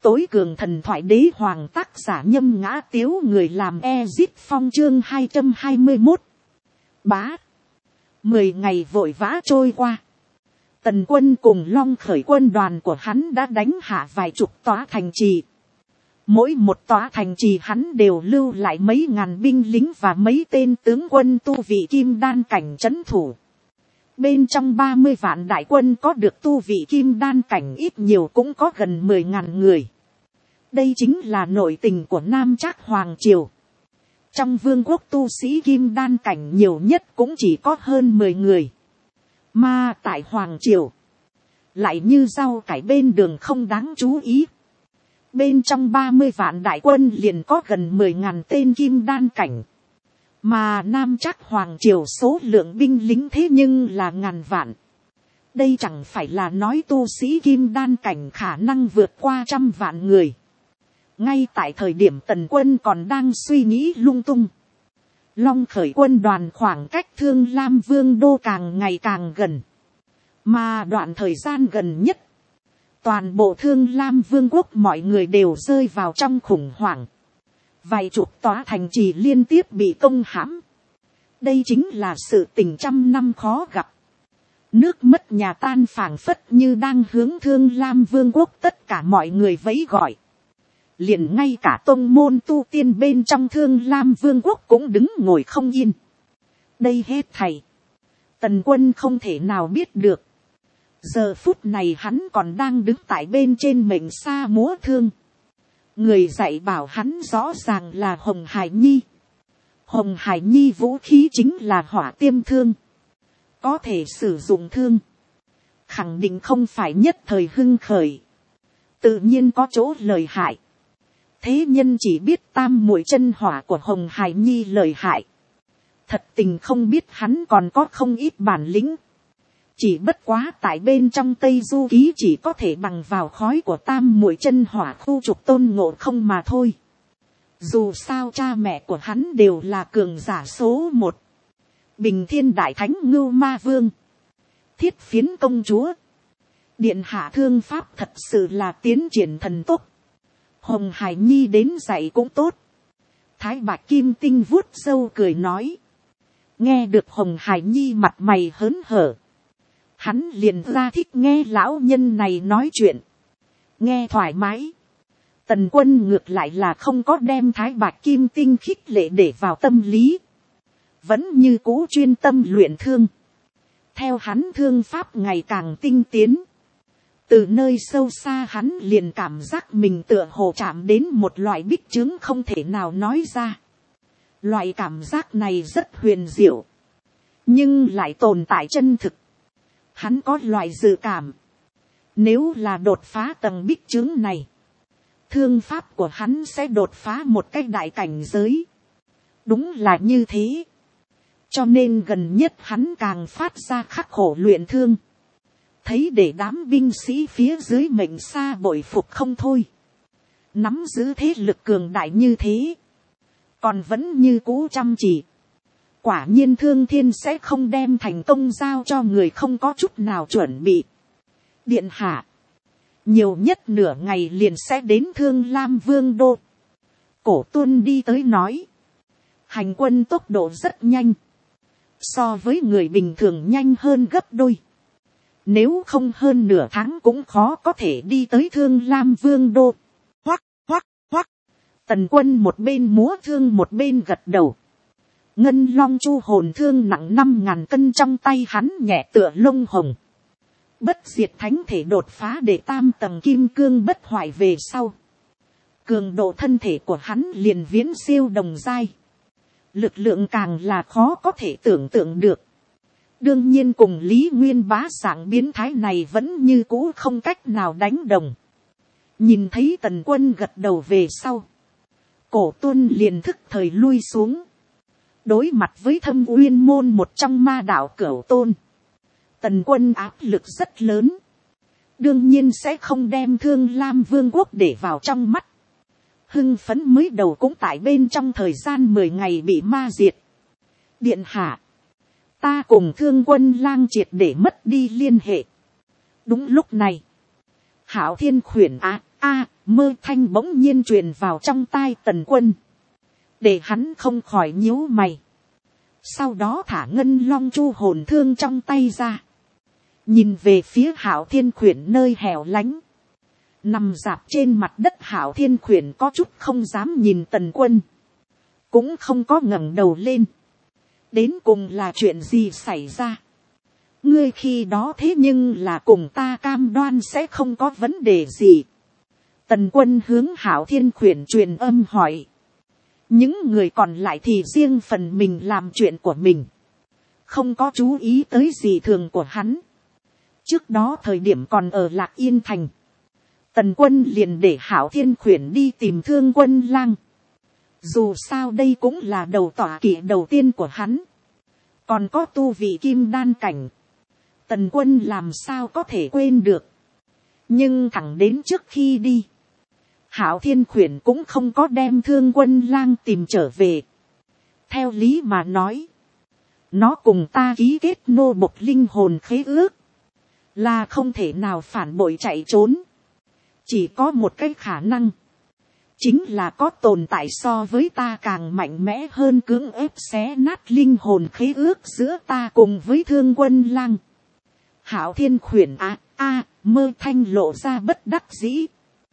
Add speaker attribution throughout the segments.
Speaker 1: Tối cường thần thoại đế hoàng, tác giả Nhâm Ngã Tiếu, người làm Ezit Phong, chương 221. Bá. 10 ngày vội vã trôi qua. Tần quân cùng Long khởi quân đoàn của hắn đã đánh hạ vài chục tòa thành trì. Mỗi một tòa thành trì hắn đều lưu lại mấy ngàn binh lính và mấy tên tướng quân tu vị kim đan cảnh trấn thủ. Bên trong 30 vạn đại quân có được tu vị kim đan cảnh ít nhiều cũng có gần 10.000 người. Đây chính là nội tình của Nam Trác Hoàng Triều. Trong vương quốc tu sĩ kim đan cảnh nhiều nhất cũng chỉ có hơn 10 người. Mà tại Hoàng Triều, lại như rau cải bên đường không đáng chú ý. Bên trong 30 vạn đại quân liền có gần 10.000 tên kim đan cảnh. Mà Nam Trác Hoàng Triều số lượng binh lính thế nhưng là ngàn vạn. Đây chẳng phải là nói tu sĩ kim đan cảnh khả năng vượt qua 100 vạn người. Ngay tại thời điểm tần quân còn đang suy nghĩ lung tung, Long khởi quân đoàn khoảng cách Thương Lam Vương đô càng ngày càng gần. Mà đoạn thời gian gần nhất, toàn bộ Thương Lam Vương quốc mọi người đều rơi vào trong khủng hoảng. Vài chục tòa thành trì liên tiếp bị công hãm. Đây chính là sự tình 100 năm khó gặp. Nước mất nhà tan phảng phất như đang hướng Thương Lam Vương quốc tất cả mọi người vẫy gọi. Liền ngay cả tông môn tu tiên bên trong Thương Lam Vương quốc cũng đứng ngồi không yên. Đây hết thảy, tần quân không thể nào biết được. Giờ phút này hắn còn đang đứng tại bên trên mệnh sa múa thương. Người dạy bảo hắn rõ ràng là Hồng Hải Nhi. Hồng Hải Nhi vũ khí chính là hỏa tiêm thương. Có thể sử dụng thương, khẳng định không phải nhất thời hưng khởi. Tự nhiên có chỗ lợi hại. Thế nhân chỉ biết tam muội chân hỏa của Hồng Hải Nhi lợi hại. Thật tình không biết hắn còn có không ít bản lĩnh. Chỉ bất quá tại bên trong Tây Du Ký chỉ có thể bằng vào khói của tam muội chân hỏa khu trục Tôn Ngộ Không mà thôi. Dù sao cha mẹ của hắn đều là cường giả số 1. Bình Thiên Đại Thánh Ngưu Ma Vương, Thiết Phiến Công Chúa. Điện hạ thương pháp thật sự là tiến triển thần tốc. Hồng Hải Nhi đến dạy cũng tốt. Thái Bạch Kim Tinh vuốt râu cười nói. Nghe được Hồng Hải Nhi mặt mày hớn hở, hắn liền ra thích nghe lão nhân này nói chuyện. Nghe thoải mái. Tần quân ngược lại là không có đem Thái Bạch Kim Tinh khích lệ để vào tâm lý. Vẫn như cũ chuyên tâm luyện thương. Theo hắn thương pháp ngày càng tinh tiến. Từ nơi sâu xa hắn liền cảm giác mình tựa hồ chạm đến một loại bích trướng không thể nào nói ra. Loại cảm giác này rất huyền diệu, nhưng lại tồn tại chân thực. Hắn có loại dự cảm, nếu là đột phá tầng bích trướng này, thương pháp của hắn sẽ đột phá một cách đại cảnh giới. Đúng là như thế. Cho nên gần nhất hắn càng phát ra khắc khổ luyện thương. Thấy để đám binh sĩ phía dưới mệnh sa bội phục không thôi. Nắm giữ thế lực cường đại như thế, còn vẫn như cũ chăm chỉ. Quả nhiên Thương Thiên sẽ không đem thành công giao cho người không có chút nào chuẩn bị. Điện hạ, nhiều nhất nửa ngày liền sẽ đến Thương Lam Vương đô. Cổ Tuân đi tới nói. Hành quân tốc độ rất nhanh, so với người bình thường nhanh hơn gấp đôi. Nếu không hơn nửa tháng cũng khó có thể đi tới Thương Lam Vương đô. Hoắc, hoắc, hoắc. Tần quân một bên múa thương một bên gật đầu. Ngân Long Chu hồn thương nặng 5.000 cân trong tay hắn nhẹ tựa lông hồng. Bất diệt thánh thể đột phá để tam tầng kim cương bất hoại về sau. Cường độ thân thể của hắn liền viễn siêu đồng giai. Lực lượng càng là khó có thể tưởng tượng được. Đương nhiên cùng Lý Nguyên Bá sảng biến thái này vẫn như cũ không cách nào đánh đồng. Nhìn thấy tần quân gật đầu về sau, Cổ Tuân liền thức thời lui xuống. Đối mặt với Thâm Uyên môn một trong ma đạo Cửu Tôn, tần quân áp lực rất lớn. Đương nhiên sẽ không đem Thương Lam Vương quốc để vào trong mắt. Hưng phấn mới đầu cũng tại bên trong thời gian 10 ngày bị ma diệt. Điện hạ, ta cùng Thương Quân Lang triệt để mất đi liên hệ. Đúng lúc này, Hạo Thiên khuyển Mơ thanh bỗng nhiên truyền vào trong tai Tần Quân, để hắn không khỏi nhíu mày. Sau đó thả Ngân Long Chu hồn thương trong tay ra, nhìn về phía Hạo Thiên Khuyển nơi hẻo lánh, nằm dạp trên mặt đất. Hạo Thiên Khuyển có chút không dám nhìn Tần Quân, cũng không có ngẩng đầu lên. Đến cùng là chuyện gì xảy ra? Ngươi khi đó thế nhưng là cùng ta cam đoan sẽ không có vấn đề gì. Tần Quân hướng Hạo Thiên Khuyển truyền âm hỏi. Những người còn lại thì riêng phần mình làm chuyện của mình, không có chú ý tới gì thường của hắn. Trước đó thời điểm còn ở Lạc Yên Thành, Tần Quân liền để Hạo Thiên Khuyển đi tìm Thương Quân Lang. Dù sao đây cũng là đầu tọa kỵ đầu tiên của hắn, còn có tu vị kim đan cảnh, Tần Quân làm sao có thể quên được. Nhưng thẳng đến trước khi đi, Hạo Thiên Khuyển cũng không có đem Thương Quân Lang tìm trở về. Theo lý mà nói, nó cùng ta ký kết nô bộc linh hồn khế ước, là không thể nào phản bội chạy trốn. Chỉ có một cái khả năng, chính là có tồn tại so với ta càng mạnh mẽ hơn cưỡng ép xé nát linh hồn khế ước giữa ta cùng với Thương Quân Lang. Hạo Thiên Khuyển Mơ thanh lộ ra bất đắc dĩ.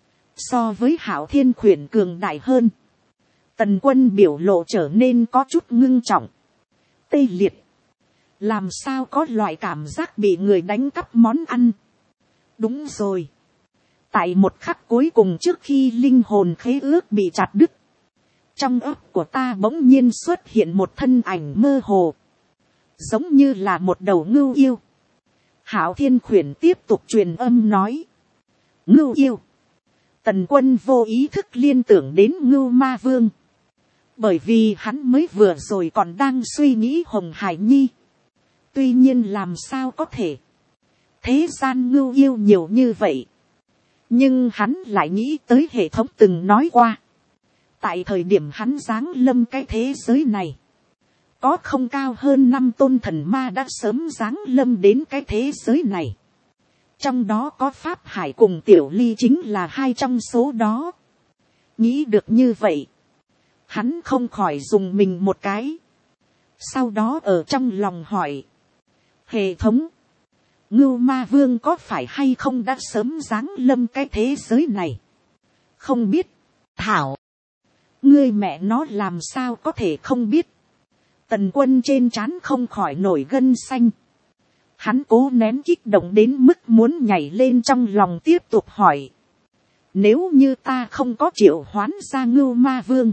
Speaker 1: So với Hạo Thiên Khuyển cường đại hơn, Tần Quân biểu lộ trở nên có chút ngưng trọng, tê liệt. Làm sao có loại cảm giác bị người đánh cắp món ăn. Đúng rồi, tại một khắc cuối cùng trước khi linh hồn khế ước bị chặt đứt, trong óc của ta bỗng nhiên xuất hiện một thân ảnh mơ hồ, giống như là một đầu ngưu yêu. Hạo Thiên Khuyển tiếp tục truyền âm nói. Ngưu yêu. Tần Quân vô ý thức liên tưởng đến Ngưu Ma Vương, bởi vì hắn mới vừa rồi còn đang suy nghĩ Hồng Hải Nhi. Tuy nhiên làm sao có thể, thế gian ngưu yêu nhiều như vậy. Nhưng hắn lại nghĩ tới hệ thống từng nói qua, tại thời điểm hắn giáng lâm cái thế giới này, có không cao hơn 5 tôn thần ma đã sớm giáng lâm đến cái thế giới này. Trong đó có Pháp Hải cùng Tiểu Ly chính là 2 trong số đó. Nghĩ được như vậy, hắn không khỏi dùng mình một cái. Sau đó ở trong lòng hỏi, hệ thống, Ngưu Ma Vương có phải hay không đã sớm giáng lâm cái thế giới này? Không biết. Thảo, ngươi mẹ nó làm sao có thể không biết. Tần Quân trên trán không khỏi nổi gân xanh. Hắn cố nén kích động đến mức muốn nhảy lên trong lòng tiếp tục hỏi. Nếu như ta không có triệu hoán ra Ngưu Ma Vương,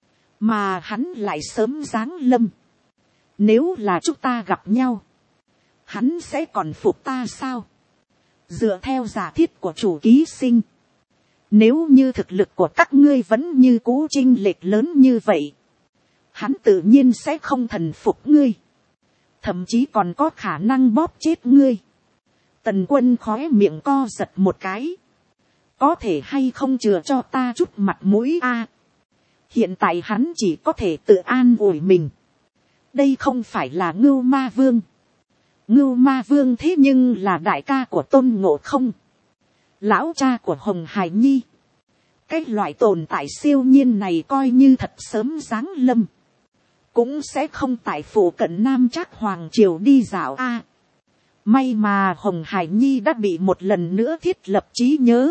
Speaker 1: mà hắn lại sớm giáng lâm, nếu là chúng ta gặp nhau, hắn sẽ còn phục ta sao? Dựa theo giả thiết của chủ ký sinh, nếu như thực lực của các ngươi vẫn như cũ chênh lệch lớn như vậy, hắn tự nhiên sẽ không thần phục ngươi, thậm chí còn có khả năng bóp chết ngươi. Tần Quân khóe miệng co giật một cái. Có thể hay không chừa cho ta chút mặt mũi a? Hiện tại hắn chỉ có thể tự an ủi mình. Đây không phải là Ngưu Ma Vương. Ngưu Ma Vương thế nhưng là đại ca của Tôn Ngộ Không, lão cha của Hồng Hải Nhi. Cái loại tồn tại siêu nhiên này coi như thật sớm giáng lâm, cũng sẽ không tại phủ cận Nam Trác Hoàng Triều đi dạo a. May mà Hồng Hải Nhi đã bị một lần nữa thiết lập trí nhớ.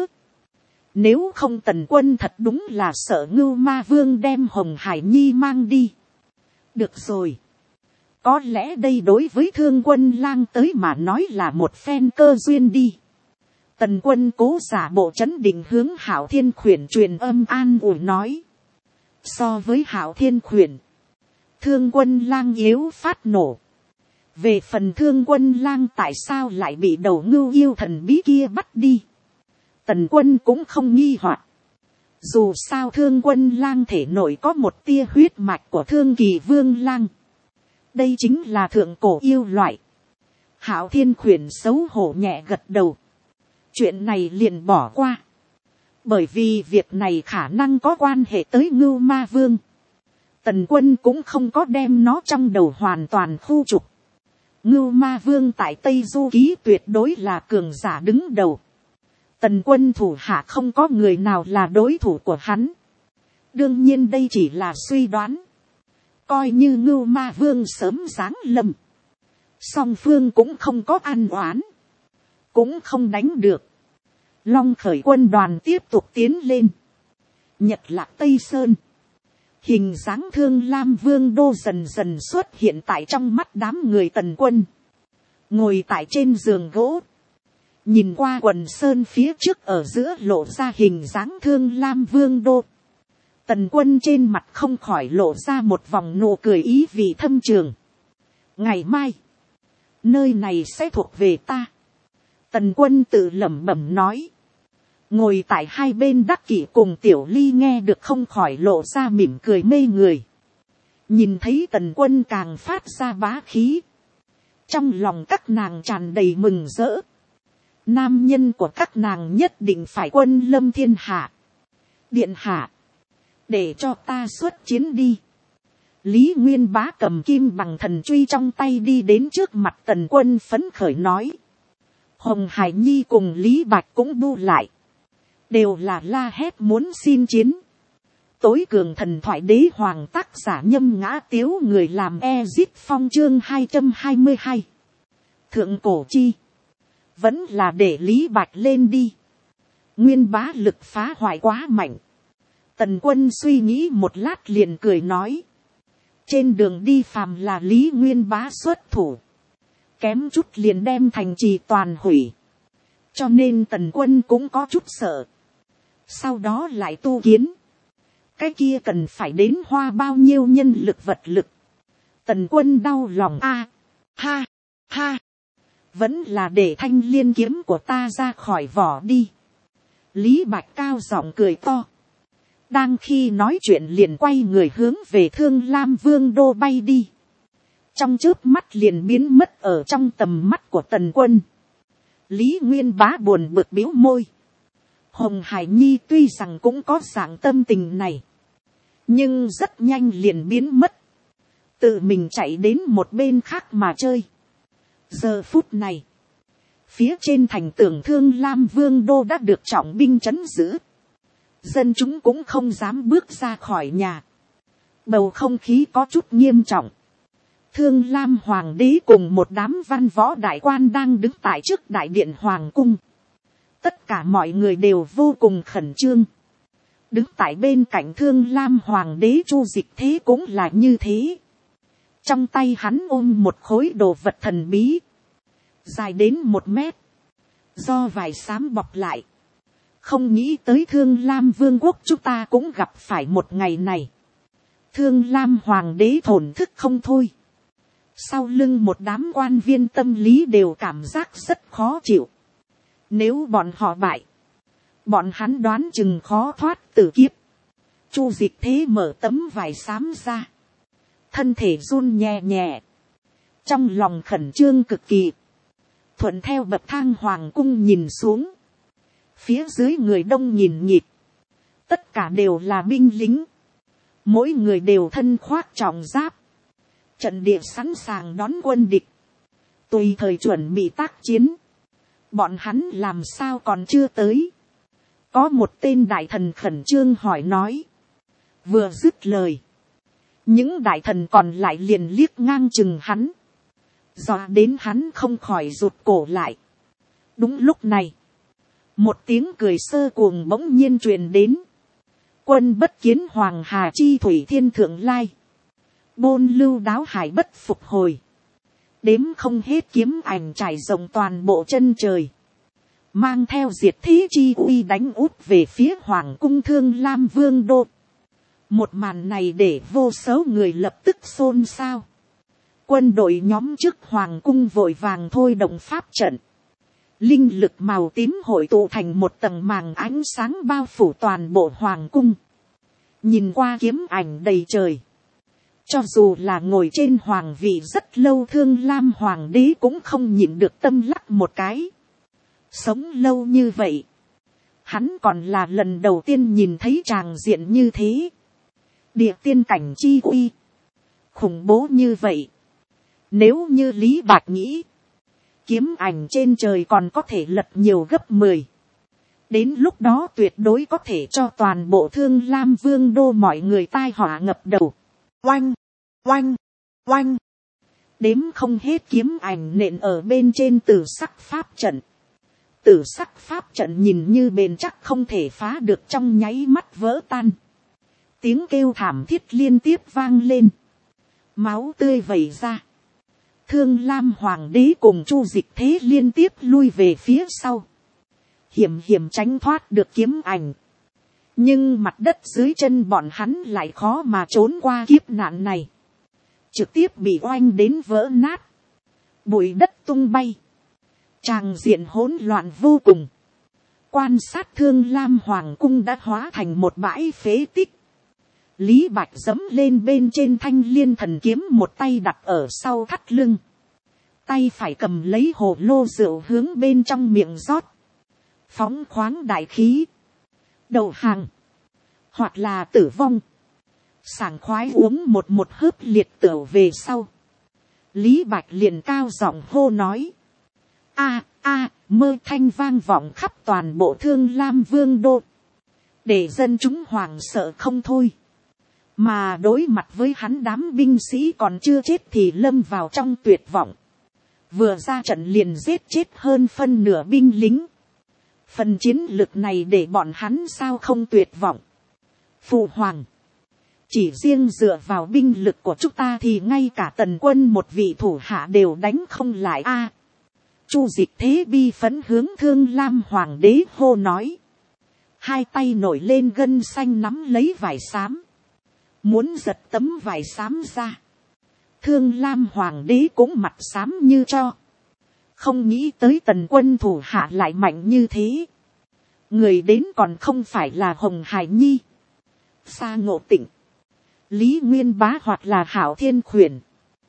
Speaker 1: Nếu không Tần Quân thật đúng là sợ Ngưu Ma Vương đem Hồng Hải Nhi mang đi. Được rồi. Có lẽ đây đối với Thương Quân Lang tới mà nói là một phen cơ duyên đi. Tần Quân cố giả bộ trấn định hướng Hạo Thiên Khuyển truyền âm an ủi nói. So với Hạo Thiên Khuyển, Thương Quân Lang yếu phát nổ. Về phần Thương Quân Lang tại sao lại bị đầu ngưu yêu thần bí kia bắt đi, Tần Quân cũng không nghi hoặc. Dù sao Thương Quân Lang thể nội có một tia huyết mạch của Thương Kỳ Vương Lang. Đây chính là thượng cổ yêu loại. Hạo Thiên Khuyển xấu hổ nhẹ gật đầu. Chuyện này liền bỏ qua. Bởi vì việc này khả năng có quan hệ tới Ngưu Ma Vương. Tần Quân cũng không có đem nó trong đầu hoàn toàn khu trục. Ngưu Ma Vương tại Tây Du Ký tuyệt đối là cường giả đứng đầu. Tần Quân thủ hạ không có người nào là đối thủ của hắn. Đương nhiên đây chỉ là suy đoán. Coi như Ngưu Ma Vương sớm giáng lâm, song phương cũng không có ăn oán, cũng không đánh được. Long khởi quân đoàn tiếp tục tiến lên. Nhật Lạc Tây Sơn, hình dáng Thương Lam Vương đô dần dần xuất hiện tại trong mắt đám người Tần Quân. Ngồi tại trên giường gỗ, nhìn qua quần sơn phía trước ở giữa lộ ra hình dáng Thương Lam Vương đô. Tần Quân trên mặt không khỏi lộ ra một vòng nụ cười ý vị thâm trường. Ngày mai, nơi này sẽ thuộc về ta. Tần Quân tự lẩm bẩm nói. Ngồi tại hai bên Đắc Kỷ cùng Tiểu Ly nghe được không khỏi lộ ra mỉm cười mê người. Nhìn thấy Tần Quân càng phát ra bá khí, trong lòng các nàng tràn đầy mừng rỡ. Nam nhân của các nàng nhất định phải quân lâm thiên hạ. Điện hạ, để cho ta xuất chiến đi. Lý Nguyên Bá cầm kim bằng thần truy trong tay đi đến trước mặt Tần Quân phấn khởi nói. Hồng Hải Nhi cùng Lý Bạch cũng bu lại, đều là la hét muốn xin chiến. Tối cường thần thoại đế hoàng tác giả Nhâm Ngã Tiếu, người làm Ezit Phong chương 222. Thượng cổ chi, vẫn là để Lý Bạch lên đi. Nguyên Bá lực phá hoại quá mạnh. Tần Quân suy nghĩ một lát liền cười nói. Trên đường đi phàm là Lý Nguyên Bá xuất thủ, kém chút liền đem thành trì toàn hủy. Cho nên Tần Quân cũng có chút sợ. Sau đó lại tu kiến, cái kia cần phải đến hoa bao nhiêu nhân lực vật lực. Tần Quân đau lòng a, ha, ha. Vẫn là để Thanh Liên kiếm của ta ra khỏi vỏ đi. Lý Bạch cao giọng cười to. Đang khi nói chuyện liền quay người hướng về Thương Lam Vương đô bay đi. Trong chớp mắt liền biến mất ở trong tầm mắt của Tần Quân. Lý Nguyên Bá buồn bực bĩu môi. Hồng Hải Nhi tuy rằng cũng có dạng tâm tình này, nhưng rất nhanh liền biến mất. Tự mình chạy đến một bên khác mà chơi. Giờ phút này, phía trên thành tường Thương Lam Vương đô đã được trọng binh trấn giữ. Dân chúng cũng không dám bước ra khỏi nhà. Bầu không khí có chút nghiêm trọng. Thương Lam Hoàng đế cùng một đám văn võ đại quan đang đứng tại trước đại điện Hoàng cung. Tất cả mọi người đều vô cùng khẩn trương. Đứng tại bên cạnh Thương Lam Hoàng đế Chu Dịch Thế cũng là như thế. Trong tay hắn ôm một khối đồ vật thần bí, dài đến 1 mét, do vải xám bọc lại. Không nghĩ tới Thương Lam Vương quốc chúng ta cũng gặp phải một ngày này. Thương Lam Hoàng đế thổn thức không thôi. Sau lưng một đám quan viên tâm lý đều cảm giác rất khó chịu. Nếu bọn họ bại, bọn hắn đoán chừng khó thoát tử kiếp. Chu Dịch Thế mở tấm vải xám ra, thân thể run nhẹ nhẹ, trong lòng khẩn trương cực kỳ. Thuận theo bậc thang hoàng cung nhìn xuống, phía dưới người đông nhìn nhịp, tất cả đều là binh lính, mỗi người đều thân khoác trọng giáp, trận địa sẵn sàng đón quân địch, tùy thời chuẩn bị tác chiến. Bọn hắn làm sao còn chưa tới? Có một tên đại thần khẩn trương hỏi nói. Vừa dứt lời, những đại thần còn lại liền liếc ngang chừng hắn, dọa đến hắn không khỏi rụt cổ lại. Đúng lúc này, một tiếng cười sơ cuồng bỗng nhiên truyền đến. Quân bất kiến Hoàng Hà chi thủy thiên thượng lai, bôn lưu đáo hải bất phục hồi. Đếm không hết kiếm ảnh trải rộng toàn bộ chân trời, mang theo diệt thế chi uy đánh út về phía Hoàng cung Thương Lam Vương đô. Một màn này để vô số người lập tức xôn xao. Quân đội nhóm trước Hoàng cung vội vàng thôi động pháp trận. Linh lực màu tím hội tụ thành một tầng màng ánh sáng bao phủ toàn bộ Hoàng cung. Nhìn qua kiếm ảnh đầy trời, cho dù là ngồi trên hoàng vị rất lâu Thương Lam Hoàng đế cũng không nhịn được tâm lắc một cái. Sống lâu như vậy, hắn còn là lần đầu tiên nhìn thấy tràng diện như thế. Địa tiên cảnh chi uy, khủng bố như vậy. Nếu như Lý Bạch nghĩ, kiếm ảnh trên trời còn có thể lật nhiều gấp 10. Đến lúc đó tuyệt đối có thể cho toàn bộ Thương Lam Vương đô mọi người tai họa ngập đầu. Oanh, oanh, oanh. Đếm không hết kiếm ảnh nện ở bên trên tử sắc pháp trận. Tử sắc pháp trận nhìn như bền chắc không thể phá được, trong nháy mắt vỡ tan. Tiếng kêu thảm thiết liên tiếp vang lên. Máu tươi vẩy ra. Thương Lam Hoàng đế cùng Chu Dịch Thế liên tiếp lui về phía sau. Hiểm hiểm tránh thoát được kiếm ảnh. Nhưng mặt đất dưới chân bọn hắn lại khó mà trốn qua kiếp nạn này. Trực tiếp bị oanh đến vỡ nát. Bụi đất tung bay. Tràng diện hỗn loạn vô cùng. Quan sát Thương Lam Hoàng cung đã hóa thành một bãi phế tích. Lý Bạch giẫm lên bên trên thanh liên thần kiếm, một tay đặt ở sau thắt lưng. Tay phải cầm lấy hồ lô rượu hướng bên trong miệng rót. Phóng khoáng đại khí. Đầu hàng. Hoặc là tử vong. Sảng khoái uống một hớp liệt tửu về sau. Lý Bạch liền cao giọng hô nói. Mơ thanh vang vọng khắp toàn bộ Thương Lam Vương đô. Để dân chúng hoảng sợ không thôi. Mà đối mặt với hắn đám binh sĩ còn chưa chết thì lâm vào trong tuyệt vọng. Vừa ra trận liền giết chết hơn phân nửa binh lính. Phần chiến lực này để bọn hắn sao không tuyệt vọng. Phụ hoàng. Chỉ riêng dựa vào binh lực của chúng ta thì ngay cả Tần quân một vị thủ hạ đều đánh không lại a. Chu Dịch Thế bi phấn hướng Thương Lam Hoàng đế hô nói. Hai tay nổi lên gân xanh nắm lấy vải xám. Muốn giật tấm vải xám ra. Thương Lam Hoàng đế cũng mặt xám như cho. Không nghĩ tới Tần quân thủ hạ lại mạnh như thế. Người đến còn không phải là Hồng Hải Nhi, Sa Ngộ Tịnh, Lý Nguyên Bá hoặc là Hảo Thiên Khuyển,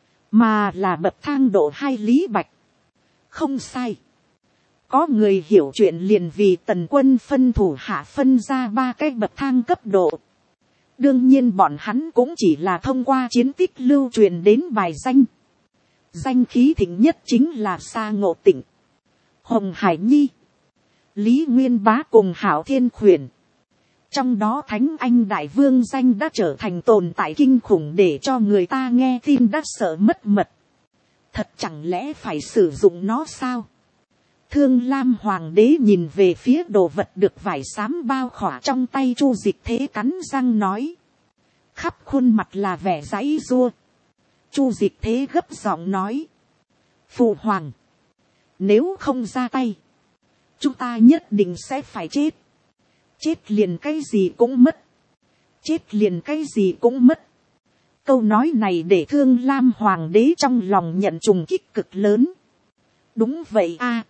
Speaker 1: mà là bậc thang độ 2 Lý Bạch. Không sai. Có người hiểu chuyện liền vì Tần quân phân thủ hạ phân ra 3 cái bậc thang cấp độ. Đương nhiên bọn hắn cũng chỉ là thông qua chiến tích lưu truyền đến bài danh. Danh khí thịnh nhất chính là Sa Ngộ Tịnh, Hồng Hải Nhi, Lý Nguyên Bá cùng Hảo Thiên Khuyển. Trong đó Thánh Anh Đại Vương danh đã trở thành tồn tại kinh khủng để cho người ta nghe tin đã sợ mất mật. Thật chẳng lẽ phải sử dụng nó sao? Thương Lam Hoàng đế nhìn về phía đồ vật được vải xám bao khỏa trong tay Chu Dịch Thế, cắn răng nói. Khắp khuôn mặt là vẻ giãy giụa. Chu Dịch Thế gấp giọng nói. Phụ hoàng. Nếu không ra tay, chúng ta nhất định sẽ phải chết. Chết liền cái gì cũng mất. Chết liền cái gì cũng mất. Câu nói này để Thương Lam Hoàng đế trong lòng nhận trùng kích cực lớn. Đúng vậy a.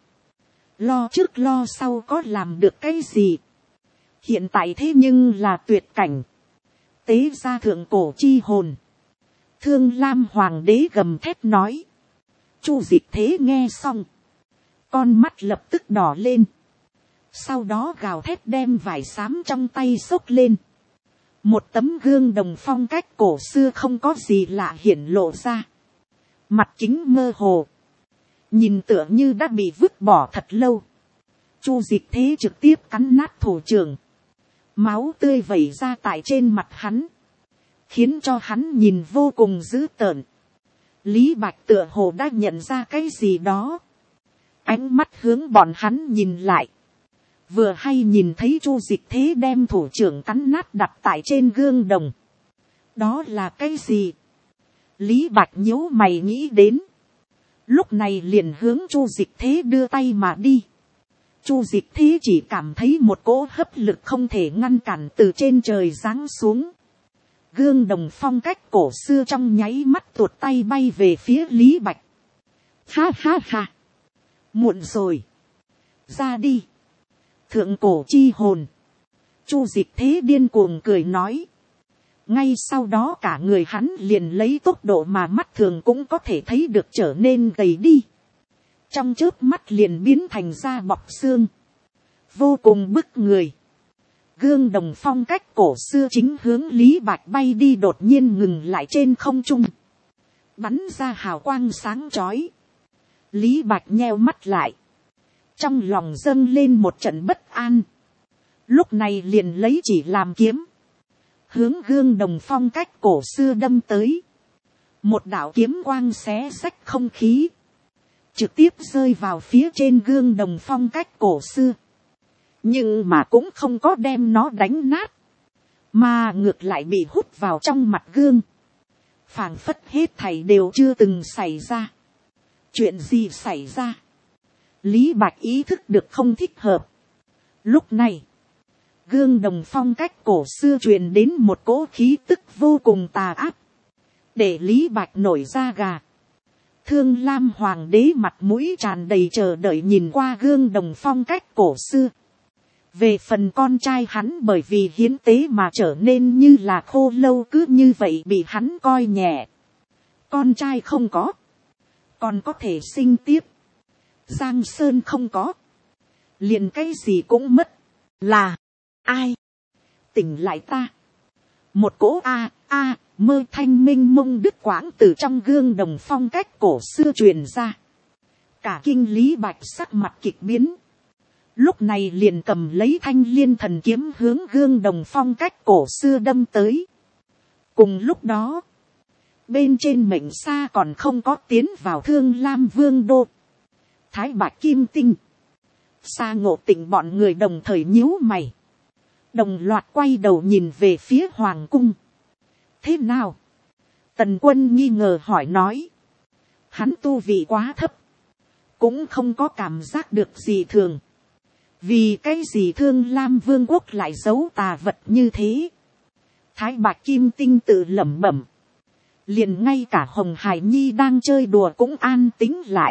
Speaker 1: Lo trước lo sau có làm được cái gì. Hiện tại thế nhưng là tuyệt cảnh. Tế ra thượng cổ chi hồn. Thương Lam Hoàng đế gầm thét nói. Chu Dịch Thế nghe xong. Con mắt lập tức đỏ lên. Sau đó gào thét đem vải xám trong tay xốc lên. Một tấm gương đồng phong cách cổ xưa không có gì lạ hiển lộ ra. Mặt kính mơ hồ. Nhìn tựa như đã bị vứt bỏ thật lâu. Chu Dịch Thế trực tiếp cắn nát thủ trưởng. Máu tươi vẩy ra tại trên mặt hắn. Khiến cho hắn nhìn vô cùng dữ tợn. Lý Bạch tựa hồ đã nhận ra cái gì đó. Ánh mắt hướng bọn hắn nhìn lại. Vừa hay nhìn thấy Chu Dịch Thế đem thủ trưởng cắn nát đặt tại trên gương đồng. Đó là cái gì? Lý Bạch nhíu mày nghĩ đến. Lúc này liền hướng Chu Dịch Thế đưa tay mà đi. Chu Dịch Thế chỉ cảm thấy một cỗ hấp lực không thể ngăn cản từ trên trời giáng xuống. Gương đồng phong cách cổ xưa trong nháy mắt tuột tay bay về phía Lý Bạch. Ha ha ha. Muộn rồi. Ra đi. Thượng cổ chi hồn. Chu Dịch Thế điên cuồng cười nói. Ngay sau đó cả người hắn liền lấy tốc độ mà mắt thường cũng có thể thấy được trở nên gầy đi. Trong chớp mắt liền biến thành da bọc xương. Vô cùng bức người. Gương đồng phong cách cổ xưa chính hướng Lý Bạch bay đi đột nhiên ngừng lại trên không trung. Bắn ra hào quang sáng chói. Lý Bạch nheo mắt lại. Trong lòng dâng lên một trận bất an. lúc này liền lấy chỉ làm kiếm, hướng gương đồng phong cách cổ xưa đâm tới, một đạo kiếm quang xé xách không khí, trực tiếp rơi vào phía trên gương đồng phong cách cổ xưa, nhưng mà cũng không có đem nó đánh nát, mà ngược lại bị hút vào trong mặt gương, phảng phất hết thảy đều chưa từng xảy ra. Chuyện gì xảy ra? Lý Bạch ý thức được không thích hợp. Lúc này, gương đồng phong cách cổ xưa truyền đến một cỗ khí tức vô cùng tà ác, để Lý Bạch nổi da gà. Thương Lam Hoàng đế mặt mũi tràn đầy chờ đợi nhìn qua gương đồng phong cách cổ xưa. Về phần con trai hắn bởi vì hiến tế mà trở nên như là khô lâu, cứ như vậy bị hắn coi nhẹ. Con trai không có, còn có thể sinh tiếp. Giang Sơn không có, liền cái gì cũng mất. Là ai? Tỉnh lại ta. Một cỗ mơ thanh minh mông đứt quãng từ trong gương đồng phong cách cổ xưa truyền ra. Cả kinh Lý Bạch sắc mặt kịch biến, lúc này liền cầm lấy thanh liên thần kiếm hướng gương đồng phong cách cổ xưa đâm tới. Cùng lúc đó, bên trên mệnh xa còn không có tiến vào Thương Lam Vương đô, Thái Bạch Kim Tinh, Sa Ngộ Tịnh bọn người đồng thời nhíu mày, đồng loạt quay đầu nhìn về phía hoàng cung. Thế nào? Tần Quân nghi ngờ hỏi nói. Hắn tu vị quá thấp, cũng không có cảm giác được gì thường. Vì cái gì Thương Lam Vương quốc lại giấu tà vật như thế? Thái Bạch Kim Tinh tự lẩm bẩm. Liền ngay cả Hồng Hải Nhi đang chơi đùa cũng an tĩnh lại.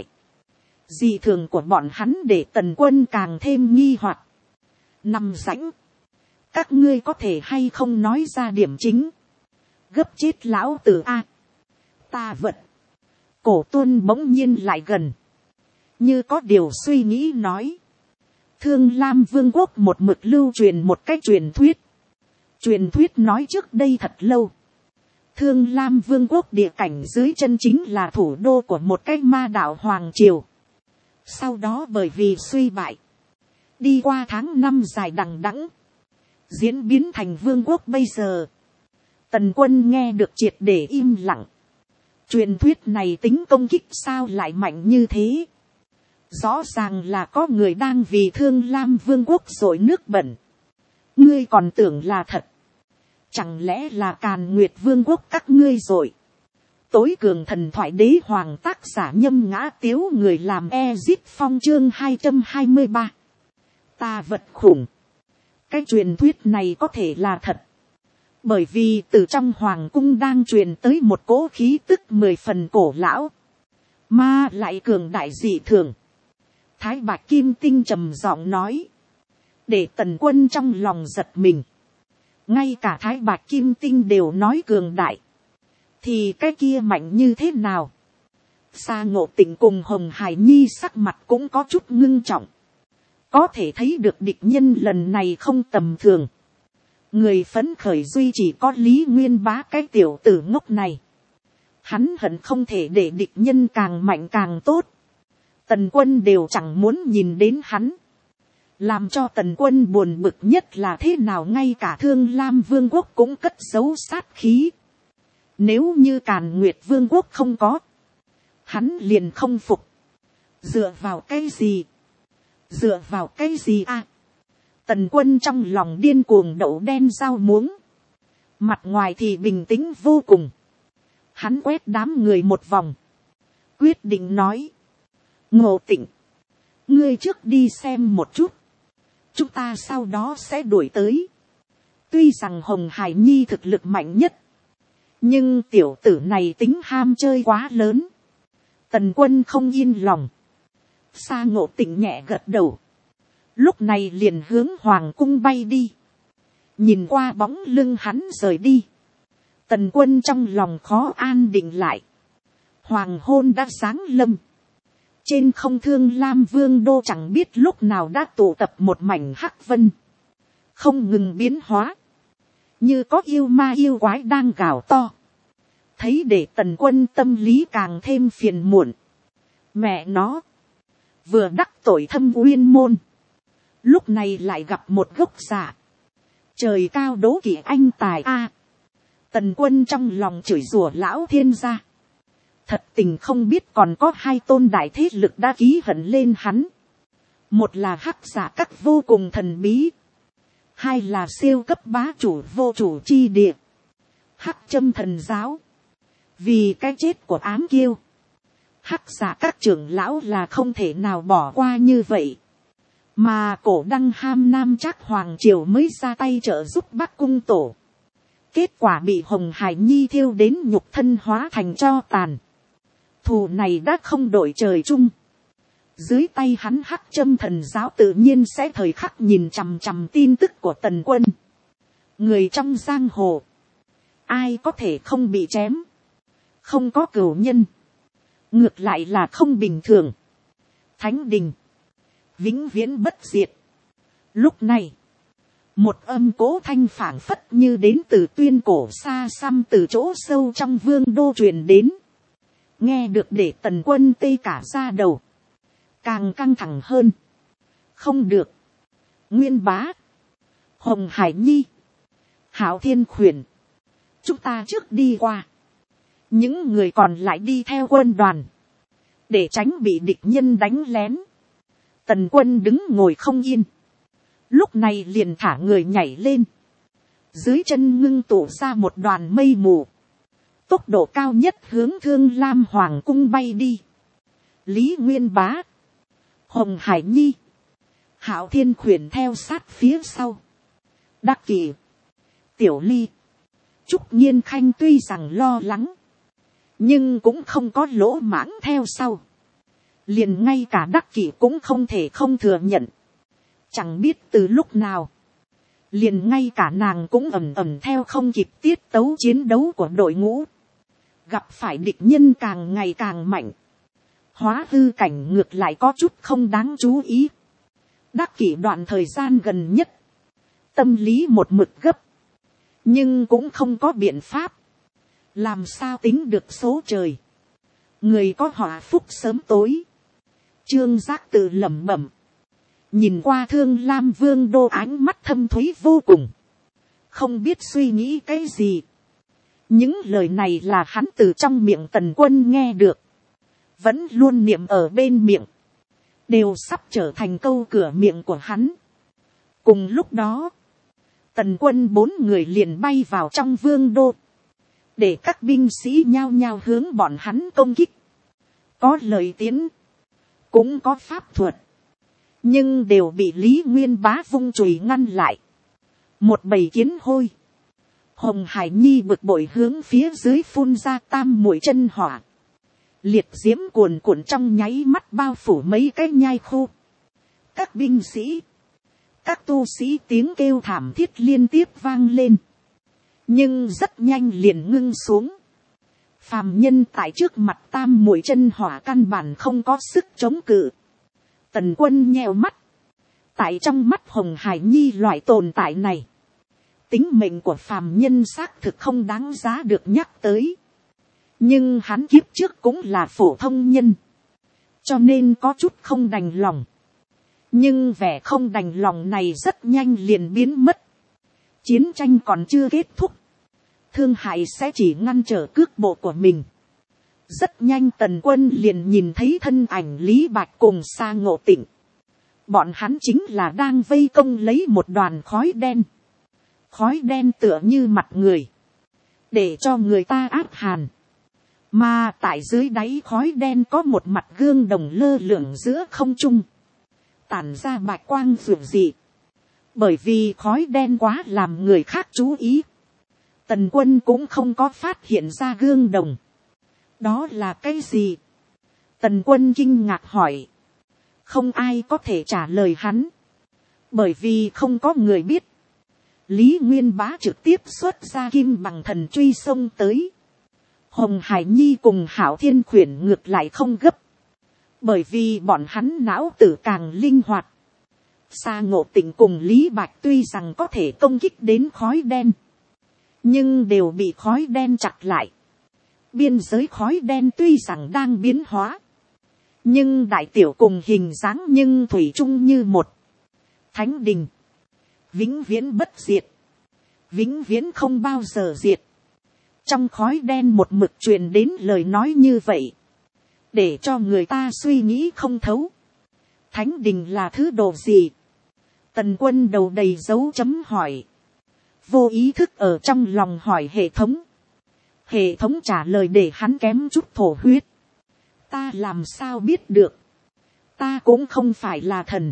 Speaker 1: Dị thường của bọn hắn để Tần Quân càng thêm nghi hoặc. Nằm rãnh, các ngươi có thể hay không nói ra điểm chính? Gấp chết lão tử a! Tà vật. Cổ Tuân bỗng nhiên lại gần, như có điều suy nghĩ nói. Thương Lam Vương quốc một mực lưu truyền một cái truyền thuyết. Truyền thuyết nói trước đây thật lâu, Thương Lam Vương quốc địa cảnh dưới chân chính là thủ đô của một cái ma đạo hoàng triều. Sau đó bởi vì suy bại, đi qua tháng năm dài đằng đẵng, diễn biến thành vương quốc bây giờ. Tần Quân nghe được triệt để im lặng. Truyền thuyết này tính công kích sao lại mạnh như thế? Rõ ràng là có người đang vì Thương Lam Vương quốc dội nước bẩn. Ngươi còn tưởng là thật? Chẳng lẽ là Càn Nguyệt Vương quốc các ngươi rồi? Tối cường thần thoại đế hoàng tác giả Nhâm Ngã Tiếu, người làm Ezit Phong chương 223. Tà vật khủng. Cái truyền thuyết này có thể là thật, bởi vì từ trong hoàng cung đang truyền tới một cỗ khí tức 10 phần cổ lão, mà lại cường đại dị thường. Thái Bạch Kim Tinh trầm giọng nói, để Tần Quân trong lòng giật mình. Ngay cả Thái Bạch Kim Tinh đều nói cường đại, thì cái kia mạnh như thế nào? Sa Ngộ Tịnh cùng Hồng Hải Nhi sắc mặt cũng có chút ngưng trọng. Có thể thấy được địch nhân lần này không tầm thường. Người phấn khởi duy chỉ có Lý Nguyên Bá cái tiểu tử ngốc này. Hắn hận không thể để địch nhân càng mạnh càng tốt. Tần Quân đều chẳng muốn nhìn đến hắn. Làm cho Tần Quân buồn bực nhất là thế nào ngay cả Thương Lam Vương quốc cũng cất giấu sát khí. Nếu như Càn Nguyệt Vương quốc không có, hắn liền không phục. Dựa vào cái gì? Dựa vào cái gì à? Tần Quân trong lòng điên cuồng đậu đen rau muống. Mặt ngoài thì bình tĩnh vô cùng. Hắn quét đám người một vòng, quyết định nói. Ngộ Tịnh, ngươi trước đi xem một chút, chúng ta sau đó sẽ đuổi tới. Tuy rằng Hồng Hải Nhi thực lực mạnh nhất, nhưng tiểu tử này tính ham chơi quá lớn. Tần Quân không yên lòng. Sa Ngộ Tịnh nhẹ gật đầu, lúc này liền hướng hoàng cung bay đi. Nhìn qua bóng lưng hắn rời đi, Tần Quân trong lòng khó an định lại. Hoàng hôn đã sáng lâm. Trên không Thương Lam Vương đô chẳng biết lúc nào đã tụ tập một mảnh hắc vân, không ngừng biến hóa, như có yêu ma yêu quái đang gào to. Thấy để Tần Quân tâm lý càng thêm phiền muộn. Mẹ nó, vừa đắc tội Thâm Uyên môn, lúc này lại gặp một gốc giả. Trời cao đố kỵ anh tài a. Tần Quân trong lòng chửi rủa lão thiên gia. Thật tình không biết còn có hai tôn đại thế lực đã ký hận lên hắn. Một là hắc giả các vô cùng thần bí. Hai là siêu cấp bá chủ vô chủ chi địa. Hắc Châm thần giáo. Vì cái chết của Ám Kiêu, hắc giả các trưởng lão là không thể nào bỏ qua như vậy. Mà Cổ Đăng ham Nam Trác hoàng triều mới ra tay trợ giúp Bắc Cung tổ. Kết quả bị Hồng Hải Nhi thiêu đến nhục thân hóa thành tro tàn. Thù này đã không đổi trời chung. Dưới tay hắn Hắc Châm thần giáo tự nhiên sẽ thời khắc nhìn chằm chằm tin tức của Tần Quân. Người trong giang hồ, ai có thể không bị chém. Không có cửu nhân, ngược lại là không bình thường. Thánh đình, vĩnh viễn bất diệt. Lúc này, một âm cố thanh phảng phất như đến từ tuyên cổ xa xăm từ chỗ sâu trong vương đô truyền đến. Nghe được để Tần Quân tê cả da đầu. Càng căng thẳng hơn. Không được. Nguyên Bá, Hồng Hải Nhi, Hạo Thiên Khuyển, chúng ta trước đi qua. Những người còn lại đi theo quân đoàn. Để tránh bị địch nhân đánh lén. Tần Quân đứng ngồi không yên. Lúc này liền thả người nhảy lên. Dưới chân ngưng tụ ra một đoàn mây mù. Tốc độ cao nhất hướng Thương Lam Hoàng cung bay đi. Lý Nguyên Bá, Hồng Hải Nhi, Hạo Thiên Khuyển theo sát phía sau. Đắc Kỷ, Tiểu Ly, Trúc Nhiên Khanh tuy rằng lo lắng, nhưng cũng không có lỗ mãng theo sau. Liền ngay cả Đắc Kỷ cũng không thể không thừa nhận. Chẳng biết từ lúc nào, liền ngay cả nàng cũng ầm ầm theo không kịp tiết tấu chiến đấu của đội ngũ. Gặp phải địch nhân càng ngày càng mạnh. Hóa hư cảnh ngược lại có chút không đáng chú ý. Đắc Kỷ đoạn thời gian gần nhất, tâm lý một mực gấp. Nhưng cũng không có biện pháp. Làm sao tính được số trời. Người có họa phúc sớm tối. Trương Giác tự lẩm bẩm. Nhìn qua Thương Lam Vương đô ánh mắt thâm thúy vô cùng. Không biết suy nghĩ cái gì. Những lời này là hắn từ trong miệng Tần Quân nghe được. Vẫn luôn niệm ở bên miệng. Đều sắp trở thành câu cửa miệng của hắn. Cùng lúc đó, Tần Quân 4 người liền bay vào trong vương đô. Để các binh sĩ nhao nhao hướng bọn hắn công kích. Có lời tiến, cũng có pháp thuật. Nhưng đều bị Lý Nguyên Bá vung chùy ngăn lại. Một bầy kiến hôi. Hồng Hải Nhi bực bội hướng phía dưới phun ra tam mũi chân hỏa. Liệt diễm cuồn cuộn trong nháy mắt bao phủ mấy cái nhai khu. Các binh sĩ, các tu sĩ tiếng kêu thảm thiết liên tiếp vang lên. Nhưng rất nhanh liền ngưng xuống. Phàm nhân tại trước mặt tam mũi chân hỏa căn bản không có sức chống cự. Tần Quân nheo mắt. Tại trong mắt Hồng Hải Nhi loại tồn tại này, tính mệnh của phàm nhân xác thực không đáng giá được nhắc tới. Nhưng hắn kiếp trước cũng là phổ thông nhân. Cho nên có chút không đành lòng. Nhưng vẻ không đành lòng này rất nhanh liền biến mất. Chiến tranh còn chưa kết thúc. Thương hại sẽ chỉ ngăn trở cước bộ của mình. Rất nhanh Tần Quân liền nhìn thấy thân ảnh Lý Bạch cùng Sa Ngộ Tịnh. Bọn hắn chính là đang vây công lấy một đoàn khói đen. Khói đen tựa như mặt người. Để cho người ta áp hàn. Mà tại dưới đáy khói đen có một mặt gương đồng lơ lửng giữa không trung. Tản ra bạch quang rực rỡ. Bởi vì khói đen quá làm người khác chú ý. Tần Quân cũng không có phát hiện ra gương đồng. Đó là cái gì? Tần Quân kinh ngạc hỏi. Không ai có thể trả lời hắn. Bởi vì không có người biết. Lý Nguyên Bá trực tiếp xuất ra kim bằng thần truy xông tới. Hồng Hải Nhi cùng Hạo Thiên Khuyển ngược lại không gấp. Bởi vì bọn hắn não tử càng linh hoạt. Sa Ngộ Tịnh cùng Lý Bạch tuy rằng có thể công kích đến khói đen. Nhưng đều bị khói đen chặt lại. Biên giới khói đen tuy rằng đang biến hóa. Nhưng đại tiểu cùng hình dáng nhưng thủy chung như một. Thánh đình, vĩnh viễn bất diệt, vĩnh viễn không bao giờ diệt. Trong khói đen một mực truyền đến lời nói như vậy, để cho người ta suy nghĩ không thấu. Thánh đình là thứ đồ gì? Tần Quân đầu đầy dấu chấm hỏi, vô ý thức ở trong lòng hỏi hệ thống. Hệ thống trả lời để hắn kém chút thổ huyết. Ta làm sao biết được? Ta cũng không phải là thần.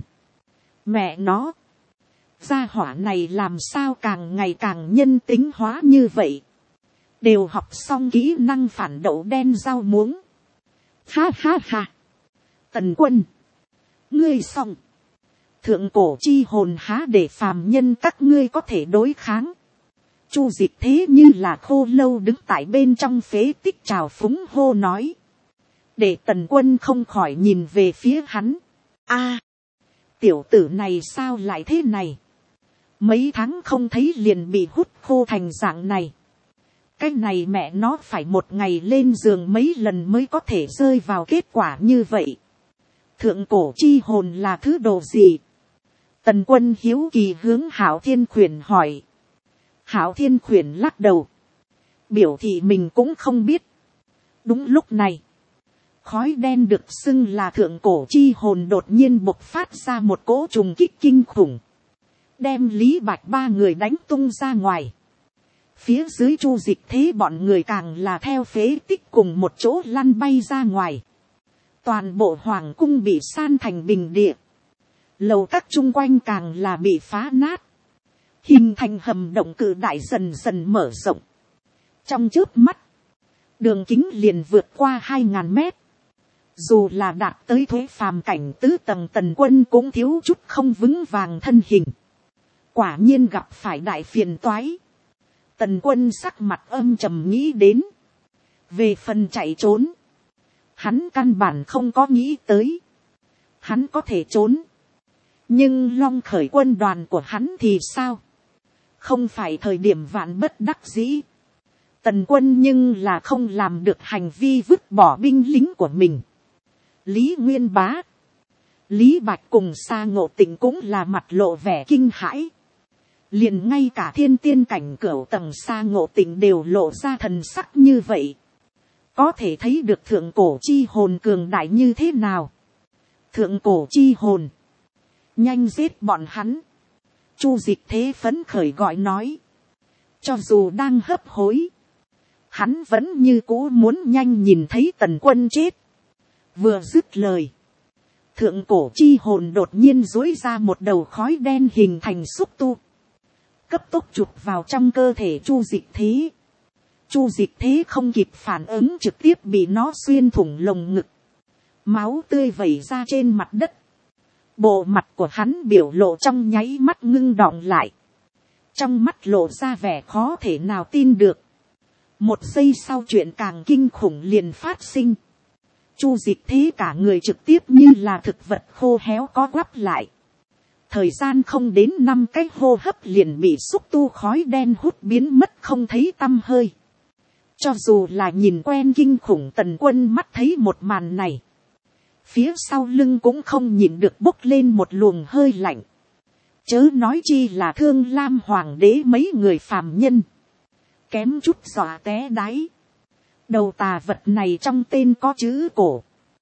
Speaker 1: Mẹ nó, gia hỏa này làm sao càng ngày càng nhân tính hóa như vậy? Đều học xong kỹ năng phản đậu đen rau muống. Ha ha ha. Tần Quân, ngươi xong. Thượng cổ chi hồn há để phàm nhân các ngươi có thể đối kháng. Chu Dịch thế như là khô lâu đứng tại bên trong phế tích trào phúng hô nói. Để Tần Quân không khỏi nhìn về phía hắn. A, tiểu tử này sao lại thế này? Mấy tháng không thấy liền bị hút khô thành dạng này. Cái này mẹ nó phải một ngày lên giường mấy lần mới có thể rơi vào kết quả như vậy. Thượng cổ chi hồn là thứ đồ gì? Tần Quân hiếu kỳ hướng Hạo Thiên Khuyển hỏi. Hạo Thiên Khuyển lắc đầu, biểu thị mình cũng không biết. Đúng lúc này, khói đen được xưng là thượng cổ chi hồn đột nhiên bộc phát ra một cỗ trùng kích kinh khủng, đem Lý Bạch ba người đánh tung ra ngoài. Phía dưới Chu Dịch thế bọn người càng là theo phế tích cùng một chỗ lăn bay ra ngoài. Toàn bộ hoàng cung bị san thành bình địa. Lầu các chung quanh càng là bị phá nát. Hình thành hầm động cự đại dần dần mở rộng. Trong chớp mắt, đường kính liền vượt qua 2000 mét. Dù là đạt tới thuế phàm cảnh tứ tầng, Tần Quân cũng thiếu chút không vững vàng thân hình. Quả nhiên gặp phải đại phiền toái. Tần Quân sắc mặt âm trầm nghĩ đến. Về phần chạy trốn, hắn căn bản không có nghĩ tới. Hắn có thể trốn, nhưng Long Khởi quân đoàn của hắn thì sao? Không phải thời điểm vạn bất đắc dĩ. Tần Quân nhưng là không làm được hành vi vứt bỏ binh lính của mình. Lý Nguyên Bá, Lý Bạch cùng Sa Ngộ Tịnh cũng là mặt lộ vẻ kinh hãi. Liền ngay cả thiên tiên cảnh cửu tầng Sa Ngộ Tịnh đều lộ ra thần sắc như vậy. Có thể thấy được thượng cổ chi hồn cường đại như thế nào. Thượng cổ chi hồn, nhanh giết bọn hắn. Chu Dịch thế phấn khởi gọi nói. Cho dù đang hấp hối, hắn vẫn như cũ muốn nhanh nhìn thấy Tần Quân chết. Vừa dứt lời, thượng cổ chi hồn đột nhiên duỗi ra một đầu khói đen hình thành xúc tu, cấp tốc chụp vào trong cơ thể Chu Dịch thế. Chu Dịch thế không kịp phản ứng, trực tiếp bị nó xuyên thủng lồng ngực. Máu tươi vẩy ra trên mặt đất. Bộ mặt của hắn biểu lộ trong nháy mắt ngưng đọng lại. Trong mắt lộ ra vẻ khó thể nào tin được. Một giây sau chuyện càng kinh khủng liền phát sinh. Chu Dịch thế cả người trực tiếp như là thực vật khô héo có quắp lại. Thời gian không đến 5 cái hô hấp liền bị xúc tu khói đen hút biến mất không thấy tăm hơi. Cho dù là nhìn quen kinh khủng Tần Quân mắt thấy một màn này, phía sau lưng cũng không nhịn được bốc lên một luồng hơi lạnh. Chớ nói chi là Thương Lam Hoàng đế mấy người phàm nhân. Kém chút dọa té đáy. Đầu tà vật này trong tên có chữ cổ.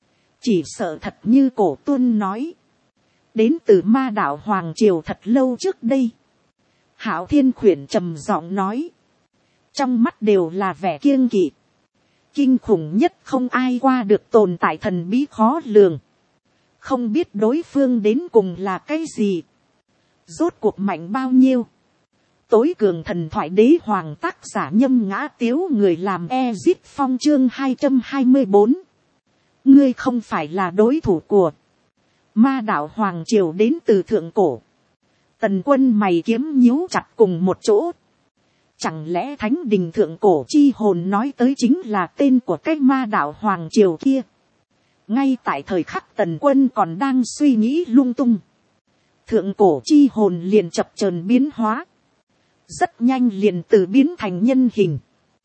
Speaker 1: Chỉ sợ thật như Cổ Tuân nói. Đến từ Ma Đạo Hoàng Triều thật lâu trước đây. Hạo Thiên Khuyển trầm giọng nói. Trong mắt đều là vẻ kiêng kỵ. Kinh khủng nhất không ai qua được tồn tại thần bí khó lường. Không biết đối phương đến cùng là cái gì. Rốt cuộc mạnh bao nhiêu. Tối cường thần thoại đế hoàng, tác giả Nhâm Ngã Tiếu, người làm Ezit Phong, chương 224. Ngươi không phải là đối thủ của Ma Đạo Hoàng Triều đến từ thượng cổ. Tần Quân mày kiếm nhíu chặt cùng một chỗ. Chẳng lẽ Thánh Đình thượng cổ chi hồn nói tới chính là tên của cái Ma Đạo Hoàng Triều kia? Ngay tại thời khắc Tần Quân còn đang suy nghĩ lung tung, thượng cổ chi hồn liền chập chờn biến hóa. Rất nhanh liền từ biến thành nhân hình.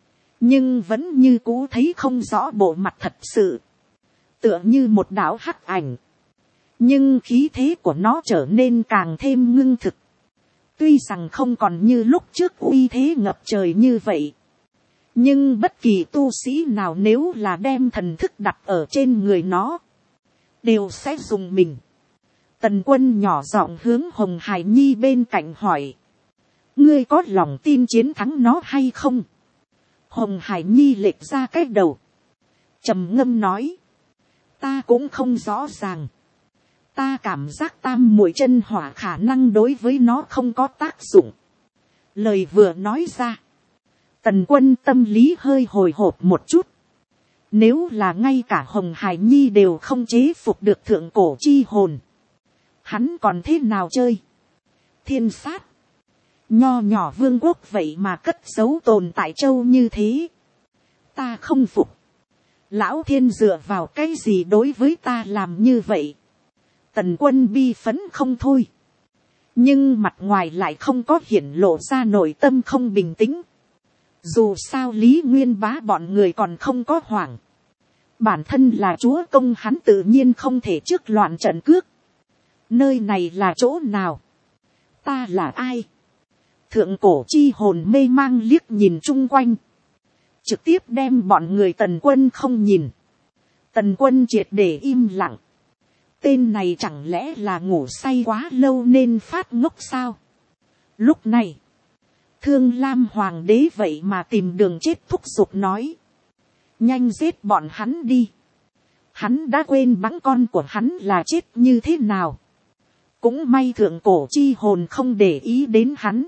Speaker 1: Nhưng vẫn như cũ thấy không rõ bộ mặt thật sự. Tựa như một đạo hắc ảnh. nhưng khí thế của nó trở nên càng thêm ngưng thực. Tuy rằng không còn như lúc trước uy thế ngập trời như vậy, nhưng bất kỳ tu sĩ nào nếu là đem thần thức đặt ở trên người nó, đều sẽ dùng mình. Tần Quân nhỏ giọng hướng Hồng Hải Nhi bên cạnh hỏi, ngươi có lòng tin chiến thắng nó hay không? Hồng Hải Nhi lệch ra cái đầu, trầm ngâm nói, ta cũng không rõ ràng. Ta cảm giác tam muội chân hỏa khả năng đối với nó không có tác dụng. Lời vừa nói ra, Tần Quân tâm lý hơi hồi hộp một chút. Nếu là ngay cả Hồng Hải Nhi đều không chế phục được thượng cổ chi hồn, hắn còn thế nào chơi? Thiên sát, nho nhỏ vương quốc vậy mà cất giấu tồn tại châu như thế. Ta không phục. Lão Thiên dựa vào cái gì đối với ta làm như vậy? Tần Quân bi phấn không thôi, nhưng mặt ngoài lại không có hiển lộ ra nội tâm không bình tĩnh. Dù sao Lý Nguyên Bá bọn người còn không có hoảng. Bản thân là chúa công, hắn tự nhiên không thể trước loạn trận cước. Nơi này là chỗ nào? Ta là ai? Thượng cổ chi hồn mê mang liếc nhìn chung quanh, trực tiếp đem bọn người Tần Quân không nhìn. Tần Quân triệt để im lặng. Tên này chẳng lẽ là ngủ say quá lâu nên phát ngốc sao? Lúc này, Thương Lam Hoàng đế vậy mà tìm đường chết thúc giục nói, nhanh giết bọn hắn đi. Hắn đã quên bẵng con của hắn là chết như thế nào. Cũng may thượng cổ chi hồn không để ý đến hắn,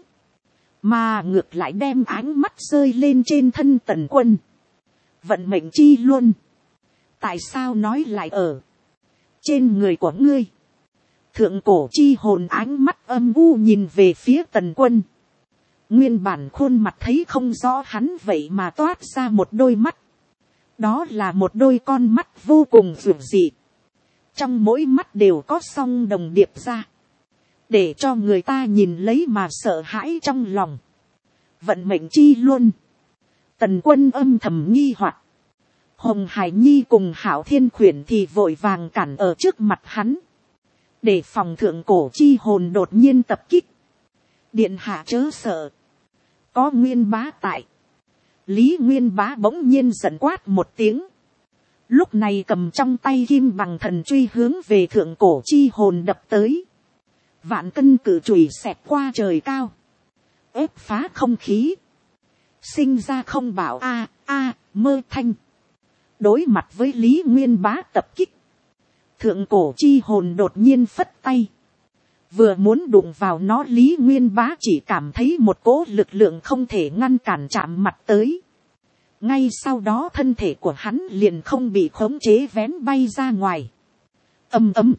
Speaker 1: mà ngược lại đem ánh mắt rơi lên trên thân Tần Quân. Vận mệnh chi luôn, tại sao nói lại ở trên người của ngươi? Thượng cổ chi hồn ánh mắt âm u nhìn về phía Tần Quân. Nguyên bản khuôn mặt thấy không rõ hắn vậy mà toát ra một đôi mắt. Đó là một đôi con mắt vô cùng dữ dị. Trong mỗi mắt đều có song đồng điệp ra, để cho người ta nhìn lấy mà sợ hãi trong lòng. Vận mệnh chi luôn. Tần Quân âm thầm nghi hoặc. Hồng Hải Nhi cùng Hạo Thiên Khuyển thì vội vàng cản ở trước mặt hắn, để phòng thượng cổ chi hồn đột nhiên tập kích. Điện hạ chớ sợ, có Nguyên Bá tại. Lý Nguyên Bá bỗng nhiên giận quát một tiếng, lúc này cầm trong tay kim bằng thần truy hướng về thượng cổ chi hồn đập tới. Vạn cân cự chùy xẹt qua trời cao, ép phá không khí, sinh ra không bảo a mơ thanh. Đối mặt với Lý Nguyên Bá tập kích, thượng cổ chi hồn đột nhiên phất tay, vừa muốn đụng vào nó, Lý Nguyên Bá chỉ cảm thấy một cỗ lực lượng không thể ngăn cản chạm mặt tới. Ngay sau đó thân thể của hắn liền không bị khống chế vén bay ra ngoài. Ầm ầm,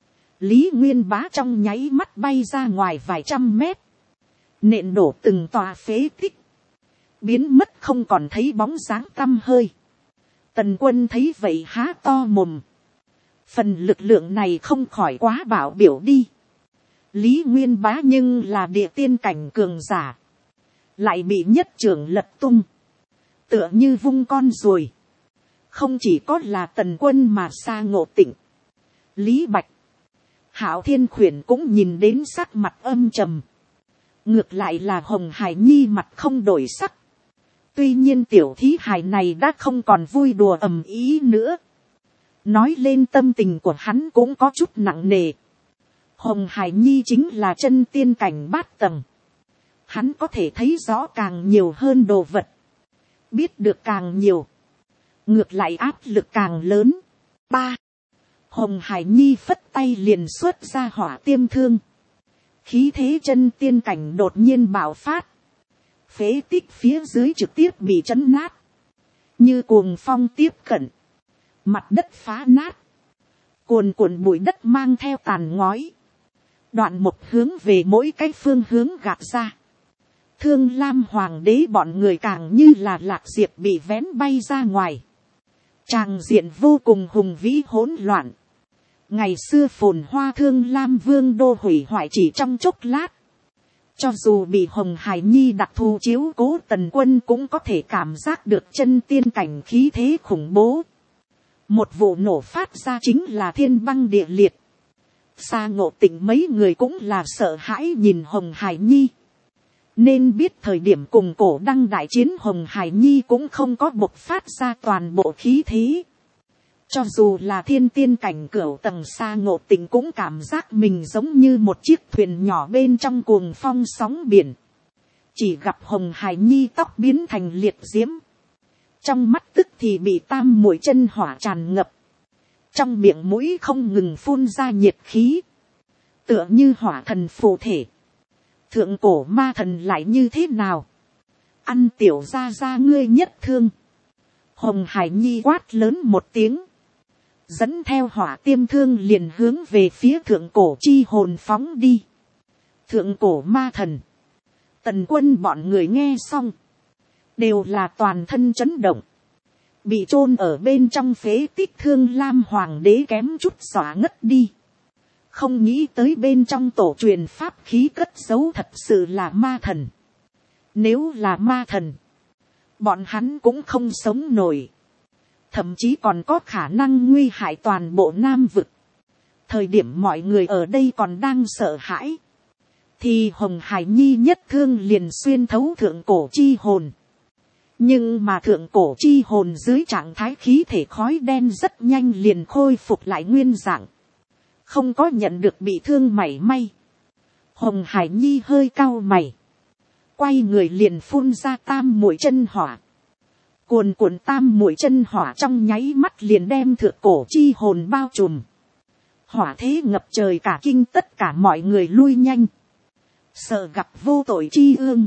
Speaker 1: Lý Nguyên Bá trong nháy mắt bay ra ngoài vài trăm mét, nện đổ từng tòa phế tích, biến mất không còn thấy bóng dáng tăm hơi. Tần Quân thấy vậy há to mồm. Phần lực lượng này không khỏi quá bảo biểu đi. Lý Nguyên Bá nhưng là địa tiên cảnh cường giả, lại bị nhất trưởng lật tung, tựa như vung con ruồi. Không chỉ có là Tần Quân mà Sa Ngộ Tịnh, Lý Bạch, Hạo Thiên Khuyển cũng nhìn đến sắc mặt âm trầm. Ngược lại là Hồng Hải Nhi mặt không đổi sắc. Tuy nhiên tiểu thí hài này đã không còn vui đùa ầm ý nữa. Nói lên tâm tình của hắn cũng có chút nặng nề. Hồng Hải Nhi chính là chân tiên cảnh bát tầng. Hắn có thể thấy rõ càng nhiều hơn đồ vật, biết được càng nhiều, ngược lại áp lực càng lớn. Ba, Hồng Hải Nhi phất tay liền xuất ra hỏa tiêm thương. Khí thế chân tiên cảnh đột nhiên bạo phát. Phế tích phía dưới trực tiếp bị chấn nát, như cuồng phong tiếp cận, mặt đất phá nát, cuồn cuộn bụi đất mang theo tàn ngói, đoạn một hướng về mỗi cái phương hướng gạt ra. Thương Lam Hoàng đế bọn người càng như là lạc diệp bị vén bay ra ngoài. Tràng diện vô cùng hùng vĩ hỗn loạn. Ngày xưa phồn hoa Thương Lam vương đô hủy hoại chỉ trong chốc lát. Cho dù bị Hồng Hải Nhi đặc thù chiếu cố, Tần Quân cũng có thể cảm giác được chân tiên cảnh khí thế khủng bố. Một vụ nổ phát ra chính là thiên băng địa liệt. Sa Ngộ Tịnh mấy người cũng là sợ hãi nhìn Hồng Hải Nhi. Nên biết thời điểm cùng Cổ Đăng đại chiến, Hồng Hải Nhi cũng không có bộc phát ra toàn bộ khí thế. Cho dù là thiên tiên cảnh cửu tầng, Sa Ngộ Tịnh cũng cảm giác mình giống như một chiếc thuyền nhỏ bên trong cuồng phong sóng biển. Chỉ gặp Hồng Hải Nhi tóc biến thành liệt diễm, trong mắt tức thì bị tam muội chân hỏa tràn ngập, trong miệng mũi không ngừng phun ra nhiệt khí, tựa như hỏa thần phù thể. Thượng cổ ma thần lại như thế nào? Ăn tiểu gia gia ngươi nhất thương. Hồng Hải Nhi quát lớn một tiếng, dẫn theo hỏa tiêm thương liền hướng về phía thượng cổ chi hồn phóng đi. Thượng cổ ma thần, Tần Quân bọn người nghe xong, đều là toàn thân chấn động. Bị chôn ở bên trong phế tích Thương Lam Hoàng đế kém chút xóa ngất đi. Không nghĩ tới bên trong tổ truyền pháp khí cất giấu thật sự là ma thần. Nếu là ma thần, bọn hắn cũng không sống nổi. Thậm chí còn có khả năng nguy hại toàn bộ Nam vực. Thời điểm mọi người ở đây còn đang sợ hãi, thì Hồng Hải Nhi nhất thương liền xuyên thấu thượng cổ chi hồn. Nhưng mà thượng cổ chi hồn dưới trạng thái khí thể khói đen rất nhanh liền khôi phục lại nguyên dạng, không có nhận được bị thương mảy may. Hồng Hải Nhi hơi cau mày, quay người liền phun ra tam muội chân hỏa. Cuồn cuộn tam muội chân hỏa trong nháy mắt liền đem thượng cổ chi hồn bao trùm. Hỏa thế ngập trời, cả kinh tất cả mọi người lui nhanh, sợ gặp vô tội chi ương.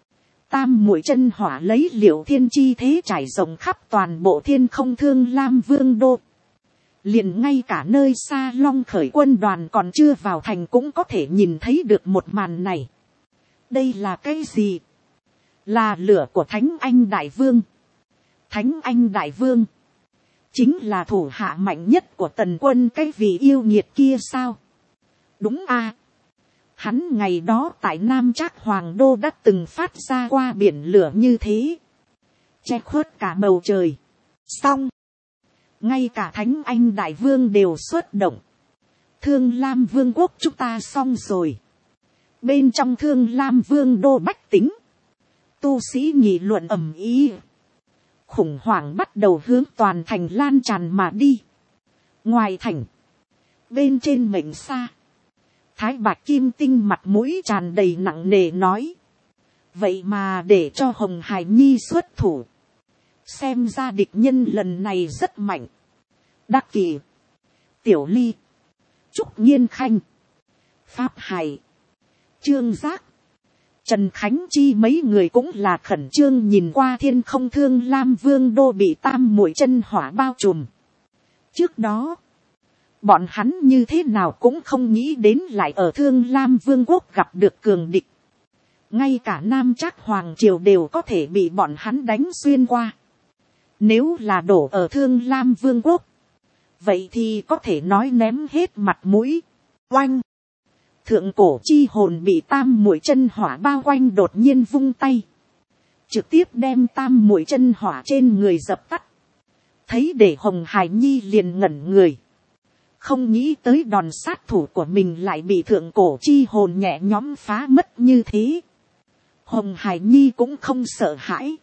Speaker 1: Tam muội chân hỏa lấy Liệu Thiên chi thế trải rộng khắp toàn bộ thiên không Thương Lam Vương đô. Liền ngay cả nơi xa Long Khởi quân đoàn còn chưa vào thành cũng có thể nhìn thấy được một màn này. Đây là cái gì? Là lửa của Thánh Anh Đại Vương. Thánh Anh Đại Vương chính là thủ hạ mạnh nhất của Tần Quân cái vị yêu nghiệt kia sao? Đúng a. Hắn ngày đó tại Nam Trác Hoàng đô đã từng phát ra qua biển lửa như thế, che khuất cả bầu trời. Xong, ngay cả Thánh Anh Đại Vương đều xuất động. Thương Lam Vương quốc chúng ta xong rồi. Bên trong Thương Lam Vương đô bách tính, tu sĩ nghị luận ầm ĩ. Khủng hoảng bắt đầu hướng toàn thành lan tràn mà đi. Ngoài thành, bên trên mệnh xa, Thái Bạch Kim Tinh mặt mũi tràn đầy nặng nề nói: vậy mà để cho Hồng Hải Nhi xuất thủ, xem ra địch nhân lần này rất mạnh. Đắc Kỳ, Tiểu Ly, Trúc Nhiên Khanh, Pháp Hải, Trương Giác, Trần Khánh Chi mấy người cũng là khẩn trương nhìn qua thiên không Thương Lam Vương đô bị tam muội chân hỏa bao trùm. Trước đó, bọn hắn như thế nào cũng không nghĩ đến lại ở Thương Lam Vương quốc gặp được cường địch. Ngay cả Nam Trác Hoàng triều đều có thể bị bọn hắn đánh xuyên qua. Nếu là đổ ở Thương Lam Vương quốc, vậy thì có thể nói ném hết mặt mũi. Oanh! Thượng cổ chi hồn bị tam muội chân hỏa bao quanh đột nhiên vung tay, trực tiếp đem tam muội chân hỏa trên người dập tắt. Thấy để Hồng Hải Nhi liền ngẩn người, không nghĩ tới đòn sát thủ của mình lại bị thượng cổ chi hồn nhẹ nhõm phá mất như thế. Hồng Hải Nhi cũng không sợ hãi,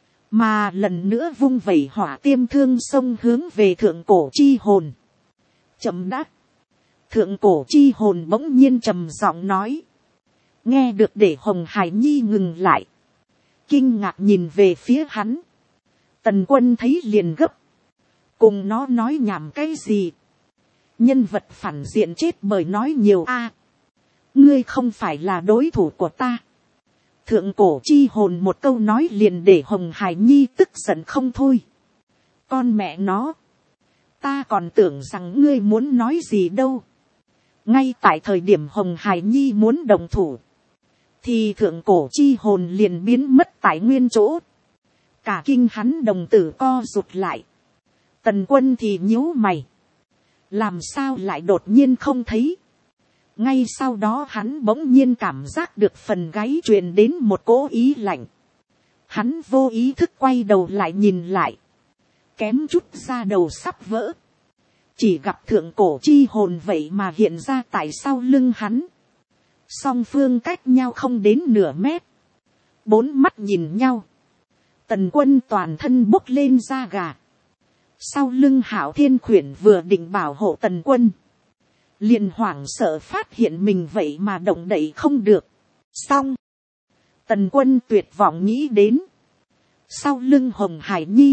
Speaker 1: mà lần nữa vung vẩy hỏa tiêm thương xông hướng về thượng cổ chi hồn. Chậm đã. Thượng cổ chi hồn bỗng nhiên trầm giọng nói. Nghe được để Hồng Hải Nhi ngừng lại, kinh ngạc nhìn về phía hắn. Tần Quân thấy liền gấp, cùng nó nói nhảm cái gì? Nhân vật phản diện chết bởi nói nhiều a. Ngươi không phải là đối thủ của ta. Thượng cổ chi hồn một câu nói liền để Hồng Hải Nhi tức giận không thôi. Con mẹ nó, ta còn tưởng rằng ngươi muốn nói gì đâu. Ngay tại thời điểm Hồng Hải Nhi muốn đồng thủ, thì thượng cổ chi hồn liền biến mất tại nguyên chỗ. Cả kinh hắn đồng tử co rụt lại. Tần Quân thì nhíu mày, làm sao lại đột nhiên không thấy. Ngay sau đó hắn bỗng nhiên cảm giác được phần gáy truyền đến một cỗ ý lạnh. Hắn vô ý thức quay đầu lại nhìn lại, kém chút da đầu sắp vỡ. chỉ gặp thượng cổ chi hồn vậy mà hiện ra tại sau lưng hắn. Song phương cách nhau không đến nửa mét. Bốn mắt nhìn nhau. Tần Quân toàn thân bốc lên da gà. Sau lưng Hạo Thiên Khuyển vừa định bảo hộ Tần Quân, liền hoảng sợ phát hiện mình vậy mà động đậy không được. Xong. Tần Quân tuyệt vọng nghĩ đến. Sau lưng Hồng Hải Nhi,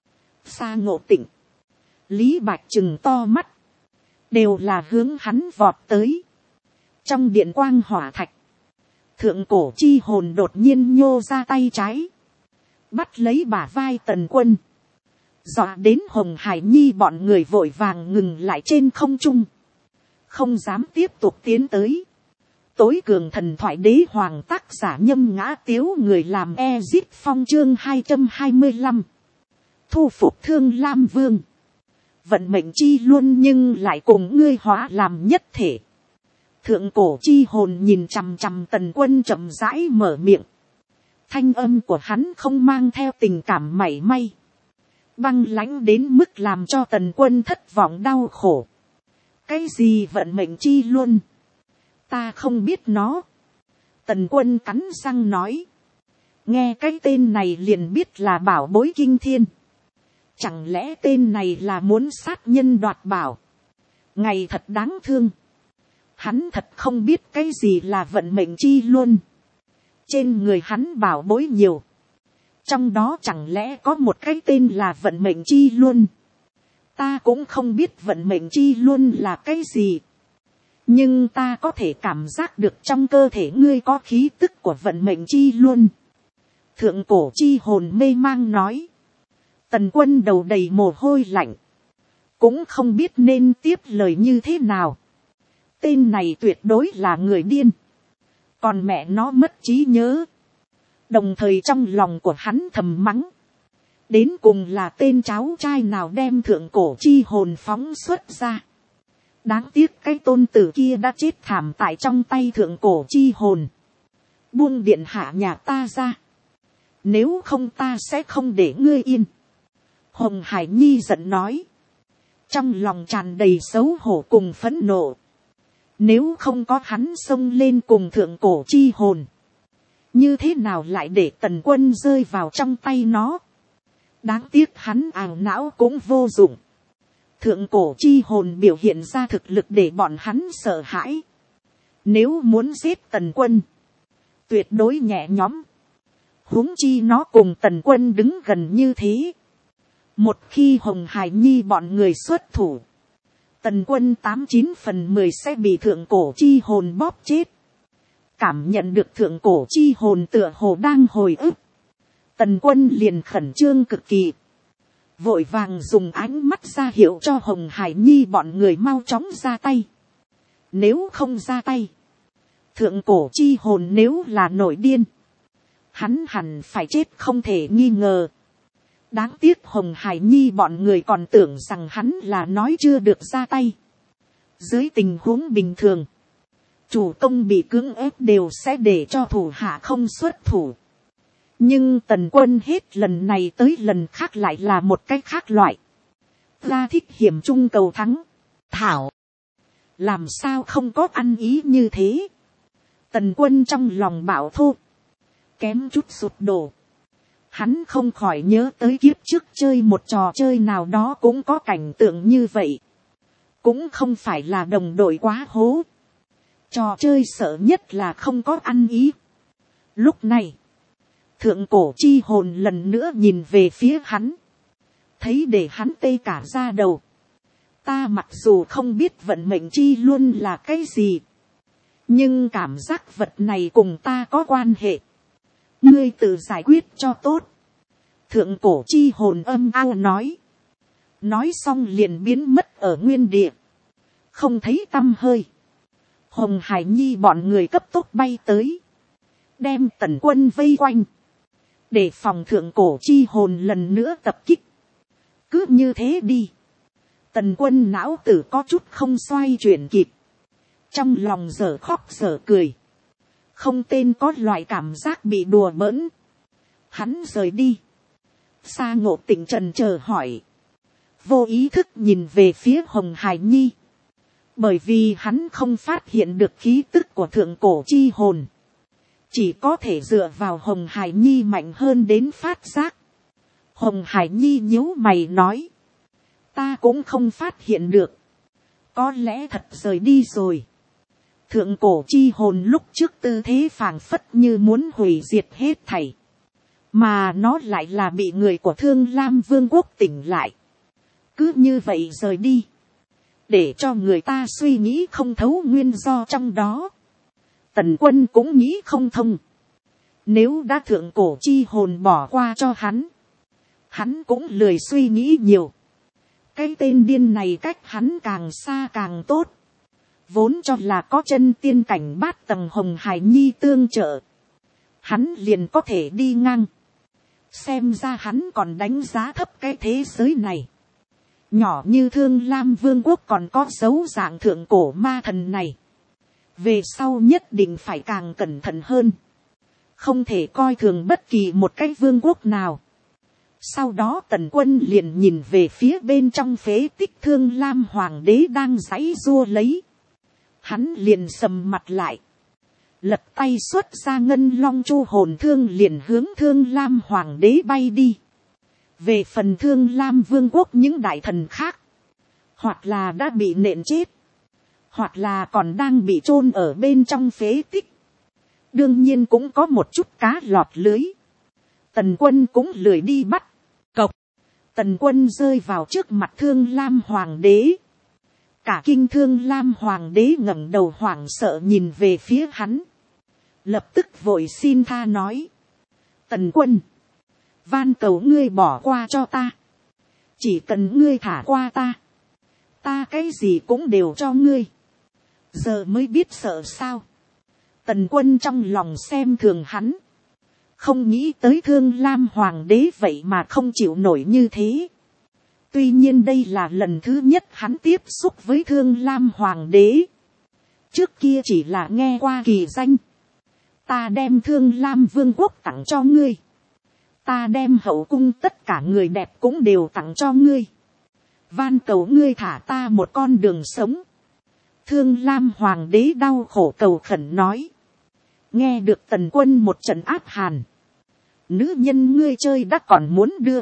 Speaker 1: Sa Ngộ Tịnh, Lý Bạch trừng to mắt. Đều là hướng hắn vọt tới. Trong điện quang hỏa thạch, thượng cổ chi hồn đột nhiên nhô ra tay trái, bắt lấy bả vai Tần Quân. Dọa đến Hồng Hải Nhi bọn người vội vàng ngừng lại trên không trung, không dám tiếp tục tiến tới. Tối cường thần thoại đế hoàng, tác giả Nhâm Ngã Tiếu, người làm Ezit Phong, chương 225. Thu phục Thương Lam Vương. Vận mệnh chi luôn nhưng lại cùng ngươi hóa làm nhất thể. Thượng cổ chi hồn nhìn chằm chằm Tần Quân chậm rãi mở miệng. Thanh âm của hắn không mang theo tình cảm mảy may, băng lãnh đến mức làm cho Tần Quân thất vọng đau khổ. Cái gì vận mệnh chi luôn? Ta không biết nó. Tần Quân cắn răng nói. Nghe cái tên này liền biết là bảo bối kinh thiên. Chẳng lẽ tên này là muốn sát nhân đoạt bảo? Ngày thật đáng thương. Hắn thật không biết cái gì là vận mệnh chi luôn. Trên người hắn bảo bối nhiều. Trong đó chẳng lẽ có một cái tên là vận mệnh chi luôn. Ta cũng không biết vận mệnh chi luôn là cái gì. Nhưng ta có thể cảm giác được trong cơ thể ngươi có khí tức của vận mệnh chi luôn. Thượng cổ chi hồn mê mang nói. Tần Quân đầu đầy mồ hôi lạnh, cũng không biết nên tiếp lời như thế nào. Tên này tuyệt đối là người điên. Còn mẹ nó mất trí nhớ. Đồng thời trong lòng của hắn thầm mắng. Đến cùng là tên cháu trai nào đem thượng cổ chi hồn phóng xuất ra. Đáng tiếc cái tôn tử kia đã chết thảm tại trong tay thượng cổ chi hồn. Buông điện hạ nhà ta ra. Nếu không ta sẽ không để ngươi yên. Hồng Hải Nhi giận nói. Trong lòng tràn đầy xấu hổ cùng phẫn nộ. Nếu không có hắn xông lên cùng thượng cổ chi hồn, như thế nào lại để Tần Quân rơi vào trong tay nó. Đáng tiếc hắn ảo não cũng vô dụng. Thượng cổ chi hồn biểu hiện ra thực lực để bọn hắn sợ hãi. Nếu muốn giết Tần Quân, tuyệt đối nhẹ nhõm. Huống chi nó cùng Tần Quân đứng gần như thế. Một khi Hồng Hải Nhi bọn người xuất thủ, Tần Quân 89/10 sẽ bị thượng cổ chi hồn bóp chết. Cảm nhận được thượng cổ chi hồn tựa hồ đang hồi ức, Tần Quân liền khẩn trương cực kỳ. Vội vàng dùng ánh mắt ra hiệu cho Hồng Hải Nhi bọn người mau chóng ra tay. Nếu không ra tay, thượng cổ chi hồn nếu là nổi điên, hắn hẳn phải chết không thể nghi ngờ. Đáng tiếc Hồng Hải Nhi bọn người còn tưởng rằng hắn là nói chưa được ra tay. Dưới tình huống bình thường, chủ công bị cưỡng ép đều sẽ để cho thủ hạ không xuất thủ. Nhưng Tần Quân hết lần này tới lần khác lại là một cách khác loại. Ra thích hiểm trung cầu thắng. Thảo, làm sao không có ăn ý như thế. Tần Quân trong lòng bảo thô, kém chút sụp đổ. Hắn không khỏi nhớ tới kiếp trước chơi một trò chơi nào đó cũng có cảnh tượng như vậy. Cũng không phải là đồng đội quá hố. Trò chơi sợ nhất là không có ăn ý. Lúc này, thượng cổ chi hồn lần nữa nhìn về phía hắn. Thấy để hắn tê cả da đầu. Ta mặc dù không biết vận mệnh chi luôn là cái gì, nhưng cảm giác vật này cùng ta có quan hệ. Ngươi tự giải quyết cho tốt. Thượng cổ chi hồn âm ao nói. Nói xong liền biến mất ở nguyên địa, không thấy tăm hơi. Hồng Hải Nhi bọn người cấp tốc bay tới, đem Tần Quân vây quanh, để phòng thượng cổ chi hồn lần nữa tập kích. Cứ như thế đi. Tần Quân não tử có chút không xoay chuyển kịp, trong lòng dở khóc dở cười, không tên có loại cảm giác bị đùa bỡn. Hắn rời đi. Sa Ngộ Tịnh trần chờ hỏi. vô ý thức nhìn về phía Hồng Hải Nhi, bởi vì hắn không phát hiện được khí tức của thượng cổ chi hồn, chỉ có thể dựa vào Hồng Hải Nhi mạnh hơn đến phát giác. Hồng Hải Nhi nhíu mày nói, ta cũng không phát hiện được, có lẽ thật rời đi rồi. Thượng cổ chi hồn lúc trước tư thế phảng phất như muốn hủy diệt hết thảy, mà nó lại là bị người của Thương Lam Vương quốc tỉnh lại, cứ như vậy rời đi, để cho người ta suy nghĩ không thấu nguyên do trong đó. Tần Quân cũng nghĩ không thông, nếu đã thượng cổ chi hồn bỏ qua cho hắn cũng lười suy nghĩ nhiều. Cái tên điên này cách hắn càng xa càng tốt, vốn cho là có chân tiên cảnh bát tầng Hồng Hải Nhi tương trợ, hắn liền có thể đi ngang. Xem ra hắn còn đánh giá thấp cái thế giới này. Nhỏ như Thương Lam Vương quốc còn có dấu dạng thượng cổ ma thần này, về sau nhất định phải càng cẩn thận hơn, không thể coi thường bất kỳ một cái vương quốc nào. Sau đó Tần Quân liền nhìn về phía bên trong phế tích Thương Lam Hoàng đế đang giãy giụa lấy, hắn liền sầm mặt lại, lật tay xuất ra ngân long chu hồn thương liền hướng Thương Lam Hoàng đế bay đi. Về phần Thương Lam Vương quốc những đại thần khác, hoặc là đã bị nện chết, hoặc là còn đang bị chôn ở bên trong phế tích, đương nhiên cũng có một chút cá lọt lưới. Tần Quân cũng lười đi bắt. Cộc, Tần Quân rơi vào trước mặt Thương Lam Hoàng đế. Cả kinh Thương Lam Hoàng đế ngẩng đầu hoảng sợ nhìn về phía hắn, lập tức vội xin tha nói, Tần Quân, van cầu ngươi bỏ qua cho ta, chỉ cần ngươi thả qua ta cái gì cũng đều cho ngươi. Giờ mới biết sợ sao. Tần Quân trong lòng xem thường hắn, không nghĩ tới Thương Lam Hoàng đế vậy mà không chịu nổi như thế. Tuy nhiên đây là lần thứ nhất hắn tiếp xúc với Thương Lam Hoàng đế, trước kia chỉ là nghe qua kỳ danh. Ta đem Thương Lam Vương quốc tặng cho ngươi, ta đem hậu cung tất cả người đẹp cũng đều tặng cho ngươi, van cầu ngươi thả ta một con đường sống. Thương Lam Hoàng đế đau khổ cầu khẩn nói. Nghe được Tần Quân một trận áp hàn, nữ nhân ngươi chơi đã còn muốn đưa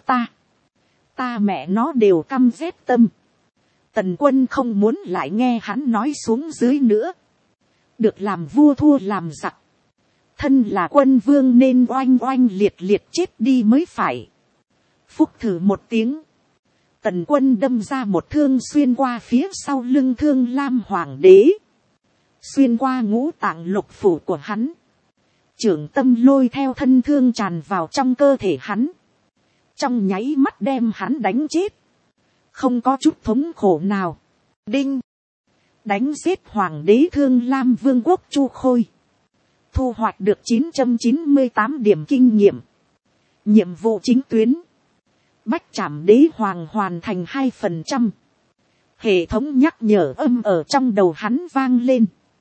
Speaker 1: ta mẹ nó đều căm ghét tâm. Tần Quân không muốn lại nghe hắn nói xuống dưới nữa, được làm vua thua làm giặc, thân là quân vương nên oanh oanh liệt liệt chết đi mới phải. Phúc thử một tiếng, Tần Quân đâm ra một thương xuyên qua phía sau lưng Thương Lam Hoàng đế, xuyên qua ngũ tạng lục phủ của hắn, trưởng tâm lôi theo thân thương tràn vào trong cơ thể hắn, trong nháy mắt đem hắn đánh chết, không có chút thống khổ nào. Đinh, đánh giết Hoàng đế Thương Lam Vương quốc Chu Khôi, thu hoạch được 998 điểm kinh nghiệm. Nhiệm vụ chính tuyến, bách trảm đế hoàng hoàn thành 2%. Hệ thống nhắc nhở âm ở trong đầu hắn vang lên,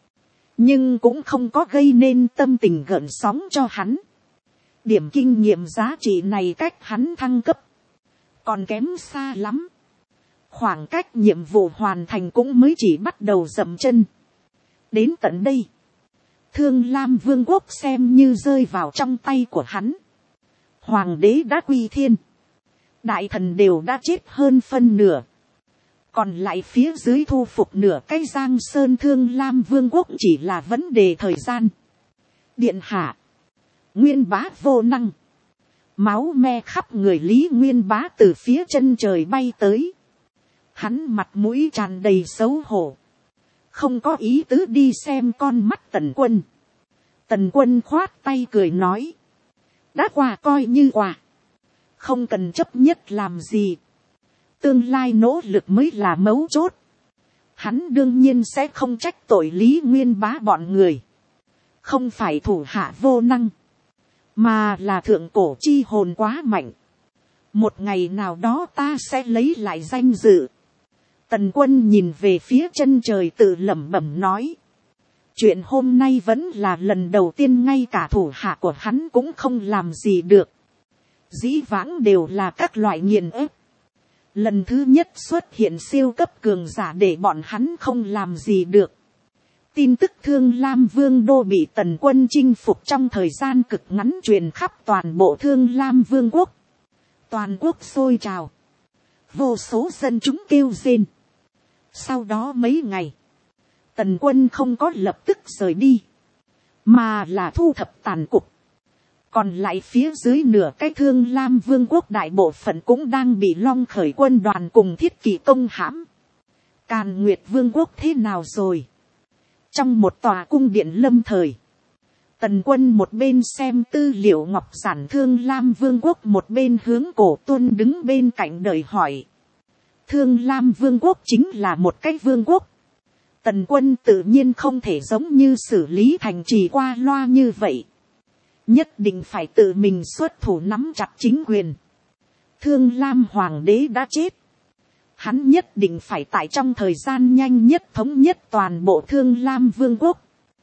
Speaker 1: nhưng cũng không có gây nên tâm tình gợn sóng cho hắn. Điểm kinh nghiệm giá trị này cách hắn thăng cấp còn kém xa lắm, khoảng cách nhiệm vụ hoàn thành cũng mới chỉ bắt đầu dậm chân. Đến tận đây, Thương Lam Vương quốc xem như rơi vào trong tay của hắn. Hoàng đế đã quy thiên, đại thần đều đã chết hơn phân nửa, còn lại phía dưới thu phục nửa cái Giang Sơn Thương Lam Vương quốc chỉ là vấn đề thời gian. Điện hạ, Nguyên Bá vô năng, máu me khắp người Lý Nguyên Bá từ phía chân trời bay tới, hắn mặt mũi tràn đầy xấu hổ, không có ý tứ đi xem con mắt Tần Quân. Tần Quân khoát tay cười nói, đã qua coi như qua, không cần chấp nhất làm gì, tương lai nỗ lực mới là mấu chốt. Hắn đương nhiên sẽ không trách tội Lý Nguyên Bá bọn người, không phải thủ hạ vô năng, mà là thượng cổ chi hồn quá mạnh. Một ngày nào đó ta sẽ lấy lại danh dự. Tần Quân nhìn về phía chân trời tự lẩm bẩm nói, chuyện hôm nay vẫn là lần đầu tiên ngay cả thủ hạ của hắn cũng không làm gì được. Dĩ vãng đều là các loại nghiền ép, lần thứ nhất xuất hiện siêu cấp cường giả để bọn hắn không làm gì được. Tin tức Thương Lam Vương đô bị Tần Quân chinh phục trong thời gian cực ngắn truyền khắp toàn bộ Thương Lam Vương quốc. Toàn quốc sôi trào. Vô số dân chúng kêu rên. Sau đó mấy ngày, Tần Quân không có lập tức rời đi, mà là thu thập tàn cục. Còn lại phía dưới nửa cái Thương Lam Vương quốc đại bộ phận cũng đang bị Long Khởi quân đoàn cùng Thiết Kỵ công hãm. Càn Nguyệt Vương quốc thế nào rồi? Trong một tòa cung điện lâm thời, Tần Quân một bên xem tư liệu ngọc giản Thương Lam Vương quốc, một bên hướng Cổ Tuân đứng bên cạnh đợi hỏi. Thương Lam Vương quốc chính là một cái vương quốc. Tần Quân tự nhiên không thể giống như xử lý thành trì qua loa như vậy. Nhất định phải tự mình xuất thủ nắm chặt chính quyền. Thương Lam Hoàng đế đã chết. Hắn nhất định phải tại trong thời gian nhanh nhất thống nhất toàn bộ Thương Lam Vương quốc.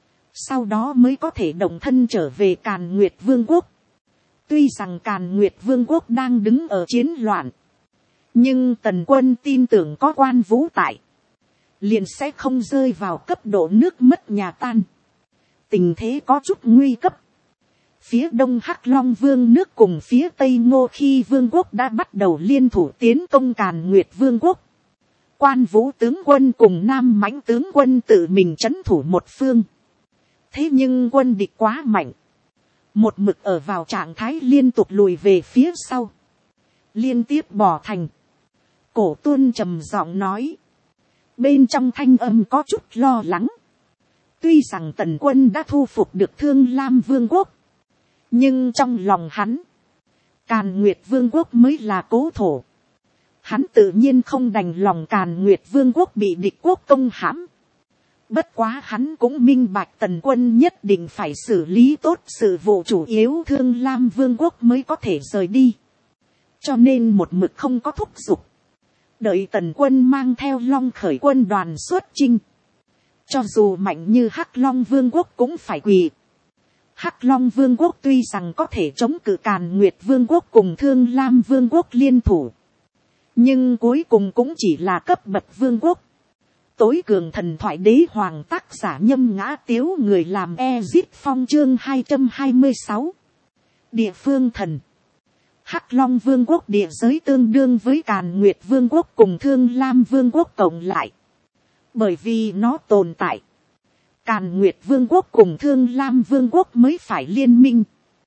Speaker 1: Sau đó mới có thể động thân trở về Càn Nguyệt Vương quốc. Tuy rằng Càn Nguyệt Vương quốc đang đứng ở chiến loạn, nhưng Tần Quân tin tưởng có Quan Vũ tại, liền sẽ không rơi vào cấp độ nước mất nhà tan. Tình thế có chút nguy cấp. Phía đông Hắc Long Vương nước cùng phía tây Ngô Khi Vương quốc đã bắt đầu liên thủ tiến công Càn Nguyệt Vương quốc. Quan Vũ tướng quân cùng Nam Mãnh tướng quân tự mình trấn thủ một phương. Thế nhưng quân địch quá mạnh, một mực ở vào trạng thái liên tục lùi về phía sau, liên tiếp bỏ thành. Cổ Tuân trầm giọng nói, bên trong thanh âm có chút lo lắng. Tuy rằng Tần Quân đã thu phục được Thương Lam Vương quốc, nhưng trong lòng hắn, Càn Nguyệt Vương quốc mới là cố thổ. Hắn tự nhiên không đành lòng Càn Nguyệt Vương quốc bị địch quốc công hãm. Bất quá hắn cũng minh bạch Tần Quân nhất định phải xử lý tốt sự vụ chủ yếu Thương Lam Vương quốc mới có thể rời đi. Cho nên một mực không có thúc giục. Đợi Tần Quân mang theo Long Khởi quân đoàn xuất chinh. Cho dù mạnh như Hắc Long Vương quốc cũng phải quỳ. Hắc Long Vương quốc tuy rằng có thể chống cự Càn Nguyệt Vương quốc cùng Thương Lam Vương quốc liên thủ, nhưng cuối cùng cũng chỉ là cấp bậc vương quốc. Tối cường thần thoại đế hoàng tác giả Nhâm Ngã Tiếu, người làm Ezit Phong chương 226. Địa phương thần. Hắc Long Vương quốc địa giới tương đương với Càn Nguyệt Vương quốc cùng Thương Lam Vương quốc cộng lại. Bởi vì nó tồn tại, Càn Nguyệt Vương quốc cùng Thương Lam Vương quốc mới phải liên minh.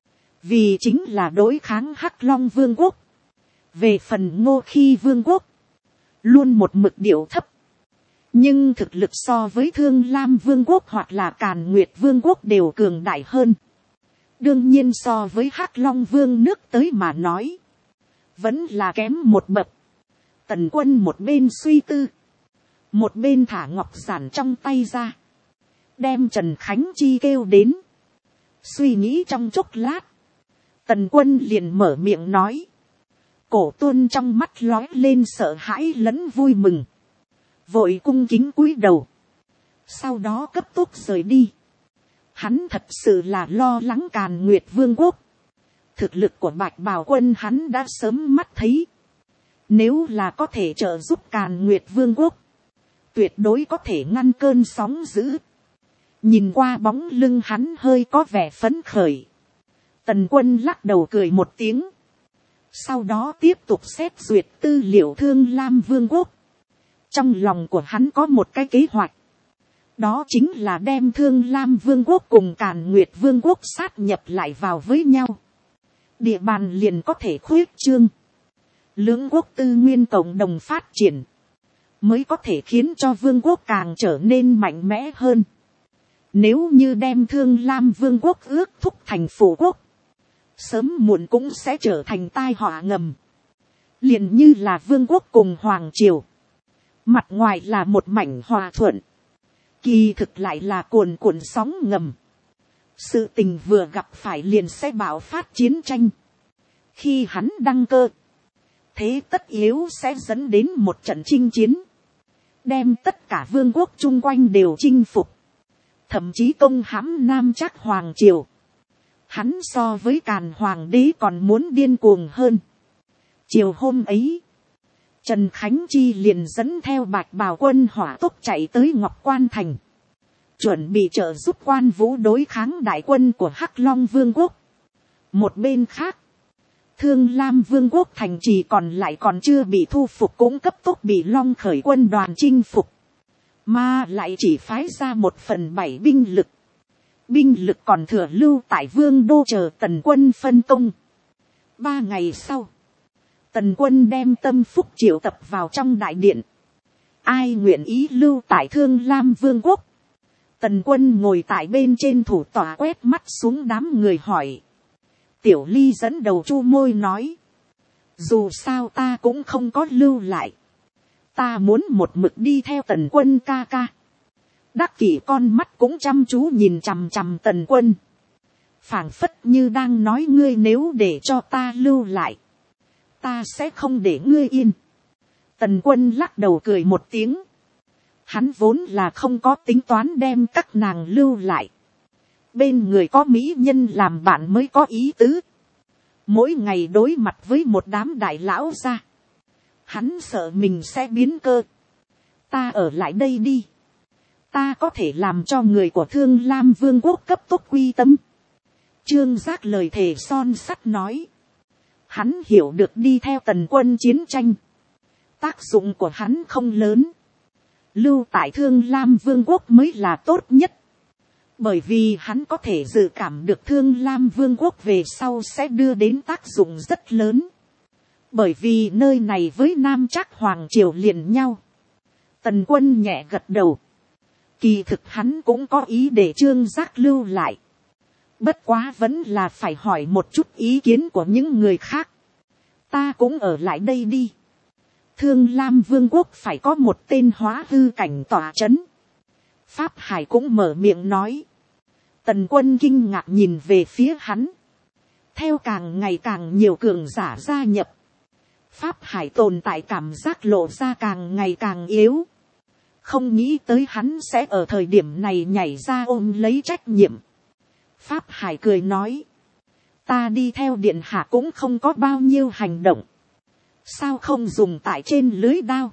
Speaker 1: Vì chính là đối kháng Hắc Long Vương quốc. Về phần Ngô Khi Vương quốc, luôn một mực điệu thấp. Nhưng thực lực so với Thương Lam Vương quốc hoặc là Càn Nguyệt Vương quốc đều cường đại hơn. Đương nhiên so với Hắc Long Vương nước tới mà nói, vẫn là kém một bậc. Tần Quân một bên suy tư, một bên thả ngọc giản trong tay ra, đem Trần Khánh Chi kêu đến. Suy nghĩ trong chốc lát, Tần Quân liền mở miệng nói. Cổ Tuân trong mắt lóe lên sợ hãi lẫn vui mừng, vội cung kính cúi đầu, sau đó cấp tốc rời đi. Hắn thật sự là lo lắng Càn Nguyệt Vương quốc. Thực lực của Bạch Bào quân hắn đã sớm mắt thấy. Nếu là có thể trợ giúp Càn Nguyệt Vương quốc, tuyệt đối có thể ngăn cơn sóng dữ. Nhìn qua bóng lưng hắn hơi có vẻ phấn khởi. Tần Quân lắc đầu cười một tiếng. Sau đó tiếp tục xét duyệt tư liệu Thương Lam Vương quốc. Trong lòng của hắn có một cái kế hoạch. Đó chính là đem Thương Lam Vương quốc cùng Càn Nguyệt Vương quốc sát nhập lại vào với nhau. Địa bàn liền có thể khuyết trương. Lưỡng quốc tư nguyên cộng đồng phát triển, mới có thể khiến cho vương quốc càng trở nên mạnh mẽ hơn. Nếu như đem Thương Lam Vương quốc ước thúc thành phụ quốc, sớm muộn cũng sẽ trở thành tai họa ngầm. Liền như là vương quốc cùng hoàng triều, mặt ngoài là một mảnh hòa thuận, kỳ thực lại là cuồn cuộn sóng ngầm. Sự tình vừa gặp phải liền sẽ bạo phát chiến tranh. Khi hắn đăng cơ, thế tất yếu sẽ dẫn đến một trận chinh chiến, đem tất cả vương quốc chung quanh đều chinh phục, thậm chí công hãm Nam Trác hoàng triều. Hắn so với Càn hoàng đế còn muốn điên cuồng hơn. Chiều hôm ấy, Trần Khánh Chi liền dẫn theo Bạch Bào quân hỏa tốc chạy tới Ngọc Quan Thành, chuẩn bị trợ giúp Quan Vũ đối kháng đại quân của Hắc Long Vương quốc. Một bên khác, Thương Lam Vương quốc thành trì còn lại còn chưa bị thu phục cũng cấp tốc bị Long Khởi quân đoàn chinh phục, mà lại chỉ phái ra 1/7 binh lực. Binh lực còn thừa lưu tại Vương đô chờ Tần quân phân công. 3 ngày sau, Tần quân đem Tâm Phúc triệu tập vào trong đại điện. Ai nguyện ý lưu tại Thương Lam Vương quốc? Tần quân ngồi tại bên trên thủ tòa quét mắt xuống đám người hỏi. Tiểu Ly dẫn đầu chu môi nói. Dù sao ta cũng không có lưu lại. Ta muốn một mực đi theo Tần quân ca ca. Đắc Kỷ con mắt cũng chăm chú nhìn chằm chằm Tần quân. Phảng phất như đang nói ngươi nếu để cho ta lưu lại, ta sẽ không để ngươi yên. Tần quân lắc đầu cười một tiếng. Hắn vốn là không có tính toán đem các nàng lưu lại. Bên người có mỹ nhân làm bạn mới có ý tứ. Mỗi ngày đối mặt với một đám đại lão ra, hắn sợ mình sẽ biến cơ. Ta ở lại đây đi. Ta có thể làm cho người của Thương Lam Vương quốc cấp tốc quy tâm. Trương Giác lời thề son sắt nói. Hắn hiểu được đi theo Tần quân chiến tranh, tác dụng của hắn không lớn. Lưu tại Thương Lam Vương quốc mới là tốt nhất. Bởi vì hắn có thể dự cảm được Thương Lam Vương quốc về sau sẽ đưa đến tác dụng rất lớn. Bởi vì nơi này với Nam Trác Hoàng triều liền nhau. Tần quân nhẹ gật đầu. Kỳ thực hắn cũng có ý để Trương Giác lưu lại. Bất quá vẫn là phải hỏi một chút ý kiến của những người khác. Ta cũng ở lại đây đi. Thương Lam Vương quốc phải có một tên hóa hư cảnh tỏa chấn. Pháp Hải cũng mở miệng nói. Tần quân kinh ngạc nhìn về phía hắn. Theo càng ngày càng nhiều cường giả gia nhập, Pháp Hải tồn tại cảm giác lộ ra càng ngày càng yếu. Không nghĩ tới hắn sẽ ở thời điểm này nhảy ra ôm lấy trách nhiệm. Pháp Hải cười nói. Ta đi theo điện hạ cũng không có bao nhiêu hành động. Sao không dùng tại trên lưới đao?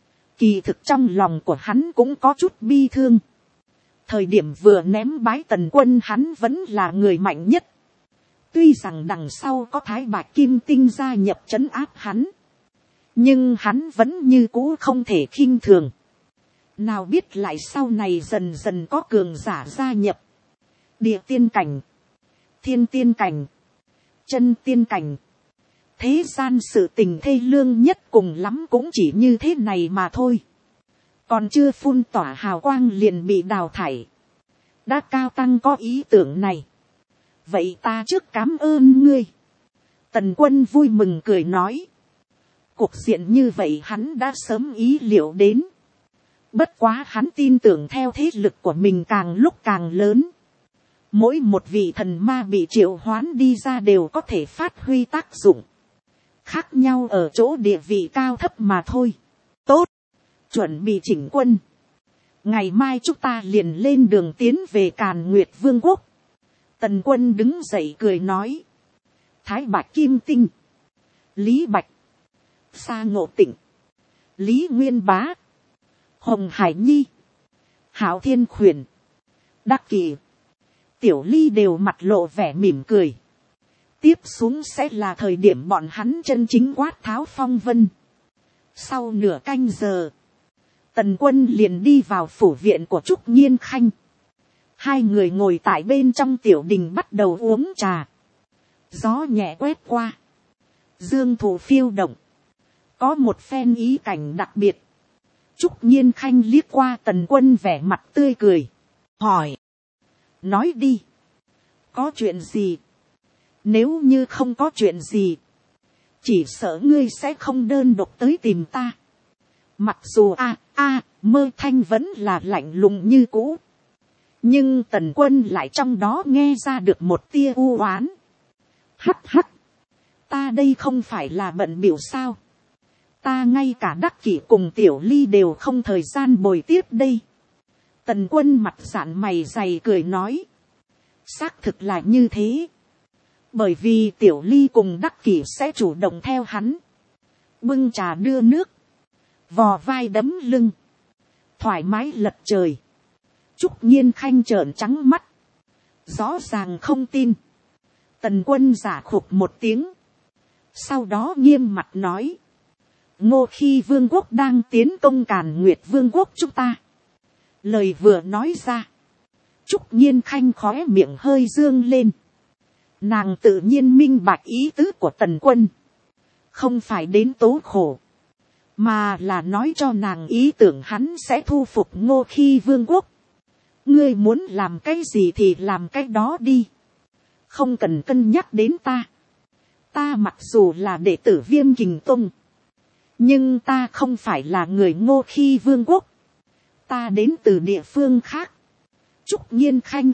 Speaker 1: Kỳ thực trong lòng của hắn cũng có chút bi thương. Thời điểm vừa ném bái Tần quân hắn vẫn là người mạnh nhất. Tuy rằng đằng sau có Thái Bạch Kim Tinh gia nhập trấn áp hắn, nhưng hắn vẫn như cũ không thể khinh thường. Nào biết lại sau này dần dần có cường giả gia nhập. Địa tiên cảnh, thiên tiên cảnh, chân tiên cảnh. Thế gian sự tình thê lương nhất cùng lắm cũng chỉ như thế này mà thôi. Còn chưa phun tỏa hào quang liền bị đào thải. Đã cao tăng có ý tưởng này. Vậy ta trước cảm ơn ngươi. Tần quân vui mừng cười nói. Cuộc diện như vậy hắn đã sớm ý liệu đến. Bất quá hắn tin tưởng theo thế lực của mình càng lúc càng lớn. Mỗi một vị thần ma bị triệu hoán đi ra đều có thể phát huy tác dụng. Khác nhau ở chỗ địa vị cao thấp mà thôi. Tốt. Chuẩn bị chỉnh quân. Ngày mai chúng ta liền lên đường tiến về Càn Nguyệt Vương quốc. Tần quân đứng dậy cười nói. Thái Bạch Kim Tinh, Lý Bạch, Sa Ngộ Tịnh, Lý Nguyên Bá, Hồng Hải Nhi, Hạo Thiên Khuyển, Đắc Kỷ, Tiểu Ly đều mặt lộ vẻ mỉm cười. Tiếp xuống sẽ là thời điểm bọn hắn chân chính quát tháo phong vân. Sau nửa canh giờ, Tần quân liền đi vào phủ viện của Trúc Nhiên Khanh. Hai người ngồi tại bên trong tiểu đình bắt đầu uống trà. Gió nhẹ quét qua, dương thụ phiêu động, có một phen ý cảnh đặc biệt. Trúc Nhiên Khanh liếc qua Tần quân vẻ mặt tươi cười, hỏi. Nói đi, có chuyện gì? Nếu như không có chuyện gì, chỉ sợ ngươi sẽ không đơn độc tới tìm ta. Mặc dù Mơ Thanh vẫn là lạnh lùng như cũ, nhưng Tần quân lại trong đó nghe ra được một tia u oán. Hắt hắt, ta đây không phải là bận bịu sao? Ta ngay cả Đắc Kỷ cùng Tiểu Ly đều không thời gian bồi tiếp đây. Tần quân mặt dạn mày dày cười nói. Xác thực là như thế. Bởi vì Tiểu Ly cùng Đắc Kỷ sẽ chủ động theo hắn, bưng trà đưa nước. vò vai đấm lưng, thoải mái lật trời. Trúc Nhiên Khanh trợn trắng mắt, rõ ràng không tin. Tần Quân giả khục một tiếng, sau đó nghiêm mặt nói, Ngô Khi Vương quốc đang tiến công Càn Nguyệt Vương quốc chúng ta. Lời vừa nói ra, Trúc Nhiên Khanh khóe miệng hơi dương lên. Nàng tự nhiên minh bạch ý tứ của Tần Quân, không phải đến tố khổ, mà là nói cho nàng ý tưởng hắn sẽ thu phục Ngô Khi Vương quốc. Ngươi muốn làm cái gì thì làm cái đó đi, không cần cân nhắc đến ta. Ta mặc dù là đệ tử Viêm Kình Tông, nhưng ta không phải là người Ngô Khi Vương quốc, ta đến từ địa phương khác. Trúc Nhiên Khanh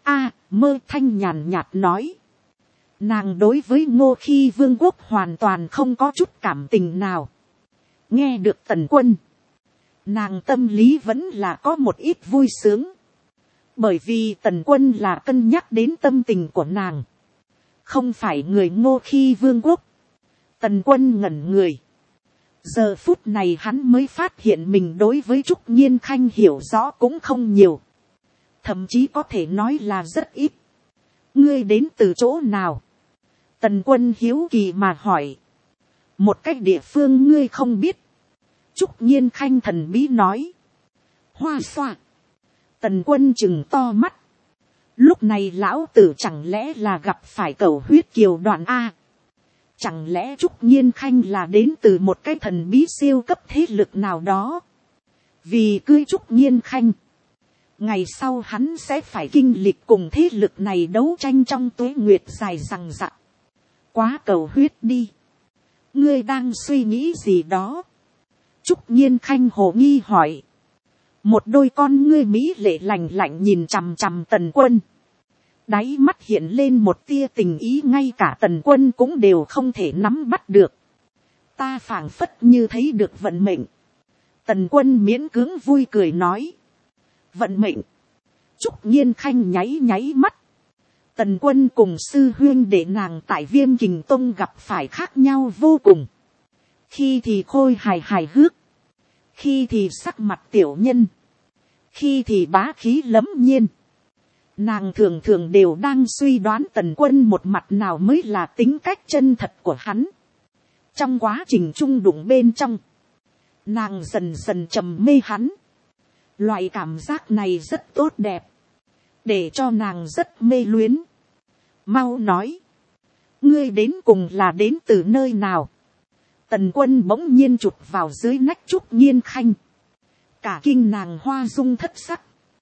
Speaker 1: mơ thanh nhàn nhạt nói. Nàng đối với Ngô Khi Vương quốc hoàn toàn không có chút cảm tình nào. Nghe được Tần Quân, nàng tâm lý vẫn là có một ít vui sướng. Bởi vì Tần Quân là cân nhắc đến tâm tình của nàng, không phải người Ngô Khi Vương quốc. Tần Quân ngẩn người. Giờ phút này hắn mới phát hiện mình đối với Trúc Nhiên Khanh hiểu rõ cũng không nhiều, thậm chí có thể nói là rất ít. Ngươi đến từ chỗ nào? Tần Quân hiếu kỳ mà hỏi. Một cách địa phương ngươi không biết. Trúc Nhiên Khanh thần bí nói. Hoa xoa. Tần Quân chừng to mắt. Lúc này lão tử chẳng lẽ là gặp phải cẩu huyết kiều đoạn A? Chẳng lẽ Trúc Nhiên Khanh là đến từ một cái thần bí siêu cấp thế lực nào đó? Vì cưới Trúc Nhiên Khanh, ngày sau hắn sẽ phải kinh lịch cùng thế lực này đấu tranh trong tuế nguyệt dài rằng rặc. Quá cầu huyết đi. Ngươi đang suy nghĩ gì đó? Trúc Nhiên Khanh hồ nghi hỏi. Một đôi con ngươi mỹ lệ lạnh lạnh nhìn chằm chằm Tần Quân. Đáy mắt hiện lên một tia tình ý ngay cả Tần Quân cũng đều không thể nắm bắt được. Ta phảng phất như thấy được vận mệnh. Tần Quân miễn cưỡng vui cười nói. Vận mệnh. Trúc Nhiên Khanh nháy nháy mắt. Tần Quân cùng sư huyên để nàng tại Viêm Kình Tông gặp phải khác nhau vô cùng. Khi thì khôi hài hài hước, khi thì sắc mặt tiểu nhân, khi thì bá khí lẫm nhiên. Nàng thường thường đều đang suy đoán Tần Quân một mặt nào mới là tính cách chân thật của hắn. Trong quá trình chung đụng bên trong, nàng dần dần trầm mê hắn. Loại cảm giác này rất tốt đẹp, để cho nàng rất mê luyến. Mau nói, ngươi đến cùng là đến từ nơi nào? Tần Quân bỗng nhiên chụp vào dưới nách Trúc Nhiên Khanh. Cả kinh nàng hoa dung thất sắc,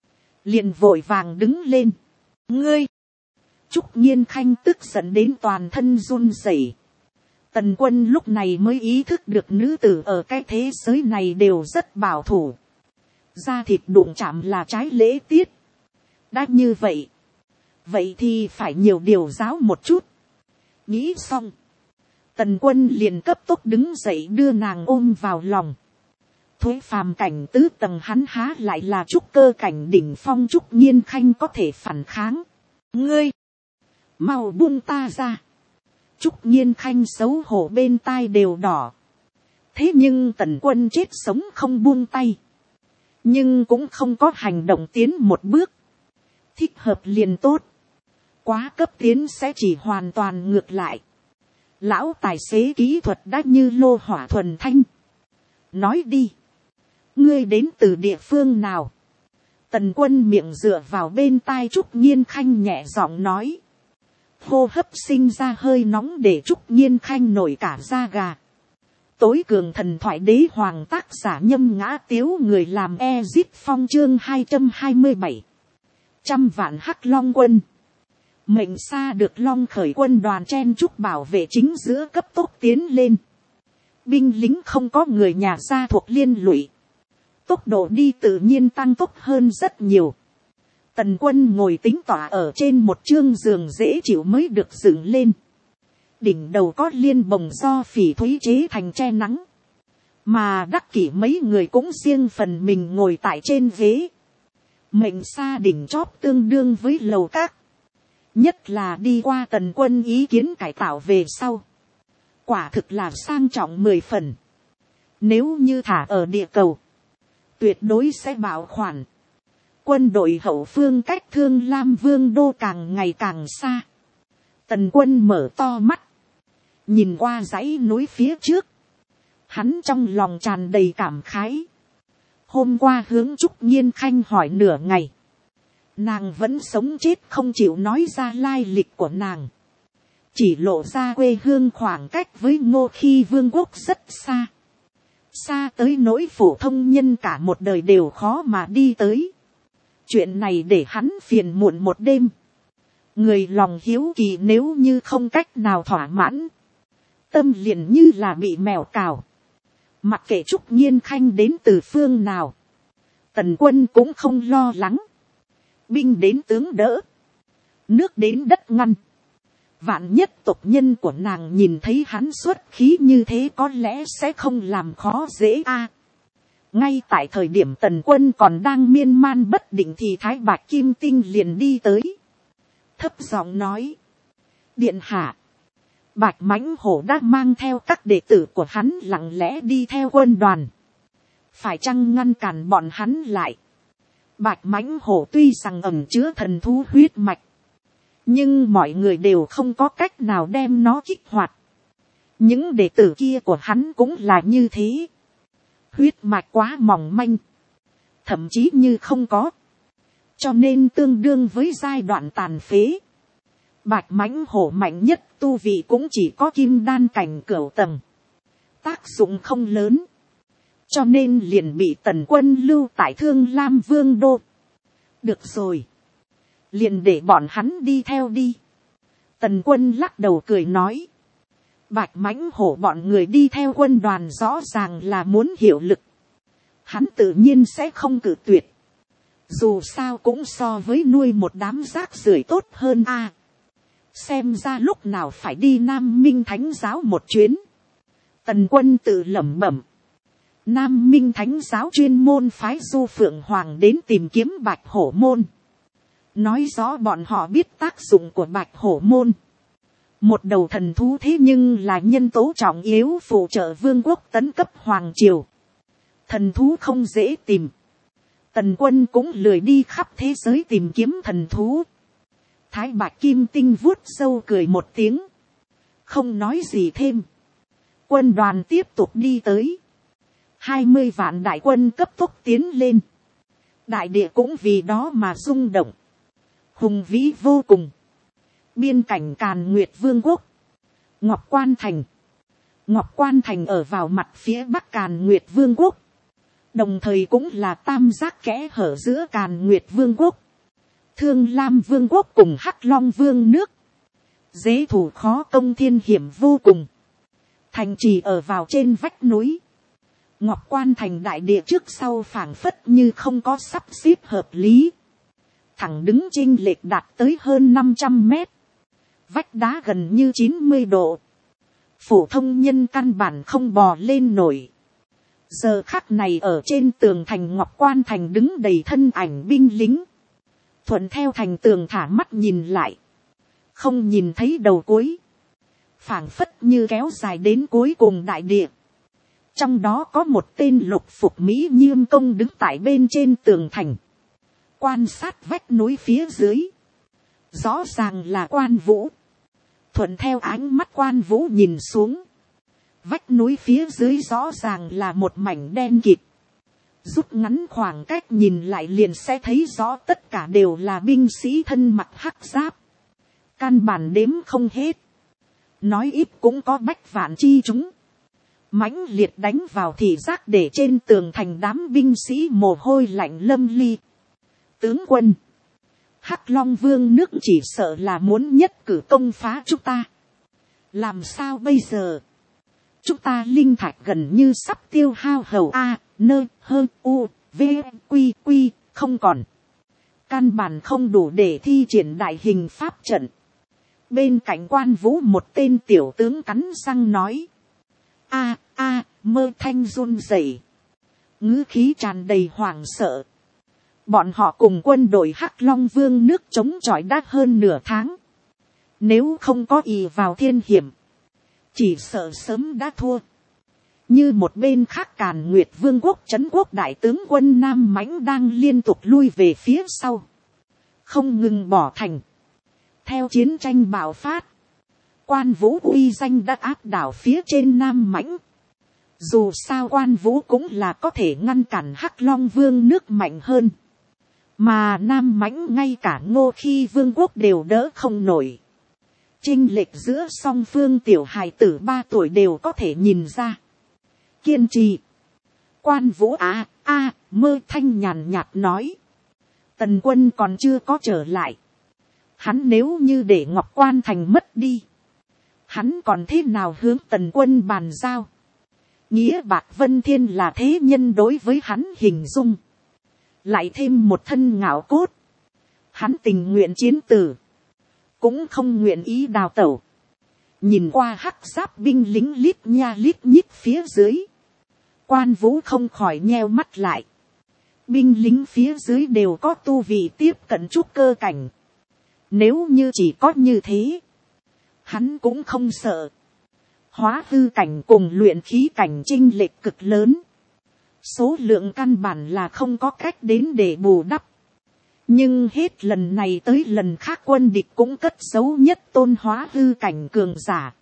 Speaker 1: liền vội vàng đứng lên. Ngươi! Trúc Nhiên Khanh tức giận đến toàn thân run rẩy. Tần Quân lúc này mới ý thức được nữ tử ở cái thế giới này đều rất bảo thủ. Da thịt đụng chạm là trái lễ tiết. Đã như vậy, vậy thì phải nhiều điều giáo một chút. Nghĩ xong, Tần Quân liền cấp tốc đứng dậy đưa nàng ôm vào lòng. Thuế phàm cảnh tứ tầng hắn há lại là trúc cơ cảnh đỉnh phong. Trúc Nhiên Khanh có thể phản kháng. Ngươi! Mau buông ta ra! Trúc Nhiên Khanh xấu hổ bên tai đều đỏ. Thế nhưng Tần Quân chết sống không buông tay. Nhưng cũng không có hành động tiến một bước. Thích hợp liền tốt. Quá cấp tiến sẽ chỉ hoàn toàn ngược lại. Lão tài xế kỹ thuật đã như lô hỏa thuần thanh. Nói đi. Ngươi đến từ địa phương nào? Tần Quân miệng dựa vào bên tai Trúc Nhiên Khanh nhẹ giọng nói. Hô hấp sinh ra hơi nóng để Trúc Nhiên Khanh nổi cả da gà. Tối cường thần thoại đế hoàng tác giả Nhâm Ngã Tiếu, người làm Ezit Phong chương 227. Trăm vạn hắc long quân. Mệnh xa được long khởi quân đoàn chen chúc bảo vệ chính giữa cấp tốc tiến lên. Binh lính không có người nhà gia thuộc liên lụy. Tốc độ đi tự nhiên tăng tốc hơn rất nhiều. Tần Quân ngồi tính tỏa ở trên một chương giường dễ chịu mới được dựng lên. Đỉnh đầu có liên bồng do phỉ thúy chế thành che nắng. Mà đắc kỷ mấy người cũng riêng phần mình ngồi tại trên ghế. Mệnh xa đỉnh chóp tương đương với lầu các. Nhất là đi qua Tần Quân ý kiến cải tạo về sau. Quả thực là sang trọng 10 phần. Nếu như thả ở địa cầu, tuyệt đối sẽ bảo khoản. Quân đội hậu phương cách Thương Lam Vương đô càng ngày càng xa. Tần Quân mở to mắt, nhìn qua dãy núi phía trước. Hắn trong lòng tràn đầy cảm khái. Hôm qua hướng Trúc Nhiên Khanh hỏi nửa ngày, nàng vẫn sống chết không chịu nói ra lai lịch của nàng. Chỉ lộ ra quê hương khoảng cách với Ngô Khi Vương quốc rất xa. Xa tới nỗi phổ thông nhân cả một đời đều khó mà đi tới. Chuyện này để hắn phiền muộn một đêm. Người lòng hiếu kỳ nếu như không cách nào thỏa mãn, tâm liền như là bị mèo cào. Mặc kệ Trúc Nhiên Khanh đến từ phương nào, Tần Quân cũng không lo lắng. Binh đến tướng đỡ, nước đến đất ngăn. Vạn nhất tộc nhân của nàng nhìn thấy hắn xuất khí như thế có lẽ sẽ không làm khó dễ a. Ngay tại thời điểm Tần Quân còn đang miên man bất định thì Thái Bạch Kim Tinh liền đi tới. Thấp giọng nói: Điện hạ, Bạch Mãnh Hổ đã mang theo các đệ tử của hắn lặng lẽ đi theo quân đoàn. Phải chăng ngăn cản bọn hắn lại? Bạch Mãnh Hổ tuy rằng ẩn chứa thần thú huyết mạch, nhưng mọi người đều không có cách nào đem nó kích hoạt. Những đệ tử kia của hắn cũng là như thế. Huyết mạch quá mỏng manh, thậm chí như không có, cho nên tương đương với giai đoạn tàn phế. Bạch Mãnh Hổ mạnh nhất tu vị cũng chỉ có kim đan cảnh cửu tầng, tác dụng không lớn, cho nên liền bị Tần Quân lưu tại Thương Lam Vương đô. Được rồi, liền để bọn hắn đi theo đi. Tần Quân lắc đầu cười nói: Bạch Mãnh Hổ bọn người đi theo quân đoàn rõ ràng là muốn hiệu lực, hắn tự nhiên sẽ không cự tuyệt. Dù sao cũng so với nuôi một đám rác rưởi tốt hơn a. Xem ra lúc nào phải đi Nam Minh Thánh giáo một chuyến. Tần Quân tự lẩm bẩm. Nam Minh Thánh giáo chuyên môn phái Du Phượng Hoàng đến tìm kiếm Bạch Hổ môn, nói rõ bọn họ biết tác dụng của Bạch Hổ môn. Một đầu thần thú thế nhưng là nhân tố trọng yếu phụ trợ vương quốc tấn cấp hoàng triều. Thần thú không dễ tìm. Tần Quân cũng lười đi khắp thế giới tìm kiếm thần thú. Thái Bạch Kim Tinh vuốt râu cười một tiếng, không nói gì thêm. Quân đoàn tiếp tục đi tới. 20 vạn đại quân cấp tốc tiến lên. Đại địa cũng vì đó mà rung động, hùng vĩ vô cùng. Biên cảnh Càn Nguyệt Vương quốc, Ngọc Quan Thành. Ngọc Quan Thành ở vào mặt phía bắc Càn Nguyệt Vương quốc, đồng thời cũng là tam giác kẽ hở giữa Càn Nguyệt Vương quốc, Thương Lam Vương quốc cùng Hắc Long Vương nước. Dễ thủ khó công, thiên hiểm vô cùng. Thành trì ở vào trên vách núi. Ngọc Quan Thành đại địa trước sau phảng phất như không có sắp xếp hợp lý, thẳng đứng chênh lệch đạt tới hơn 500 mét. Vách đá gần như 90 độ. Phổ thông nhân căn bản không bò lên nổi. Giờ khắc này ở trên tường thành Ngọc Quan Thành đứng đầy thân ảnh binh lính. Thuận theo thành tường thả mắt nhìn lại, không nhìn thấy đầu cuối, phảng phất như kéo dài đến cuối cùng đại địa. Trong đó có một tên lục phục Mỹ Nhiêm công đứng tại bên trên tường thành, quan sát vách núi phía dưới. Rõ ràng là Quan Vũ. Thuận theo ánh mắt Quan Vũ nhìn xuống, vách núi phía dưới rõ ràng là một mảnh đen kịt. Rút ngắn khoảng cách nhìn lại liền sẽ thấy rõ tất cả đều là binh sĩ thân mặc hắc giáp. Căn bản đếm không hết. Nói ít cũng có bách vạn chi chúng. Mãnh liệt đánh vào thị giác để trên tường thành đám binh sĩ mồ hôi lạnh lâm ly. Tướng quân, Hắc Long Vương nước chỉ sợ là muốn nhất cử công phá chúng ta. Làm sao bây giờ? Chúng ta linh thạch gần như sắp tiêu hao hầu a, nơ, hơ, u, v, quy, quy, không còn. Căn bản không đủ để thi triển đại hình pháp trận. Bên cạnh Quan Vũ một tên tiểu tướng cắn răng nói. Mơ thanh run rẩy, ngữ khí tràn đầy hoảng sợ. Bọn họ cùng quân đội Hắc Long Vương nước chống chọi đã hơn nửa tháng. Nếu không có ỷ vào thiên hiểm, chỉ sợ sớm đã thua. Như một bên khác Càn Nguyệt Vương quốc trấn quốc đại tướng quân Nam Mãnh đang liên tục lui về phía sau. Không ngừng bỏ thành. Theo chiến tranh bạo phát. Quan Vũ uy danh đã áp đảo phía trên Nam Mãnh. Dù sao Quan Vũ cũng là có thể ngăn cản Hắc Long Vương nước mạnh hơn. Mà Nam Mãnh ngay cả Ngô Khi Vương quốc đều đỡ không nổi. Chênh lệch giữa song phương tiểu hài tử 3 tuổi đều có thể nhìn ra. Kiên trì. Quan Vũ mơ thanh nhàn nhạt nói. Tần quân còn chưa có trở lại. Hắn nếu như để Ngọc Quan Thành mất đi. Hắn còn thế nào hướng tần quân bàn giao. Nghĩa Bạc Vân Thiên là thế nhân đối với hắn hình dung. Lại thêm một thân ngạo cốt. Hắn tình nguyện chiến tử. Cũng không nguyện ý đào tẩu. Nhìn qua hắc giáp binh lính lít nha lít nhít phía dưới. Quan Vũ không khỏi nheo mắt lại. Binh lính phía dưới đều có tu vị tiếp cận trúc cơ cảnh. Nếu như chỉ có như thế. Hắn cũng không sợ. Hóa hư cảnh cùng luyện khí cảnh chênh lệch cực lớn. Số lượng căn bản là không có cách đến để bù đắp. Nhưng hết lần này tới lần khác quân địch cũng cất giấu nhất tôn hóa hư cảnh cường giả.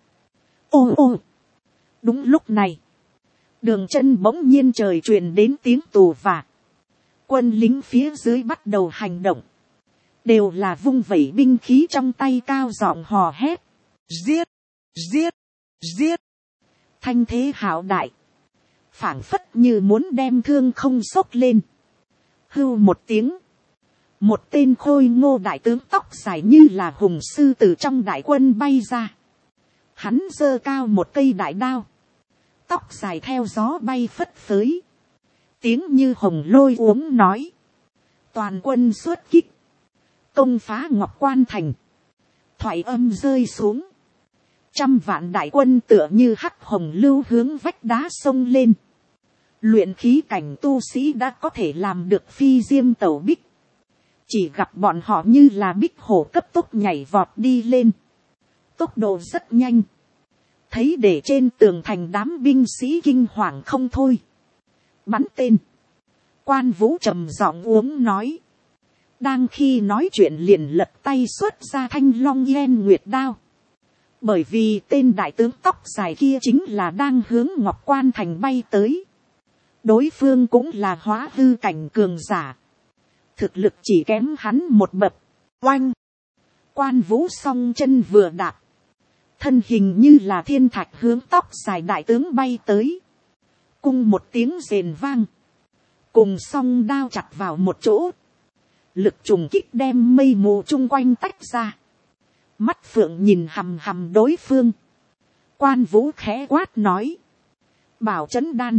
Speaker 1: Ô! Đúng lúc này. Đường chân bỗng nhiên trời truyền đến tiếng tù và. Quân lính phía dưới bắt đầu hành động. Đều là vung vẩy binh khí trong tay cao giọng hò hét. Giết! Giết! Giết! Thanh thế hạo đại. Phảng phất như muốn đem thương không xốc lên. Hưu một tiếng. Một tên khôi ngô đại tướng tóc dài như là hùng sư từ trong đại quân bay ra. Hắn giơ cao một cây đại đao. Tóc dài theo gió bay phất phới. Tiếng như hồng lôi uống nói. Toàn quân xuất kích. Công phá Ngọc Quan Thành. Thoại âm rơi xuống. 100 vạn đại quân tựa như hắc hồng lưu hướng vách đá sông lên. Luyện khí cảnh tu sĩ đã có thể làm được phi diêm tẩu bích. Chỉ gặp bọn họ như là bích hổ cấp tốc nhảy vọt đi lên. Tốc độ rất nhanh. Thấy để trên tường thành đám binh sĩ kinh hoàng không thôi. Bắn tên. Quan Vũ trầm giọng uống nói. Đang khi nói chuyện liền lật tay xuất ra thanh long yên nguyệt đao. Bởi vì tên đại tướng tóc dài kia chính là đang hướng Ngọc Quan Thành bay tới. Đối phương cũng là hóa hư cảnh cường giả. Thực lực chỉ kém hắn một bậc. Oanh! Quan Vũ song chân vừa đạp. Thân hình như là thiên thạch hướng tóc dài đại tướng bay tới. Cung một tiếng rền vang. Cùng song đao chặt vào một chỗ. Lực trùng kích đem mây mù chung quanh tách ra. Mắt phượng nhìn hằm hằm đối phương. Quan Vũ khẽ quát nói. Bảo Chấn Đan.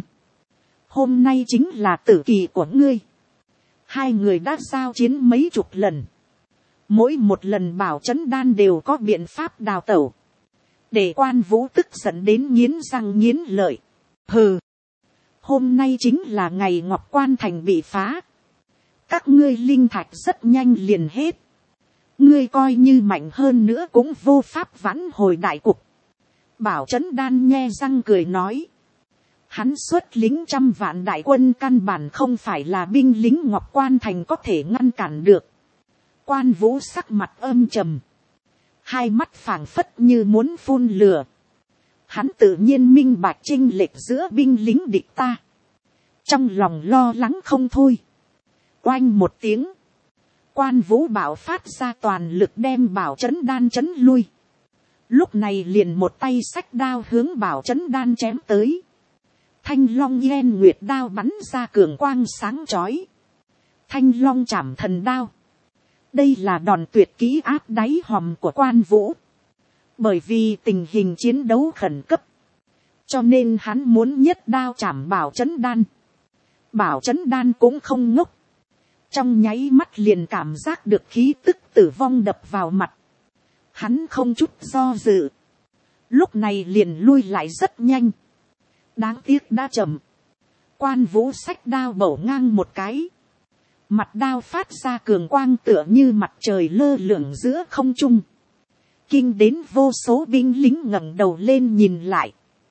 Speaker 1: Hôm nay chính là tử kỳ của ngươi. Hai người đã giao chiến mấy chục lần. Mỗi một lần Bảo Chấn Đan đều có biện pháp đào tẩu. Để Quan Vũ tức giận đến nghiến răng nghiến lợi. Hừ. Hôm nay chính là ngày Ngọc Quan Thành bị phá. Các ngươi linh thạch rất nhanh liền hết. Ngươi coi như mạnh hơn nữa cũng vô pháp vãn hồi đại cục. Bảo Chấn Đan nhe răng cười nói. Hắn xuất lính 100 vạn đại quân căn bản không phải là binh lính Ngọc Quan Thành có thể ngăn cản được. Quan Vũ sắc mặt âm trầm. Hai mắt phảng phất như muốn phun lửa. Hắn tự nhiên minh bạch chênh lệch giữa binh lính địch ta. Trong lòng lo lắng không thôi. Oanh một tiếng. Quan Vũ bạo phát ra toàn lực đem Bảo Chấn Đan chấn lui. Lúc này liền một tay xách đao hướng Bảo Chấn Đan chém tới. Thanh long yên nguyệt đao bắn ra cường quang sáng chói. Thanh long chảm thần đao. Đây là đòn tuyệt kỹ áp đáy hòm của Quan Vũ. Bởi vì tình hình chiến đấu khẩn cấp. Cho nên hắn muốn nhất đao chảm Bảo Chấn Đan. Bảo Chấn Đan cũng không ngốc. Trong nháy mắt liền cảm giác được khí tức tử vong đập vào mặt. Hắn không chút do dự. Lúc này liền lui lại rất nhanh. Đáng tiếc đã chậm. Quan Vũ xách đao bổ ngang một cái. Mặt đao phát ra cường quang tựa như mặt trời lơ lửng giữa không trung. Kinh đến vô số binh lính ngẩng đầu lên nhìn lại.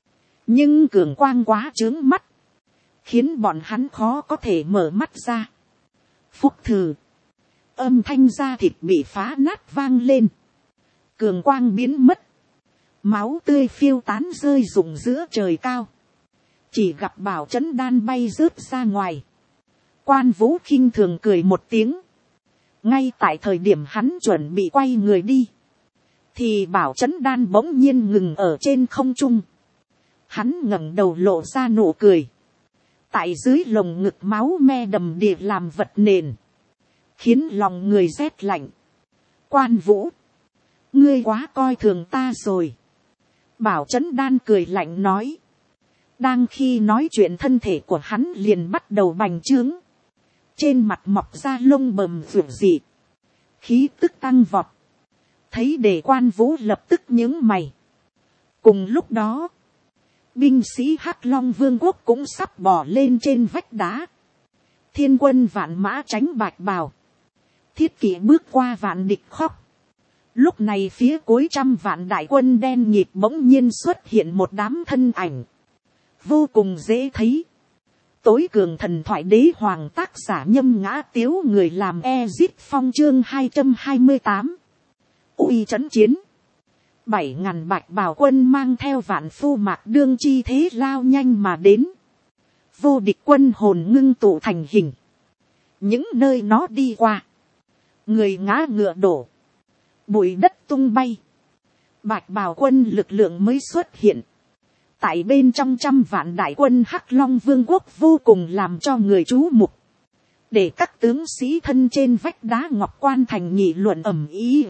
Speaker 1: nhưng cường quang quá trướng mắt, khiến bọn hắn khó có thể mở mắt ra. Phúc thử, âm thanh da thịt bị phá nát vang lên, cường quang biến mất, máu tươi phiêu tán rơi rụng giữa trời cao, chỉ gặp Bảo Chấn Đan bay rớt ra ngoài. Quan Vũ khinh thường cười một tiếng, ngay tại thời điểm hắn chuẩn bị quay người đi, thì Bảo Chấn Đan bỗng nhiên ngừng ở trên không trung. Hắn ngẩng đầu lộ ra nụ cười, tại dưới lồng ngực máu me đầm đìa làm vật nền, khiến lòng người rét lạnh. Quan Vũ, ngươi quá coi thường ta rồi. Bảo Chấn Đan cười lạnh nói. Đang khi nói chuyện, thân thể của hắn liền bắt đầu bành trướng, trên mặt mọc ra lông bầm rượu dị, khí tức tăng vọt. Thấy để Quan Vũ lập tức nhướng mày. Cùng lúc đó, binh sĩ Hắc Long Vương quốc cũng sắp bò lên trên vách đá. Thiên quân vạn mã tránh bạch bào, thiết kỵ bước qua vạn địch khóc. Lúc này phía cuối trăm vạn đại quân đen nhịp bỗng nhiên xuất hiện một đám thân ảnh, vô cùng dễ thấy. Tối cường thần thoại đế hoàng tác giả Nhâm Ngã Tiếu, người làm Ezit Phong, chương 228. Uy trấn chiến. 7.000 bạch bào quân mang theo vạn phu mạc đương chi thế lao nhanh mà đến. Vô địch quân hồn ngưng tụ thành hình. Những nơi nó đi qua, người ngã ngựa đổ, bụi đất tung bay. Bạch bào quân lực lượng mới xuất hiện. Tại bên trong trăm vạn đại quân Hắc Long Vương quốc vô cùng làm cho người chú mục. Để các tướng sĩ thân trên vách đá Ngọc Quan thành nghị luận ầm ĩ.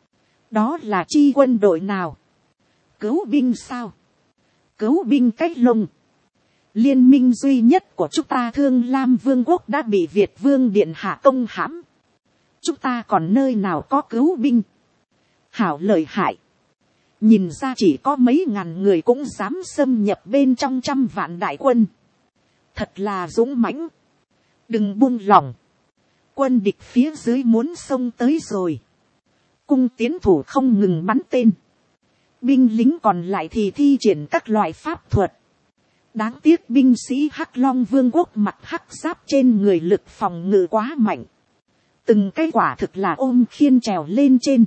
Speaker 1: Đó là chi quân đội nào? Cứu binh sao? Cứu binh cách lông. Liên minh duy nhất của chúng ta Thương Lam Vương quốc đã bị Việt Vương Điện Hạ công hãm. Chúng ta còn nơi nào có cứu binh? Hảo lợi hại. Nhìn ra chỉ có mấy ngàn người cũng dám xâm nhập bên trong trăm vạn đại quân. Thật là dũng mãnh. Đừng buông lỏng. Quân địch phía dưới muốn xông tới rồi. Cung tiến thủ không ngừng bắn tên. Binh lính còn lại thì thi triển các loại pháp thuật. Đáng tiếc binh sĩ Hắc Long Vương quốc mặc hắc giáp trên người lực phòng ngự quá mạnh. Từng cái quả thực là ôm khiên trèo lên trên.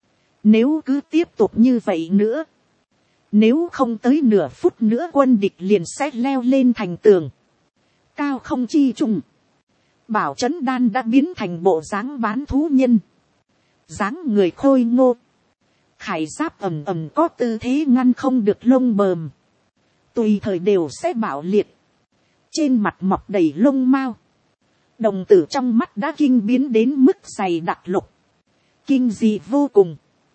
Speaker 1: Nếu cứ tiếp tục như vậy nữa, nếu không tới nửa phút nữa quân địch liền sẽ leo lên thành tường. Cao không chi trùng. Bảo Chấn Đan đã biến thành bộ dáng bán thú nhân. Dáng người khôi ngô. Khải giáp ầm ầm có tư thế ngăn không được lông bờm. Tùy thời đều sẽ bạo liệt. Trên mặt mọc đầy lông mao. Đồng tử trong mắt đã kinh biến đến mức dày đặc lục. Kinh dị vô cùng.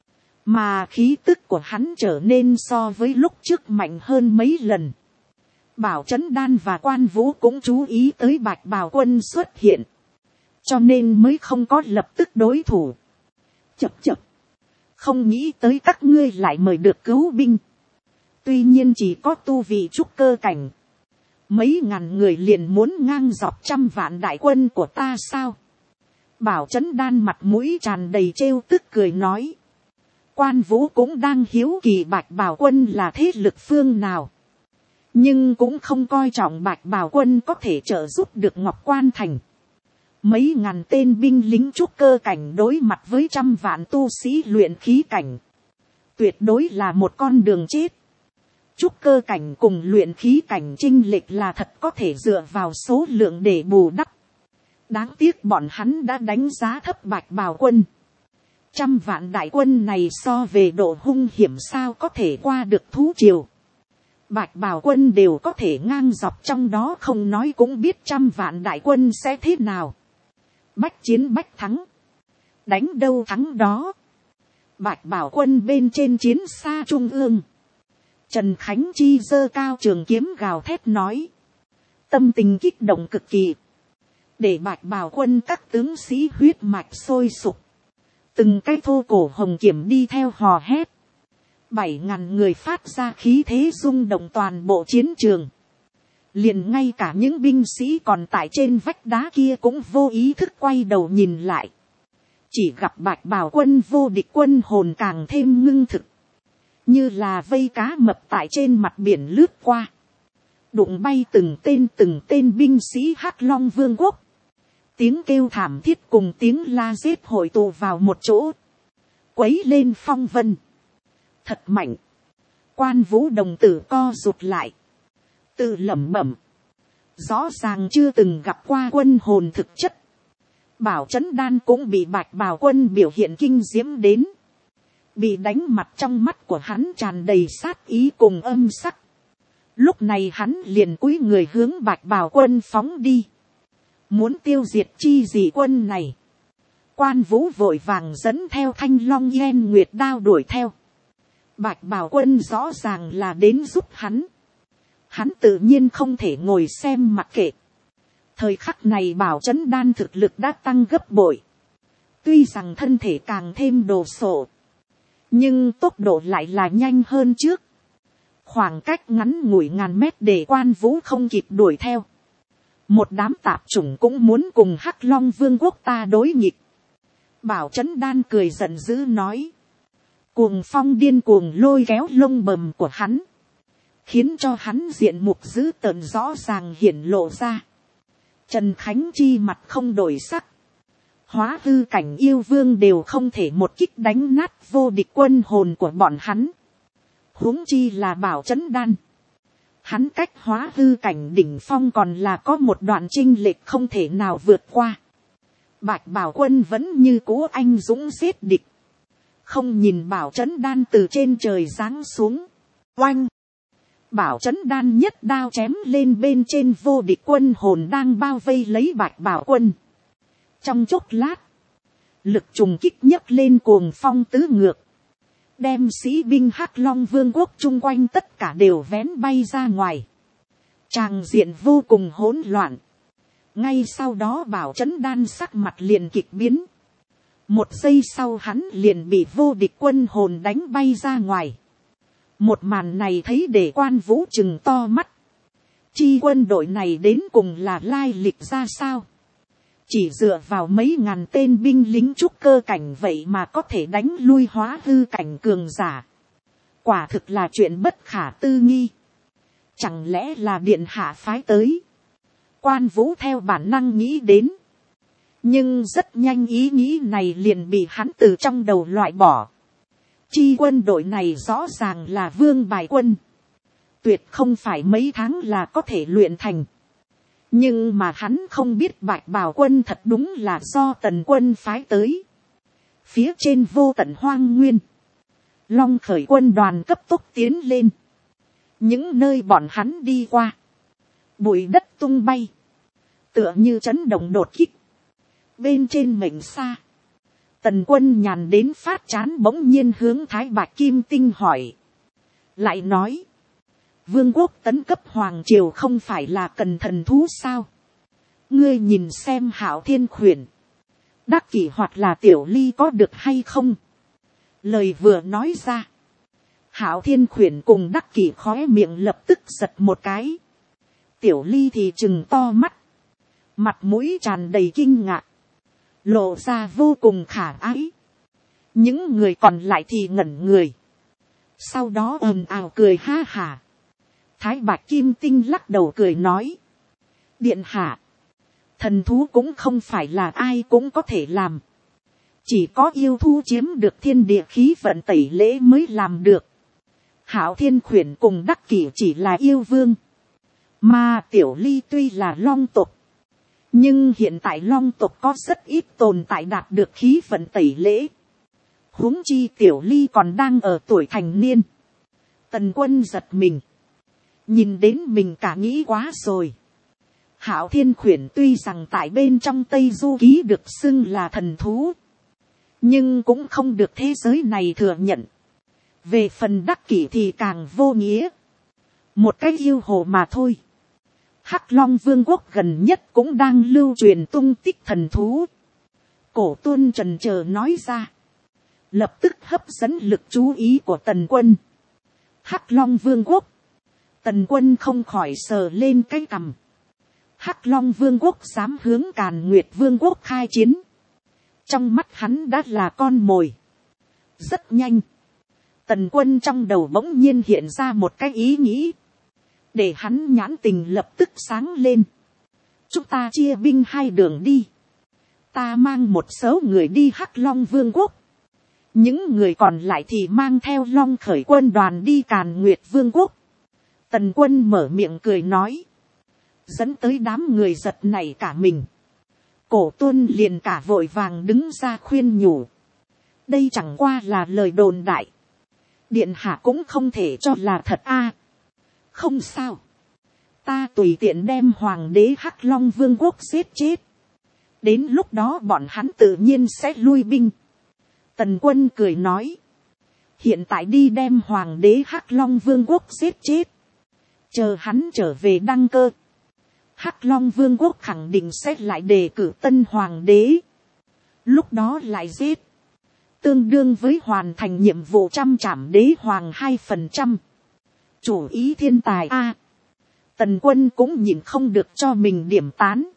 Speaker 1: Mà khí tức của hắn trở nên so với lúc trước mạnh hơn mấy lần. Bảo Chấn Đan và Quan Vũ cũng chú ý tới bạch bào quân xuất hiện. Cho nên mới không có lập tức đối thủ. Chập chập. Không nghĩ tới các ngươi lại mời được cứu binh. Tuy nhiên chỉ có tu vị trúc cơ cảnh. Mấy ngàn người liền muốn ngang dọc trăm vạn đại quân của ta sao? Bảo Chấn Đan mặt mũi tràn đầy trêu tức cười nói. Quan Vũ cũng đang hiếu kỳ bạch bào quân là thế lực phương nào. Nhưng cũng không coi trọng bạch bào quân có thể trợ giúp được Ngọc Quan thành. Mấy ngàn tên binh lính trúc cơ cảnh đối mặt với trăm vạn tu sĩ luyện khí cảnh. Tuyệt đối là một con đường chết. Trúc cơ cảnh cùng luyện khí cảnh chênh lệch là thật có thể dựa vào số lượng để bù đắp. Đáng tiếc bọn hắn đã đánh giá thấp bạch bào quân. Trăm vạn đại quân này so về độ hung hiểm sao có thể qua được thú triều. Bạch bào quân đều có thể ngang dọc trong đó, không nói cũng biết trăm vạn đại quân sẽ thế nào. Bách chiến bách thắng. Đánh đâu thắng đó. Bạch bào quân bên trên chiến xa trung ương. Trần Khánh Chi giơ cao trường kiếm gào thét nói. Tâm tình kích động cực kỳ. Để bạch bào quân các tướng sĩ huyết mạch sôi sục. Từng cái thô cổ hồng kiểm đi theo hò hét. 7.000 người phát ra khí thế rung động toàn bộ chiến trường. Liền ngay cả những binh sĩ còn tại trên vách đá kia cũng vô ý thức quay đầu nhìn lại. Chỉ gặp bạch bào quân vô địch quân hồn càng thêm ngưng thực. như là vây cá mập tại trên mặt biển lướt qua, đụng bay từng tên binh sĩ Hắc Long Vương quốc. Tiếng kêu thảm thiết cùng tiếng la giết hội tụ vào một chỗ, quấy lên phong vân. Thật mạnh. Quan Vũ đồng tử co rụt lại, tự lẩm bẩm, rõ ràng chưa từng gặp qua quân hồn thực chất. Bảo Chấn Đan cũng bị Bạch Bào Quân biểu hiện kinh diễm đến, bị đánh mặt, trong mắt của hắn tràn đầy sát ý cùng âm sắc. Lúc này hắn liền cúi người hướng Bạch Bào Quân phóng đi, muốn tiêu diệt chi dị quân này. Quan Vũ vội vàng dẫn theo Thanh Long Yên Nguyệt đao đuổi theo. Bạch Bào Quân rõ ràng là đến giúp hắn, hắn tự nhiên không thể ngồi xem mặc kệ. Thời khắc này Bảo Chấn Đan thực lực đã tăng gấp bội, tuy rằng thân thể càng thêm đồ sộ, nhưng tốc độ lại là nhanh hơn trước. Khoảng cách ngắn ngủi ngàn mét để Quan Vũ không kịp đuổi theo. Một đám tạp chủng cũng muốn cùng Hắc Long Vương quốc ta đối nghịch. Bảo Chấn Đan cười giận dữ nói. Cuồng phong điên cuồng lôi kéo lông bầm của hắn, khiến cho hắn diện mục dữ tợn rõ ràng hiển lộ ra. Trần Khánh Chi mặt không đổi sắc. Hóa hư cảnh yêu vương đều không thể một kích đánh nát vô địch quân hồn của bọn hắn, huống chi là Bảo Chấn Đan. Hắn cách hóa hư cảnh đỉnh phong còn là có một đoạn chênh lệch không thể nào vượt qua. Bạch Bảo Quân vẫn như cố anh dũng giết địch, không nhìn Bảo Chấn Đan từ trên trời giáng xuống. Oanh! Bảo Chấn Đan nhất đao chém lên bên trên vô địch quân hồn đang bao vây lấy Bạch Bảo Quân. Trong chốc lát, lực trùng kích nhấc lên cuồng phong tứ ngược, đem sĩ binh Hắc Long Vương quốc chung quanh tất cả đều vén bay ra ngoài. Tràng diện vô cùng hỗn loạn. Ngay sau đó Bảo Chấn Đan sắc mặt liền kịch biến. Một giây sau hắn liền bị vô địch quân hồn đánh bay ra ngoài. Một màn này thấy để Quan Vũ trừng to mắt. Chi quân đội này đến cùng là lai lịch ra sao? Chỉ dựa vào mấy ngàn tên binh lính trúc cơ cảnh vậy mà có thể đánh lui hóa hư cảnh cường giả. Quả thực là chuyện bất khả tư nghị. Chẳng lẽ là điện hạ phái tới? Quan Vũ theo bản năng nghĩ đến. Nhưng rất nhanh ý nghĩ này liền bị hắn từ trong đầu loại bỏ. Chi quân đội này rõ ràng là vương bài quân, tuyệt không phải mấy tháng là có thể luyện thành. Nhưng mà hắn không biết Bạch Bào Quân thật đúng là do Tần quân phái tới. Phía trên vô tận hoang nguyên, Long Khởi quân đoàn cấp tốc tiến lên. Những nơi bọn hắn đi qua, bụi đất tung bay, tựa như chấn động đột kích. Bên trên mệnh xa, Tần quân nhàn đến phát chán bỗng nhiên hướng Thái Bạch Kim Tinh hỏi. Lại nói, vương quốc tấn cấp hoàng triều không phải là cần thần thú sao? Ngươi nhìn xem Hạo Thiên Khuyển, Đắc Kỷ hoặc là Tiểu Ly có được hay không? Lời vừa nói ra, Hạo Thiên Khuyển cùng Đắc Kỷ khóe miệng lập tức giật một cái. Tiểu Ly thì trừng to mắt, mặt mũi tràn đầy kinh ngạc, lộ ra vô cùng khả ái. Những người còn lại thì ngẩn người, sau đó ầm ào cười ha hả. Thái Bạch Kim Tinh lắc đầu cười nói. Điện hạ, thần thú cũng không phải là ai cũng có thể làm. Chỉ có yêu thú chiếm được thiên địa khí vận tẩy lễ mới làm được. Hạo Thiên Khuyển cùng Đắc Kỷ chỉ là yêu vương. Mà Tiểu Ly tuy là long tộc, nhưng hiện tại long tộc có rất ít tồn tại đạt được khí vận tẩy lễ. Huống chi Tiểu Ly còn đang ở tuổi thành niên. Tần quân giật mình, nhìn đến mình cả nghĩ quá rồi. Hạo Thiên Khuyển tuy rằng tại bên trong Tây Du Ký được xưng là thần thú, nhưng cũng không được thế giới này thừa nhận. Về phần Đắc Kỷ thì càng vô nghĩa, một cái yêu hồ mà thôi. Hắc Long Vương quốc gần nhất cũng đang lưu truyền tung tích thần thú. Cổ Tuân trần chờ nói ra, lập tức hấp dẫn lực chú ý của Tần quân. Hắc Long Vương quốc. Tần quân không khỏi sờ lên cái cằm. Hắc Long Vương quốc dám hướng Càn Nguyệt Vương quốc khai chiến, trong mắt hắn đã là con mồi. Rất nhanh, Tần Quân trong đầu bỗng nhiên hiện ra một cái ý nghĩ, để hắn nhãn tình lập tức sáng lên. Chúng ta chia binh hai đường đi, ta mang một số người đi Hắc Long Vương quốc, những người còn lại thì mang theo Long Khởi quân đoàn đi Càn Nguyệt Vương quốc. Tần Quân mở miệng cười nói, dẫn tới đám người giật nảy cả mình. Cổ Tuân liền cả vội vàng đứng ra khuyên nhủ, đây chẳng qua là lời đồn đại, điện hạ cũng không thể cho là thật a. Không sao, ta tùy tiện đem hoàng đế Hắc Long Vương quốc giết chết, đến lúc đó bọn hắn tự nhiên sẽ lui binh. Tần Quân cười nói, hiện tại đi đem hoàng đế Hắc Long Vương quốc giết chết, chờ hắn trở về đăng cơ, Hắc Long Vương quốc khẳng định sẽ lại đề cử tân hoàng đế, lúc đó lại giết, tương đương với hoàn thành nhiệm vụ trăm trảm đế hoàng 2%. Chủ ý thiên tài a. Tần Quân cũng nhìn không được cho mình điểm tán.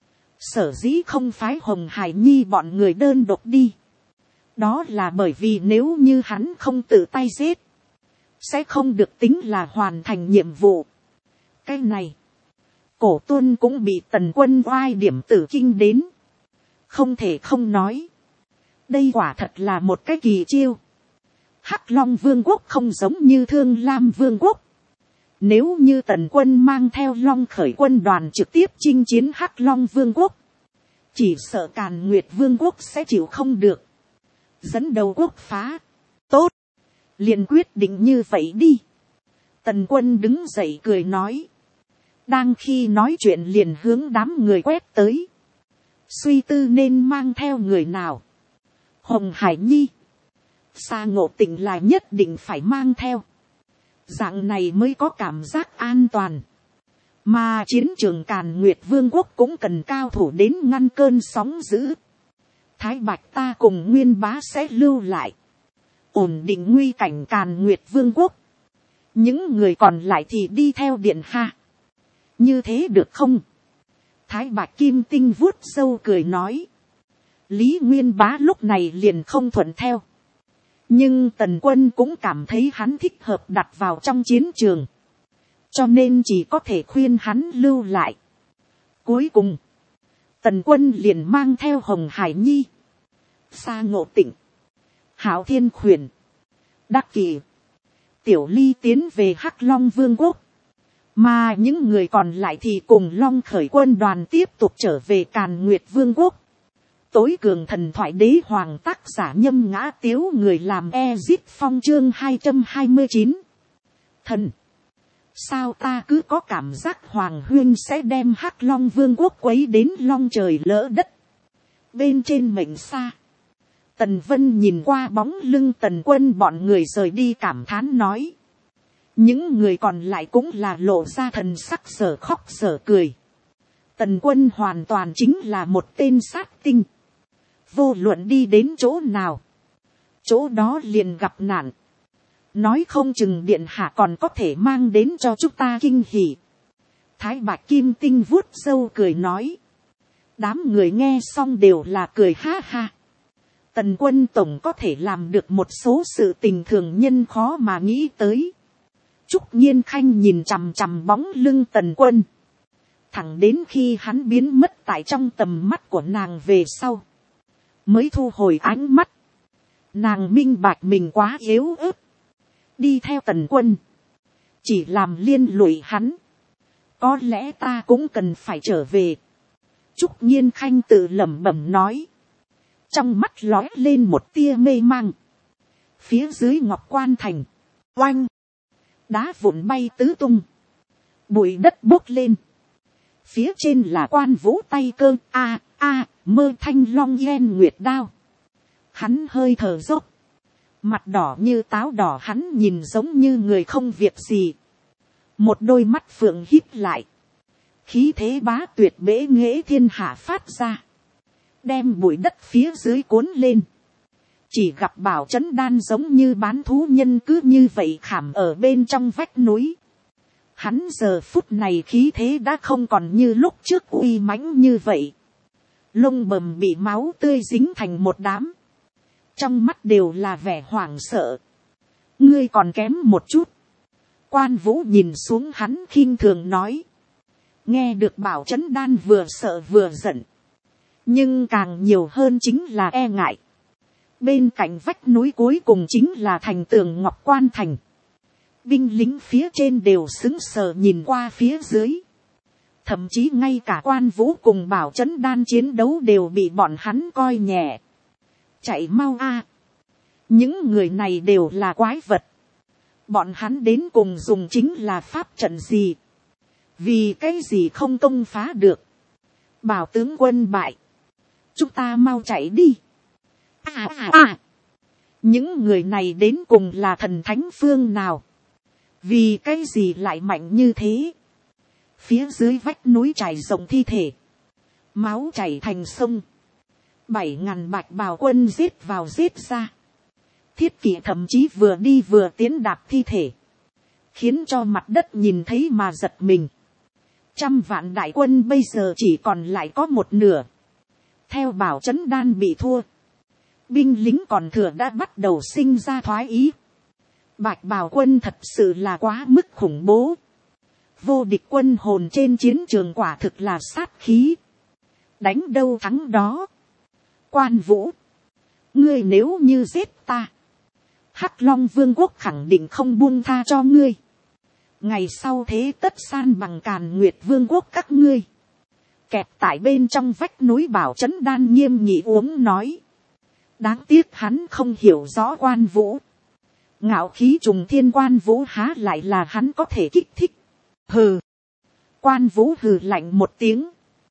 Speaker 1: Sở dĩ không phái Hồng Hải Nhi bọn người đơn độc đi, đó là bởi vì nếu như hắn không tự tay giết, sẽ không được tính là hoàn thành nhiệm vụ. Cái này, Cổ Tuân cũng bị Tần Quân oai điểm tử kinh đến. Không thể không nói, đây quả thật là một cái kỳ chiêu. Hắc Long Vương quốc không giống như Thương Lam Vương quốc. Nếu như Tần Quân mang theo Long Khởi quân đoàn trực tiếp chinh chiến Hắc Long Vương quốc, chỉ sợ Càn Nguyệt Vương quốc sẽ chịu không được, dẫn đầu quốc phá. Tốt, liền quyết định như vậy đi. Tần Quân đứng dậy cười nói. Đang khi nói chuyện liền hướng đám người quét tới, suy tư nên mang theo người nào. Hồng Hải Nhi, Sa Ngộ Tịnh là nhất định phải mang theo, dạng này mới có cảm giác an toàn. Mà chiến trường Càn Nguyệt Vương quốc cũng cần cao thủ đến ngăn cơn sóng dữ. Thái Bạch ta cùng Nguyên Bá sẽ lưu lại, ổn định nguy cảnh Càn Nguyệt Vương quốc. Những người còn lại thì đi theo điện hạ. Như thế được không? Thái Bạch Kim Tinh vuốt râu cười nói. Lý Nguyên Bá lúc này liền không thuận theo. Nhưng Tần Quân cũng cảm thấy hắn thích hợp đặt vào trong chiến trường, cho nên chỉ có thể khuyên hắn lưu lại. Cuối cùng, Tần Quân liền mang theo Hồng Hải Nhi, Sa Ngộ Tịnh, Hạo Thiên Khuyển, Đắc Kỳ, Tiểu Ly tiến về Hắc Long Vương quốc. Mà những người còn lại thì cùng Long Khởi quân đoàn tiếp tục trở về Càn Nguyệt Vương quốc. Tối cường thần thoại đế hoàng tác giả Nhâm Ngã Tiếu, người làm Ezit Phong chương 229. Thần, sao ta cứ có cảm giác Hoàng Huyên sẽ đem Hắc Long Vương quốc quấy đến long trời lỡ đất. Bên trên mệnh xa, Tần Vân nhìn qua bóng lưng Tần Quân bọn người rời đi cảm thán nói. Những người còn lại cũng là lộ ra thần sắc sở khóc sở cười. Tần Quân hoàn toàn chính là một tên sát tinh. Vô luận đi đến chỗ nào, chỗ đó liền gặp nạn. Nói không chừng điện hạ còn có thể mang đến cho chúng ta kinh hỉ. Thái Bạch Kim Tinh vuốt râu cười nói. Đám người nghe xong đều là cười ha ha. Tần Quân tổng có thể làm được một số sự tình thường nhân khó mà nghĩ tới. Trúc Nhiên Khanh nhìn chằm chằm bóng lưng Tần Quân, thẳng đến khi hắn biến mất tại trong tầm mắt của nàng về sau, mới thu hồi ánh mắt. Nàng minh bạch mình quá yếu ớt, đi theo Tần Quân chỉ làm liên lụy hắn. Có lẽ ta cũng cần phải trở về. Trúc Nhiên Khanh tự lẩm bẩm nói, trong mắt lóe lên một tia mê mang. Phía dưới Ngọc Quan Thành, oanh, đá vụn bay tứ tung, bụi đất bốc lên. Phía trên là Quan Vũ tay cơ mơ thanh long yen nguyệt đao. Hắn hơi thở dốc, mặt đỏ như táo đỏ, hắn nhìn giống như người không việc gì. Một đôi mắt phượng híp lại, khí thế bá tuyệt bế nghệ thiên hạ phát ra, đem bụi đất phía dưới cuốn lên. Chỉ gặp Bảo Chấn Đan giống như bán thú nhân cứ như vậy khảm ở bên trong vách núi. Hắn giờ phút này khí thế đã không còn như lúc trước uy mãnh như vậy. Lông bầm bị máu tươi dính thành một đám, trong mắt đều là vẻ hoảng sợ. ngươi còn kém một chút. Quan Vũ nhìn xuống hắn khinh thường nói. Nghe được Bảo Chấn Đan vừa sợ vừa giận. Nhưng càng nhiều hơn chính là e ngại. Bên cạnh vách núi cuối cùng chính là thành tường Ngọc Quan Thành. Binh lính phía trên đều sững sờ nhìn qua phía dưới. Thậm chí ngay cả Quan Vũ cùng Bảo Chấn Đan chiến đấu đều bị bọn hắn coi nhẹ. Chạy mau a! Những người này đều là quái vật. Bọn hắn đến cùng dùng chính là pháp trận gì? Vì cái gì không công phá được? Bảo tướng quân bại. Chúng ta mau chạy đi. Những người này đến cùng là thần thánh phương nào? Vì cái gì lại mạnh như thế? Phía dưới vách núi trải rộng thi thể. Máu chảy thành sông. 7.000 bạch bào quân giết vào giết ra. Thiết Kỵ thậm chí vừa đi vừa tiến đạp thi thể. Khiến cho mặt đất nhìn thấy mà giật mình. 100 vạn đại quân bây giờ chỉ còn lại có một nửa. Theo Bảo Chấn Đan bị thua. Binh lính còn thừa đã bắt đầu sinh ra thoái ý. Bạch bào quân thật sự là quá mức khủng bố. Vô địch quân hồn trên chiến trường quả thực là sát khí. Đánh đâu thắng đó. Quan Vũ. Ngươi nếu như giết ta. Hắc Long Vương quốc khẳng định không buông tha cho ngươi. Ngày sau thế tất san bằng Càn Nguyệt Vương quốc các ngươi. Kẹt tại bên trong vách núi Bảo Chấn Đan nghiêm nghị uống nói. Đáng tiếc hắn không hiểu rõ Quan Vũ. Ngạo khí trùng thiên Quan Vũ há lại là hắn có thể kích thích. Hừ. Quan Vũ hừ lạnh một tiếng.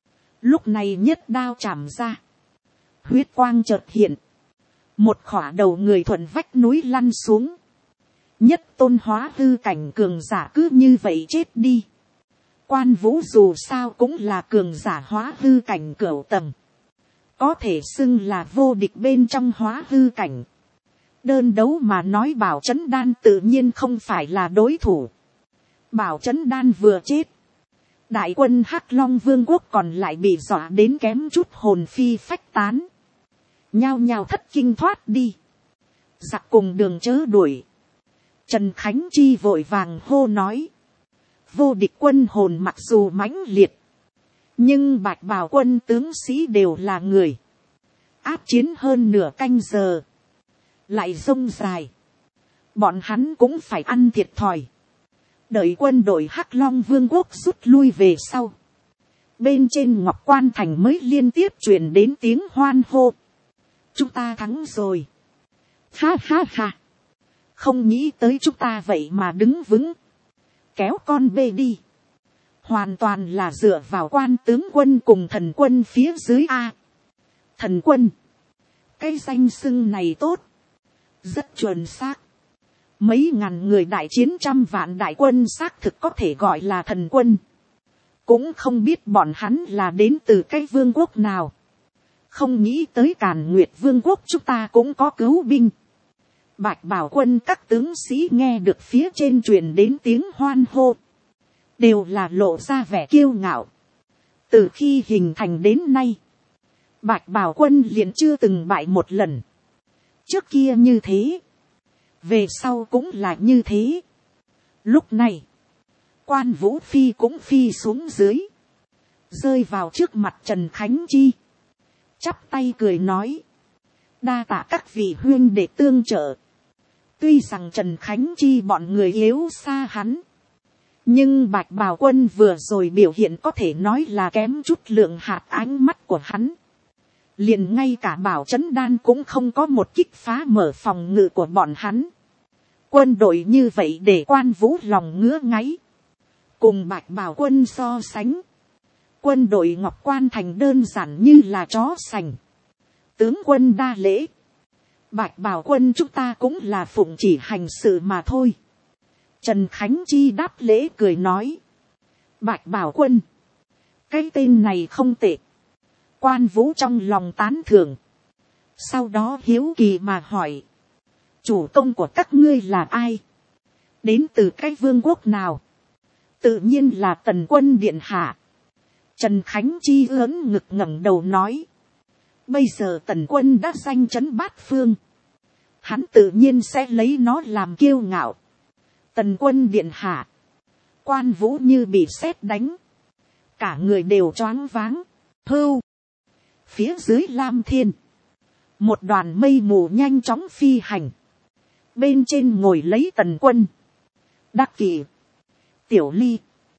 Speaker 1: Lúc này nhất đao chạm ra. Huyết quang chợt hiện. Một khỏa đầu người thuận vách núi lăn xuống. Nhất tôn hóa hư cảnh cường giả cứ như vậy chết đi. Quan Vũ dù sao cũng là cường giả hóa hư cảnh cửu tầng. Có thể xưng là vô địch bên trong hóa hư cảnh. Đơn đấu mà nói Bảo Chấn Đan tự nhiên không phải là đối thủ. Bảo Chấn Đan vừa chết. Đại quân Hắc Long Vương quốc còn lại bị dọa đến kém chút hồn phi phách tán. Nhao nhao thất kinh thoát đi. Giặc cùng đường chớ đuổi. Trần Khánh Chi vội vàng hô nói. Vô địch quân hồn mặc dù mãnh liệt. Nhưng bạch bào quân tướng sĩ đều là người. Áp chiến hơn nửa canh giờ. Lại sông dài. Bọn hắn cũng phải ăn thiệt thòi. Đợi quân đội Hắc Long Vương quốc rút lui về sau. Bên trên Ngọc Quan Thành mới liên tiếp truyền đến tiếng hoan hô. Chúng ta thắng rồi. Ha ha ha. Không nghĩ tới chúng ta vậy mà đứng vững. Kéo con bê đi. Hoàn toàn là dựa vào Quan tướng quân cùng thần quân phía dưới A. Thần quân. Cái danh xưng này tốt. Rất chuẩn xác. Mấy ngàn người đại chiến 100 vạn đại quân xác thực có thể gọi là thần quân. Cũng không biết bọn hắn là đến từ cái vương quốc nào. Không nghĩ tới Càn Nguyệt Vương quốc chúng ta cũng có cứu binh. Bạch Bảo quân các tướng sĩ nghe được phía trên truyền đến tiếng hoan hô. Đều là lộ ra vẻ kiêu ngạo. Từ khi hình thành đến nay. Bạch Bảo quân liền chưa từng bại một lần. Trước kia như thế. Về sau cũng là như thế. Lúc này. Quan Vũ Phi cũng phi xuống dưới. Rơi vào trước mặt Trần Khánh Chi. Chắp tay cười nói. Đa tạ các vị huynh để tương trợ. Tuy rằng Trần Khánh Chi bọn người yếu xa hắn. Nhưng Bạch Bào quân vừa rồi biểu hiện có thể nói là kém chút lượng hạt ánh mắt của hắn. Liền ngay cả Bảo Chấn Đan cũng không có một kích phá mở phòng ngự của bọn hắn. Quân đội như vậy để Quan Vũ lòng ngứa ngáy. Cùng Bạch Bào quân so sánh. Quân đội Ngọc Quan Thành đơn giản như là chó sành. Tướng quân đa lễ. Bạch Bào quân chúng ta cũng là phụng chỉ hành sự mà thôi. Trần Khánh Chi đáp lễ cười nói. Bạch Bào quân. Cái tên này không tệ. Quan Vũ trong lòng tán thưởng. Sau đó hiếu kỳ mà hỏi. Chủ công của các ngươi là ai? Đến từ cái vương quốc nào? Tự nhiên là Tần quân điện hạ. Trần Khánh Chi ớn ngực ngẩng đầu nói. Bây giờ Tần quân đã danh chấn bát phương. hắn tự nhiên sẽ lấy nó làm kiêu ngạo. Tần quân điện hạ, Quan Vũ như bị sét đánh, cả người đều choáng váng. Hưu, phía dưới Lam Thiên, một đoàn mây mù nhanh chóng phi hành, bên trên ngồi lấy Tần Quân, Đắc Kỷ, Tiểu Ly,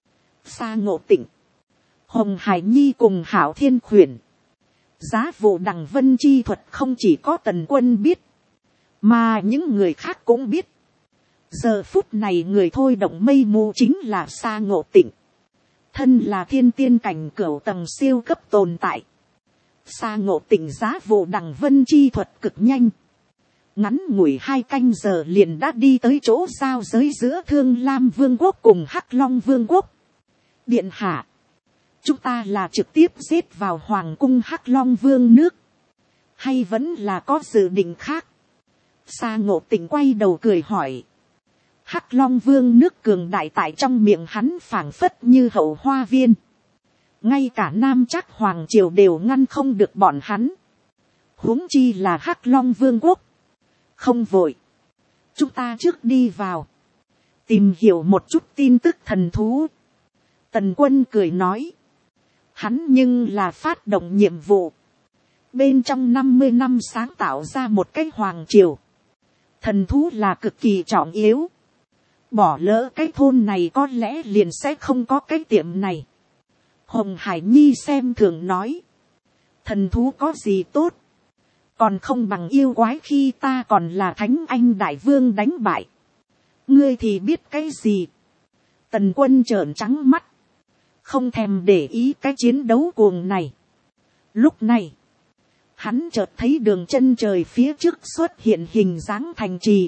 Speaker 1: Sa Ngộ Tịnh, Hồng Hải Nhi cùng Hảo Thiên Khuyển. Giá vụ đằng vân chi thuật không chỉ có Tần Quân biết, mà những người khác cũng biết. Giờ phút này người thôi động mây mù chính là Sa Ngộ Tịnh, thân là thiên tiên cảnh cửu tầng siêu cấp tồn tại. Sa Ngộ Tịnh giá vụ đằng vân chi thuật cực nhanh, ngắn ngủi 2 canh giờ liền đã đi tới chỗ giao giới giữa Thương Lam Vương quốc cùng Hắc Long Vương quốc. Điện hạ, chúng ta là trực tiếp giết vào hoàng cung Hắc Long Vương nước, hay vẫn là có dự định khác? Sa Ngộ Tịnh quay đầu cười hỏi. Hắc Long Vương nước cường đại tại trong miệng hắn phảng phất như hậu hoa viên, ngay cả Nam Trác hoàng triều đều ngăn không được bọn hắn, huống chi là Hắc Long Vương quốc. Không vội, chúng ta trước đi vào, tìm hiểu một chút tin tức thần thú. Tần Quân cười nói, hắn nhưng là phát động nhiệm vụ, bên trong 50 năm sáng tạo ra một cái hoàng triều, thần thú là cực kỳ trọng yếu, bỏ lỡ cái thôn này có lẽ liền sẽ không có cái tiệm này. Hồng Hải Nhi xem thường nói, thần thú có gì tốt, còn không bằng yêu quái khi ta còn là Thánh Anh Đại Vương đánh bại. Ngươi thì biết cái gì? Tần Quân trợn trắng mắt, không thèm để ý cái chiến đấu cuồng này. Lúc này, hắn chợt thấy đường chân trời phía trước xuất hiện hình dáng thành trì.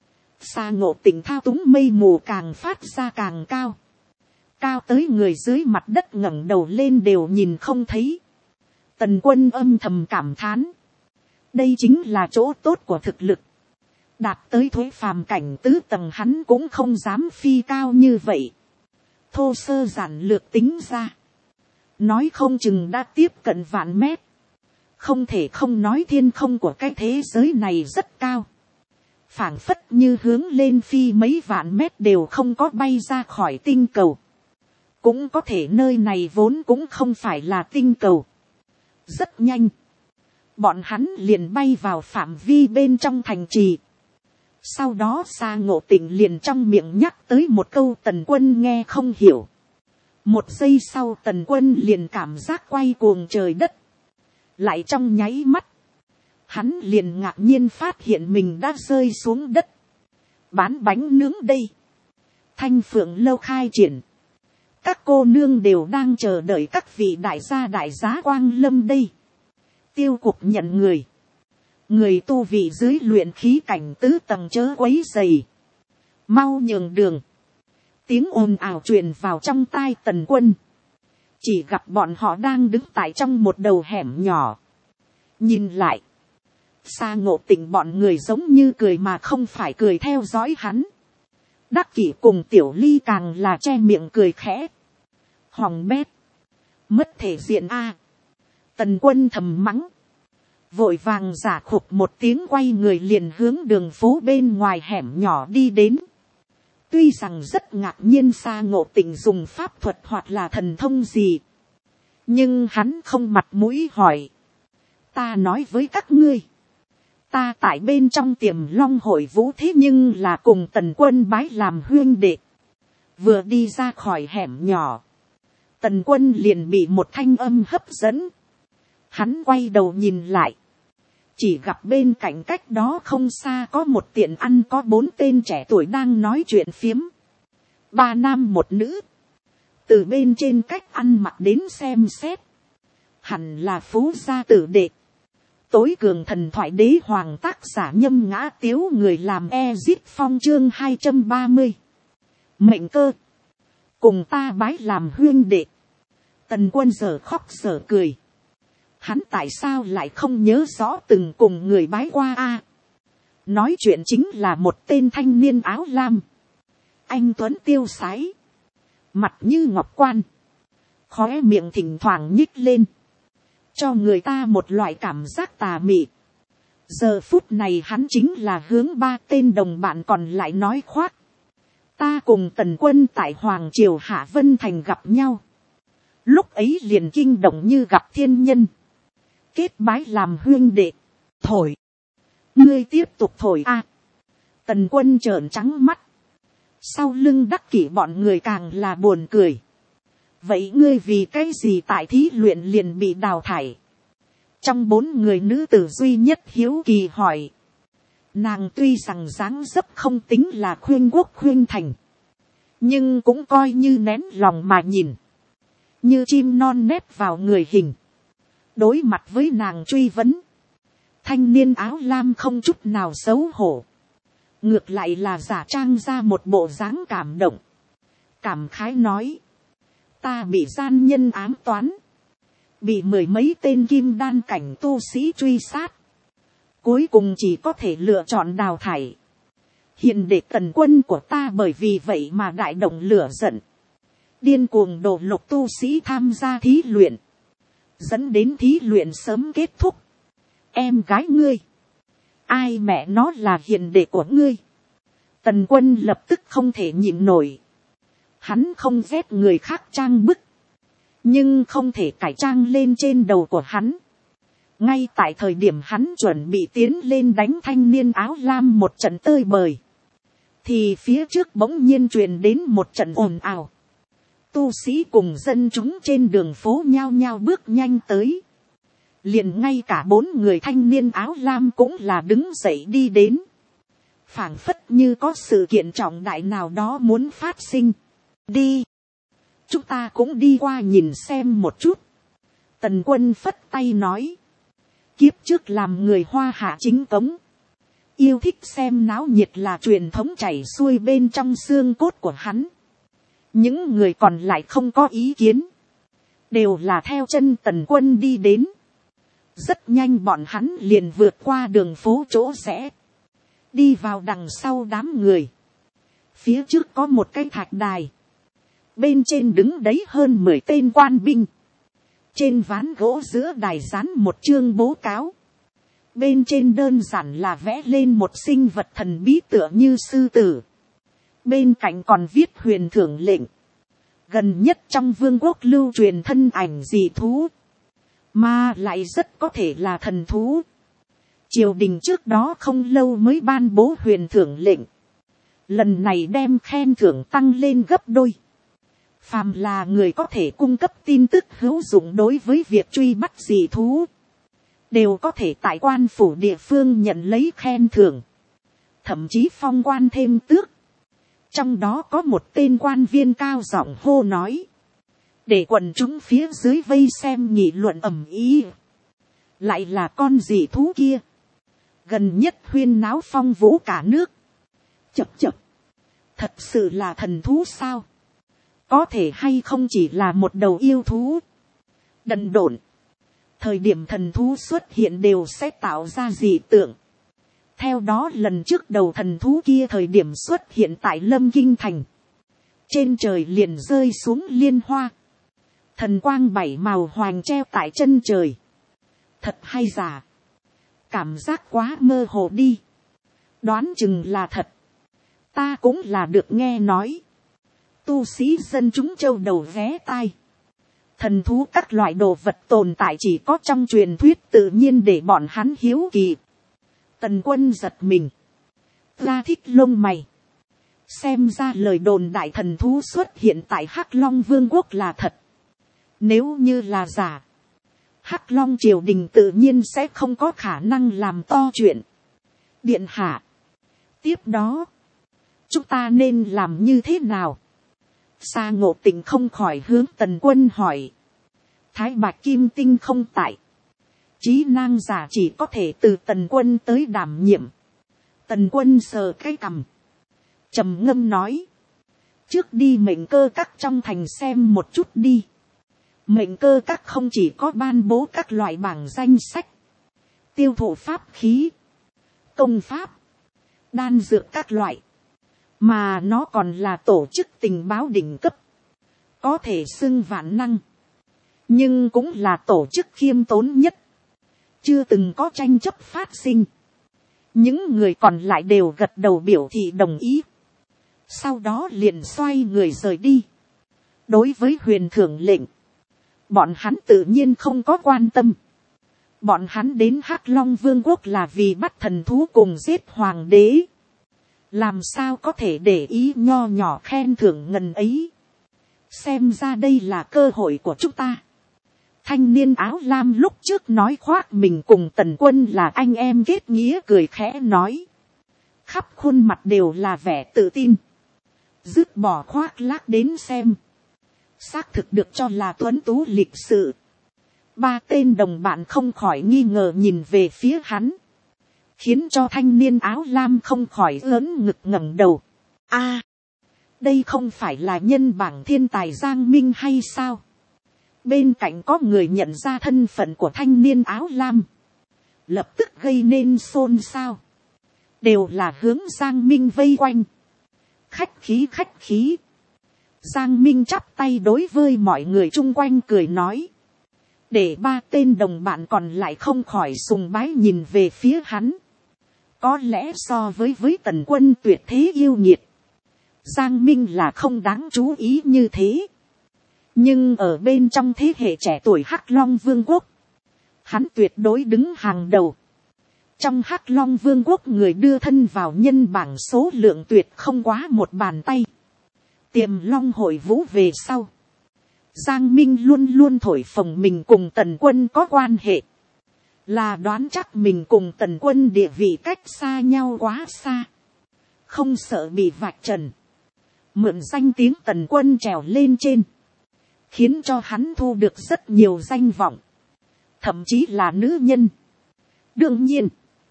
Speaker 1: Sa Ngộ Tịnh thao túng mây mù càng phát ra càng cao, cao tới người dưới mặt đất ngẩng đầu lên đều nhìn không thấy. Tần Quân âm thầm cảm thán, đây chính là chỗ tốt của thực lực, đạt tới thuế phàm cảnh tứ tầng hắn cũng không dám phi cao như vậy. Thô sơ giản lược tính ra, nói không chừng đã tiếp cận vạn mét. Không thể không nói thiên không của cái thế giới này rất cao, phảng phất như hướng lên phi mấy vạn mét đều không có bay ra khỏi tinh cầu. Cũng có thể nơi này vốn cũng không phải là tinh cầu. Rất nhanh, bọn hắn liền bay vào phạm vi bên trong thành trì. Sau đó Sa Ngộ Tịnh liền trong miệng nhắc tới một câu Tần Quân nghe không hiểu. Một giây sau Tần Quân liền cảm giác quay cuồng trời đất. Lại trong nháy mắt, hắn liền ngạc nhiên phát hiện mình đã rơi xuống đất. Bán bánh nướng đây. Thanh Phượng lâu khai triển. Các cô nương đều đang chờ đợi các vị đại gia đại giá quang lâm đây. Tiêu Cục nhận người. Người tu vị dưới luyện khí cảnh tứ tầng chớ quấy dày. Mau nhường đường. Tiếng ồn ào truyền vào trong tai Tần Quân. Chỉ gặp bọn họ đang đứng tại trong một đầu hẻm nhỏ. Nhìn lại. Sa Ngộ Tịnh bọn người giống như cười mà không phải cười theo dõi hắn. Đắc Kỷ cùng Tiểu Ly càng là che miệng cười khẽ. Hỏng bét. Mất thể diện a. Tần Quân thầm mắng. Vội vàng giả khục một tiếng quay người liền hướng đường phố bên ngoài hẻm nhỏ đi đến. Tuy rằng rất ngạc nhiên Sa Ngộ Tịnh dùng pháp thuật hoặc là thần thông gì. Nhưng hắn không mặt mũi hỏi. Ta nói với các ngươi. Ta tại bên trong Tiềm Long hội vũ thế nhưng là cùng Tần Quân bái làm huyên đệ. Vừa đi ra khỏi hẻm nhỏ. Tần Quân liền bị một thanh âm hấp dẫn. Hắn quay đầu nhìn lại. Chỉ gặp bên cạnh cách đó không xa có một tiệm ăn có 4 tên trẻ tuổi đang nói chuyện phiếm. 3 nam 1 nữ. Từ bên trên cách ăn mặc đến xem xét. Hẳn là phú gia tử đệ. Tối cường thần thoại đế hoàng tác giả Nhâm Ngã Tiếu người làm Ezit Phong chương 230. Mệnh cơ. Cùng ta bái làm huyên đệ. Tần Quân giờ khóc giờ cười. Hắn tại sao lại không nhớ rõ từng cùng người bái qua a? Nói chuyện chính là một tên thanh niên áo lam. Anh tuấn tiêu sái. Mặt như ngọc quan. Khóe miệng thỉnh thoảng nhích lên. Cho người ta một loại cảm giác tà mị. Giờ phút này hắn chính là hướng 3 tên đồng bạn còn lại nói khoác. Ta cùng Tần Quân tại Hoàng Triều Hạ Vân Thành gặp nhau. Lúc ấy liền kinh động như gặp thiên nhân. Kết bái làm huyên đệ. Thổi. Ngươi tiếp tục thổi a. Tần Quân trợn trắng mắt. Sau lưng đắc kỷ bọn người càng là buồn cười. Vậy ngươi vì cái gì tại thí luyện liền bị đào thải? Trong 4 người nữ tử duy nhất hiếu kỳ hỏi. Nàng tuy rằng dáng dấp không tính là khuyên quốc khuyên thành. Nhưng cũng coi như nén lòng mà nhìn. Như chim non nép vào người hình. Đối mặt với nàng truy vấn. Thanh niên áo lam không chút nào xấu hổ. Ngược lại là giả trang ra một bộ dáng cảm động. Cảm khái nói. Ta bị gian nhân ám toán. Bị 10 mấy tên kim đan cảnh tu sĩ truy sát. Cuối cùng chỉ có thể lựa chọn đào thải. Hiện để Tần Quân của ta bởi vì vậy mà đại động lửa giận. Điên cuồng đổ lục tu sĩ tham gia thí luyện. Dẫn đến thí luyện sớm kết thúc. Em gái ngươi. Ai mẹ nó là hiền đệ của ngươi. Tần Quân lập tức không thể nhịn nổi. Hắn không ghét người khác trang bức. Nhưng không thể cải trang lên trên đầu của hắn. Ngay tại thời điểm hắn chuẩn bị tiến lên đánh thanh niên áo lam một trận tơi bời. Thì phía trước bỗng nhiên truyền đến một trận ồn ào. Tu sĩ cùng dân chúng trên đường phố nhao nhao bước nhanh tới. Liền ngay cả 4 người thanh niên áo lam cũng là đứng dậy đi đến. Phảng phất như có sự kiện trọng đại nào đó muốn phát sinh. Đi. Chúng ta cũng đi qua nhìn xem một chút. Tần Quân phất tay nói. Kiếp trước làm người Hoa Hạ chính cống. Yêu thích xem náo nhiệt là truyền thống chảy xuôi bên trong xương cốt của hắn. Những người còn lại không có ý kiến. Đều là theo chân Tần Quân đi đến. Rất nhanh bọn hắn liền vượt qua đường phố chỗ rẽ. Đi vào đằng sau đám người. Phía trước có một cái thạch đài. Bên trên đứng đấy hơn 10 tên quan binh. Trên ván gỗ giữa đài dán một chương bố cáo. Bên trên đơn giản là vẽ lên một sinh vật thần bí tựa như sư tử. Bên cạnh còn viết huyền thưởng lệnh. Gần nhất trong vương quốc lưu truyền thân ảnh dị thú. Mà lại rất có thể là thần thú. Triều đình trước đó không lâu mới ban bố huyền thưởng lệnh. Lần này đem khen thưởng tăng lên gấp đôi. Phàm là người có thể cung cấp tin tức hữu dụng đối với việc truy bắt dị thú. Đều có thể tại quan phủ địa phương nhận lấy khen thưởng. Thậm chí phong quan thêm tước. Trong đó có một tên quan viên cao giọng hô nói. Để quần chúng phía dưới vây xem nghị luận ầm ĩ. Lại là con dị thú kia. Gần nhất huyên náo phong vũ cả nước. Chập chập. Thật sự là thần thú sao? Có thể hay không chỉ là một đầu yêu thú. Đần độn. Thời điểm thần thú xuất hiện đều sẽ tạo ra dị tượng. Theo đó lần trước đầu thần thú kia thời điểm xuất hiện tại Lâm Kinh Thành. Trên trời liền rơi xuống liên hoa. Thần quang 7 màu hoành treo tại chân trời. Thật hay giả? Cảm giác quá mơ hồ đi. Đoán chừng là thật. Ta cũng là được nghe nói. Tu sĩ dân chúng châu đầu ghé tai. Thần thú các loại đồ vật tồn tại chỉ có trong truyền thuyết tự nhiên để bọn hắn hiếu kỳ. Tần Quân giật mình. Ra thích lông mày. Xem ra lời đồn đại thần thú xuất hiện tại Hắc Long Vương quốc là thật. Nếu như là giả. Hắc Long triều đình tự nhiên sẽ không có khả năng làm to chuyện. Điện hạ. Tiếp đó. Chúng ta nên làm như thế nào? Sa Ngộ Tịnh không khỏi hướng Tần Quân hỏi. Thái Bạch Kim Tinh không tại. Chí nang giả chỉ có thể từ Tần Quân tới đảm nhiệm. Tần Quân sờ cái cằm. Trầm ngâm nói. Trước đi mệnh cơ các trong thành xem một chút đi. Mệnh cơ các không chỉ có ban bố các loại bảng danh sách. Tiêu thụ pháp khí. Công pháp. Đan dược các loại. Mà nó còn là tổ chức tình báo đỉnh cấp. Có thể xưng vạn năng. Nhưng cũng là tổ chức khiêm tốn nhất. Chưa từng có tranh chấp phát sinh. Những người còn lại đều gật đầu biểu thị đồng ý. Sau đó liền xoay người rời đi. Đối với huyền thưởng lệnh, bọn hắn tự nhiên không có quan tâm. Bọn hắn đến Hắc Long Vương quốc là vì bắt thần thú cùng giết hoàng đế. Làm sao có thể để ý nho nhỏ khen thưởng ngần ấy. Xem ra đây là cơ hội của chúng ta. Thanh niên áo lam lúc trước nói khoác mình cùng Tần Quân là anh em kết nghĩa, cười khẽ nói. Khắp khuôn mặt đều là vẻ tự tin. Dứt bỏ khoác lác đến xem. Xác thực được cho là tuấn tú lịch sự. Ba tên đồng bạn không khỏi nghi ngờ nhìn về phía hắn. Khiến cho thanh niên áo lam không khỏi ớn ngực ngẩng đầu. A, đây không phải là nhân bảng thiên tài Giang Minh hay sao? Bên cạnh có người nhận ra thân phận của thanh niên áo lam. Lập tức gây nên xôn xao. Đều là hướng Giang Minh vây quanh. Khách khí khách khí. Giang Minh chắp tay đối với mọi người chung quanh cười nói. Để ba tên đồng bạn còn lại không khỏi sùng bái nhìn về phía hắn. Có lẽ so với Tần Quân tuyệt thế yêu nghiệt, Giang Minh là không đáng chú ý như thế. Nhưng ở bên trong thế hệ trẻ tuổi Hắc Long Vương quốc, hắn tuyệt đối đứng hàng đầu. Trong Hắc Long Vương quốc người đưa thân vào nhân bảng số lượng tuyệt không quá một bàn tay. Tiềm Long hội vũ về sau, Giang Minh luôn luôn thổi phồng mình cùng Tần Quân có quan hệ. Là đoán chắc mình cùng Tần Quân địa vị cách xa nhau quá xa. Không sợ bị vạch trần. Mượn danh tiếng Tần Quân trèo lên trên. Khiến cho hắn thu được rất nhiều danh vọng. Thậm chí là nữ nhân. Đương nhiên,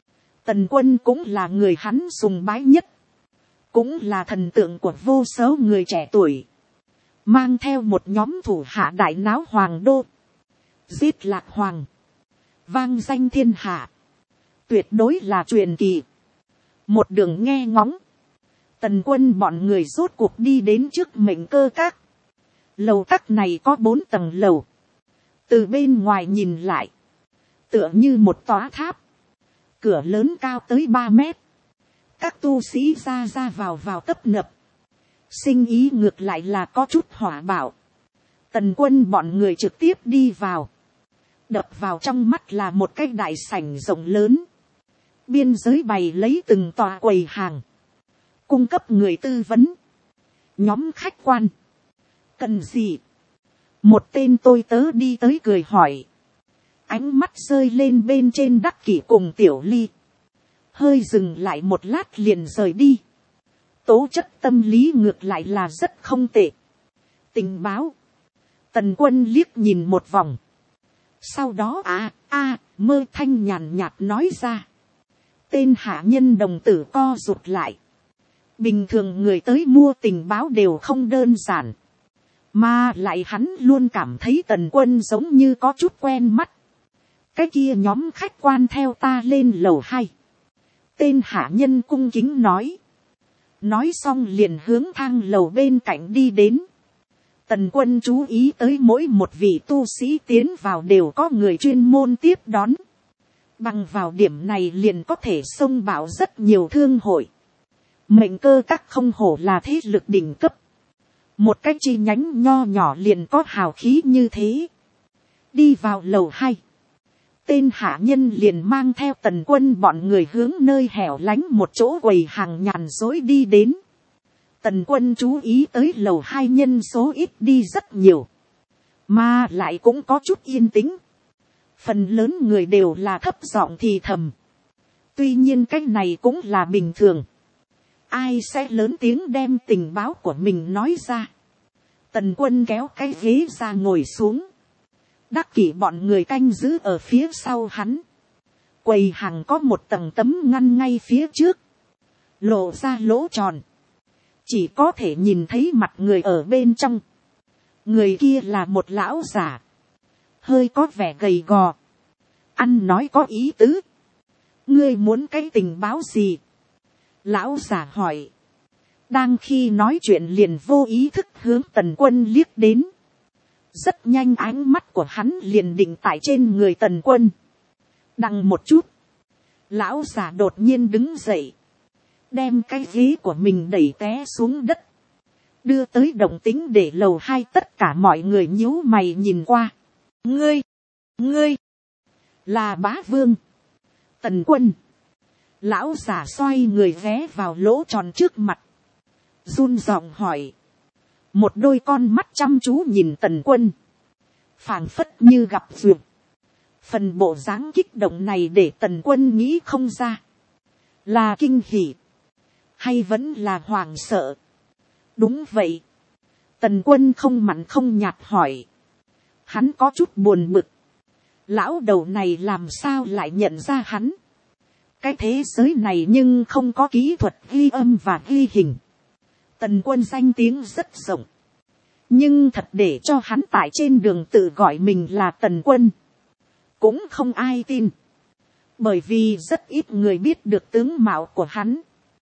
Speaker 1: Tần Quân cũng là người hắn sùng bái nhất. Cũng là thần tượng của vô số người trẻ tuổi. Mang theo một nhóm thủ hạ đại náo hoàng đô. Giết Lạc Hoàng. Vang danh thiên hạ. Tuyệt đối là truyền kỳ. Một đường nghe ngóng. Tần Quân bọn người rốt cuộc đi đến trước Mệnh Cơ Các. Lầu các này có 4 tầng lầu. Từ bên ngoài nhìn lại, tựa như một tòa tháp. Cửa lớn cao tới 3 mét. Các tu sĩ ra vào tấp nập. Sinh ý ngược lại là có chút hỏa bạo. Tần Quân bọn người trực tiếp đi vào. Đập vào trong mắt là một cái đại sảnh rộng lớn. Biên giới bày lấy từng tòa quầy hàng. Cung cấp người tư vấn. Nhóm khách quan. Cần gì? Một tên tôi tớ đi tới cười hỏi. Ánh mắt rơi lên bên trên Đắc Kỷ cùng Tiểu Ly. Hơi dừng lại một lát liền rời đi. Tố chất tâm lý ngược lại là rất không tệ. Tình báo. Tần Quân liếc nhìn một vòng. Sau đó Mơ Thanh nhàn nhạt nói ra. Tên hạ nhân đồng tử co rụt lại. Bình thường người tới mua tình báo đều không đơn giản. Mà lại hắn luôn cảm thấy Tần Quân giống như có chút quen mắt. Cái kia nhóm khách quan theo ta lên lầu 2. Tên hạ nhân cung kính nói. Nói xong liền hướng thang lầu bên cạnh đi đến. Tần Quân chú ý tới mỗi một vị tu sĩ tiến vào đều có người chuyên môn tiếp đón. Bằng vào điểm này liền có thể xông bạo rất nhiều thương hội. Mệnh Cơ Các không hổ là thế lực đỉnh cấp. Một cái chi nhánh nho nhỏ liền có hào khí như thế. Đi vào lầu 2. Tên hạ nhân liền mang theo Tần Quân bọn người hướng nơi hẻo lánh một chỗ quầy hàng nhàn dối đi đến. Tần Quân chú ý tới lầu 2 nhân số ít đi rất nhiều. Mà lại cũng có chút yên tĩnh. Phần lớn người đều là thấp giọng thì thầm. Tuy nhiên cái này cũng là bình thường. Ai sẽ lớn tiếng đem tình báo của mình nói ra. Tần Quân kéo cái ghế ra ngồi xuống. Đắc Kỷ bọn người canh giữ ở phía sau hắn. Quầy hàng có một tầng tấm ngăn ngay phía trước. Lộ ra lỗ tròn. Chỉ có thể nhìn thấy mặt người ở bên trong. Người kia là một lão giả. Hơi có vẻ gầy gò. Ăn nói có ý tứ. Ngươi muốn cái tình báo gì? Lão giả hỏi. Đang khi nói chuyện liền vô ý thức hướng Tần Quân liếc đến. Rất nhanh ánh mắt của hắn liền định tại trên người Tần Quân. Đằng một chút. Lão già đột nhiên đứng dậy, đem cái ghế của mình đẩy té xuống đất, đưa tới động tính để lầu hai tất cả mọi người nhíu mày nhìn qua. Ngươi, là Bá Vương, Tần Quân. Lão già xoay người ghé vào lỗ tròn trước mặt, run giọng hỏi, một đôi con mắt chăm chú nhìn Tần Quân, phảng phất như gặp duyệt. Phần bộ dáng kích động này để Tần Quân nghĩ không ra, là kinh hỉ, hay vẫn là hoảng sợ. Đúng vậy. Tần Quân không mặn không nhạt hỏi. Hắn có chút buồn bực. Lão đầu này làm sao lại nhận ra hắn? Cái thế giới này nhưng không có kỹ thuật ghi âm và ghi hình. Tần Quân danh tiếng rất rộng, nhưng thật để cho hắn tại trên đường tự gọi mình là Tần Quân, cũng không ai tin. Bởi vì rất ít người biết được tướng mạo của hắn.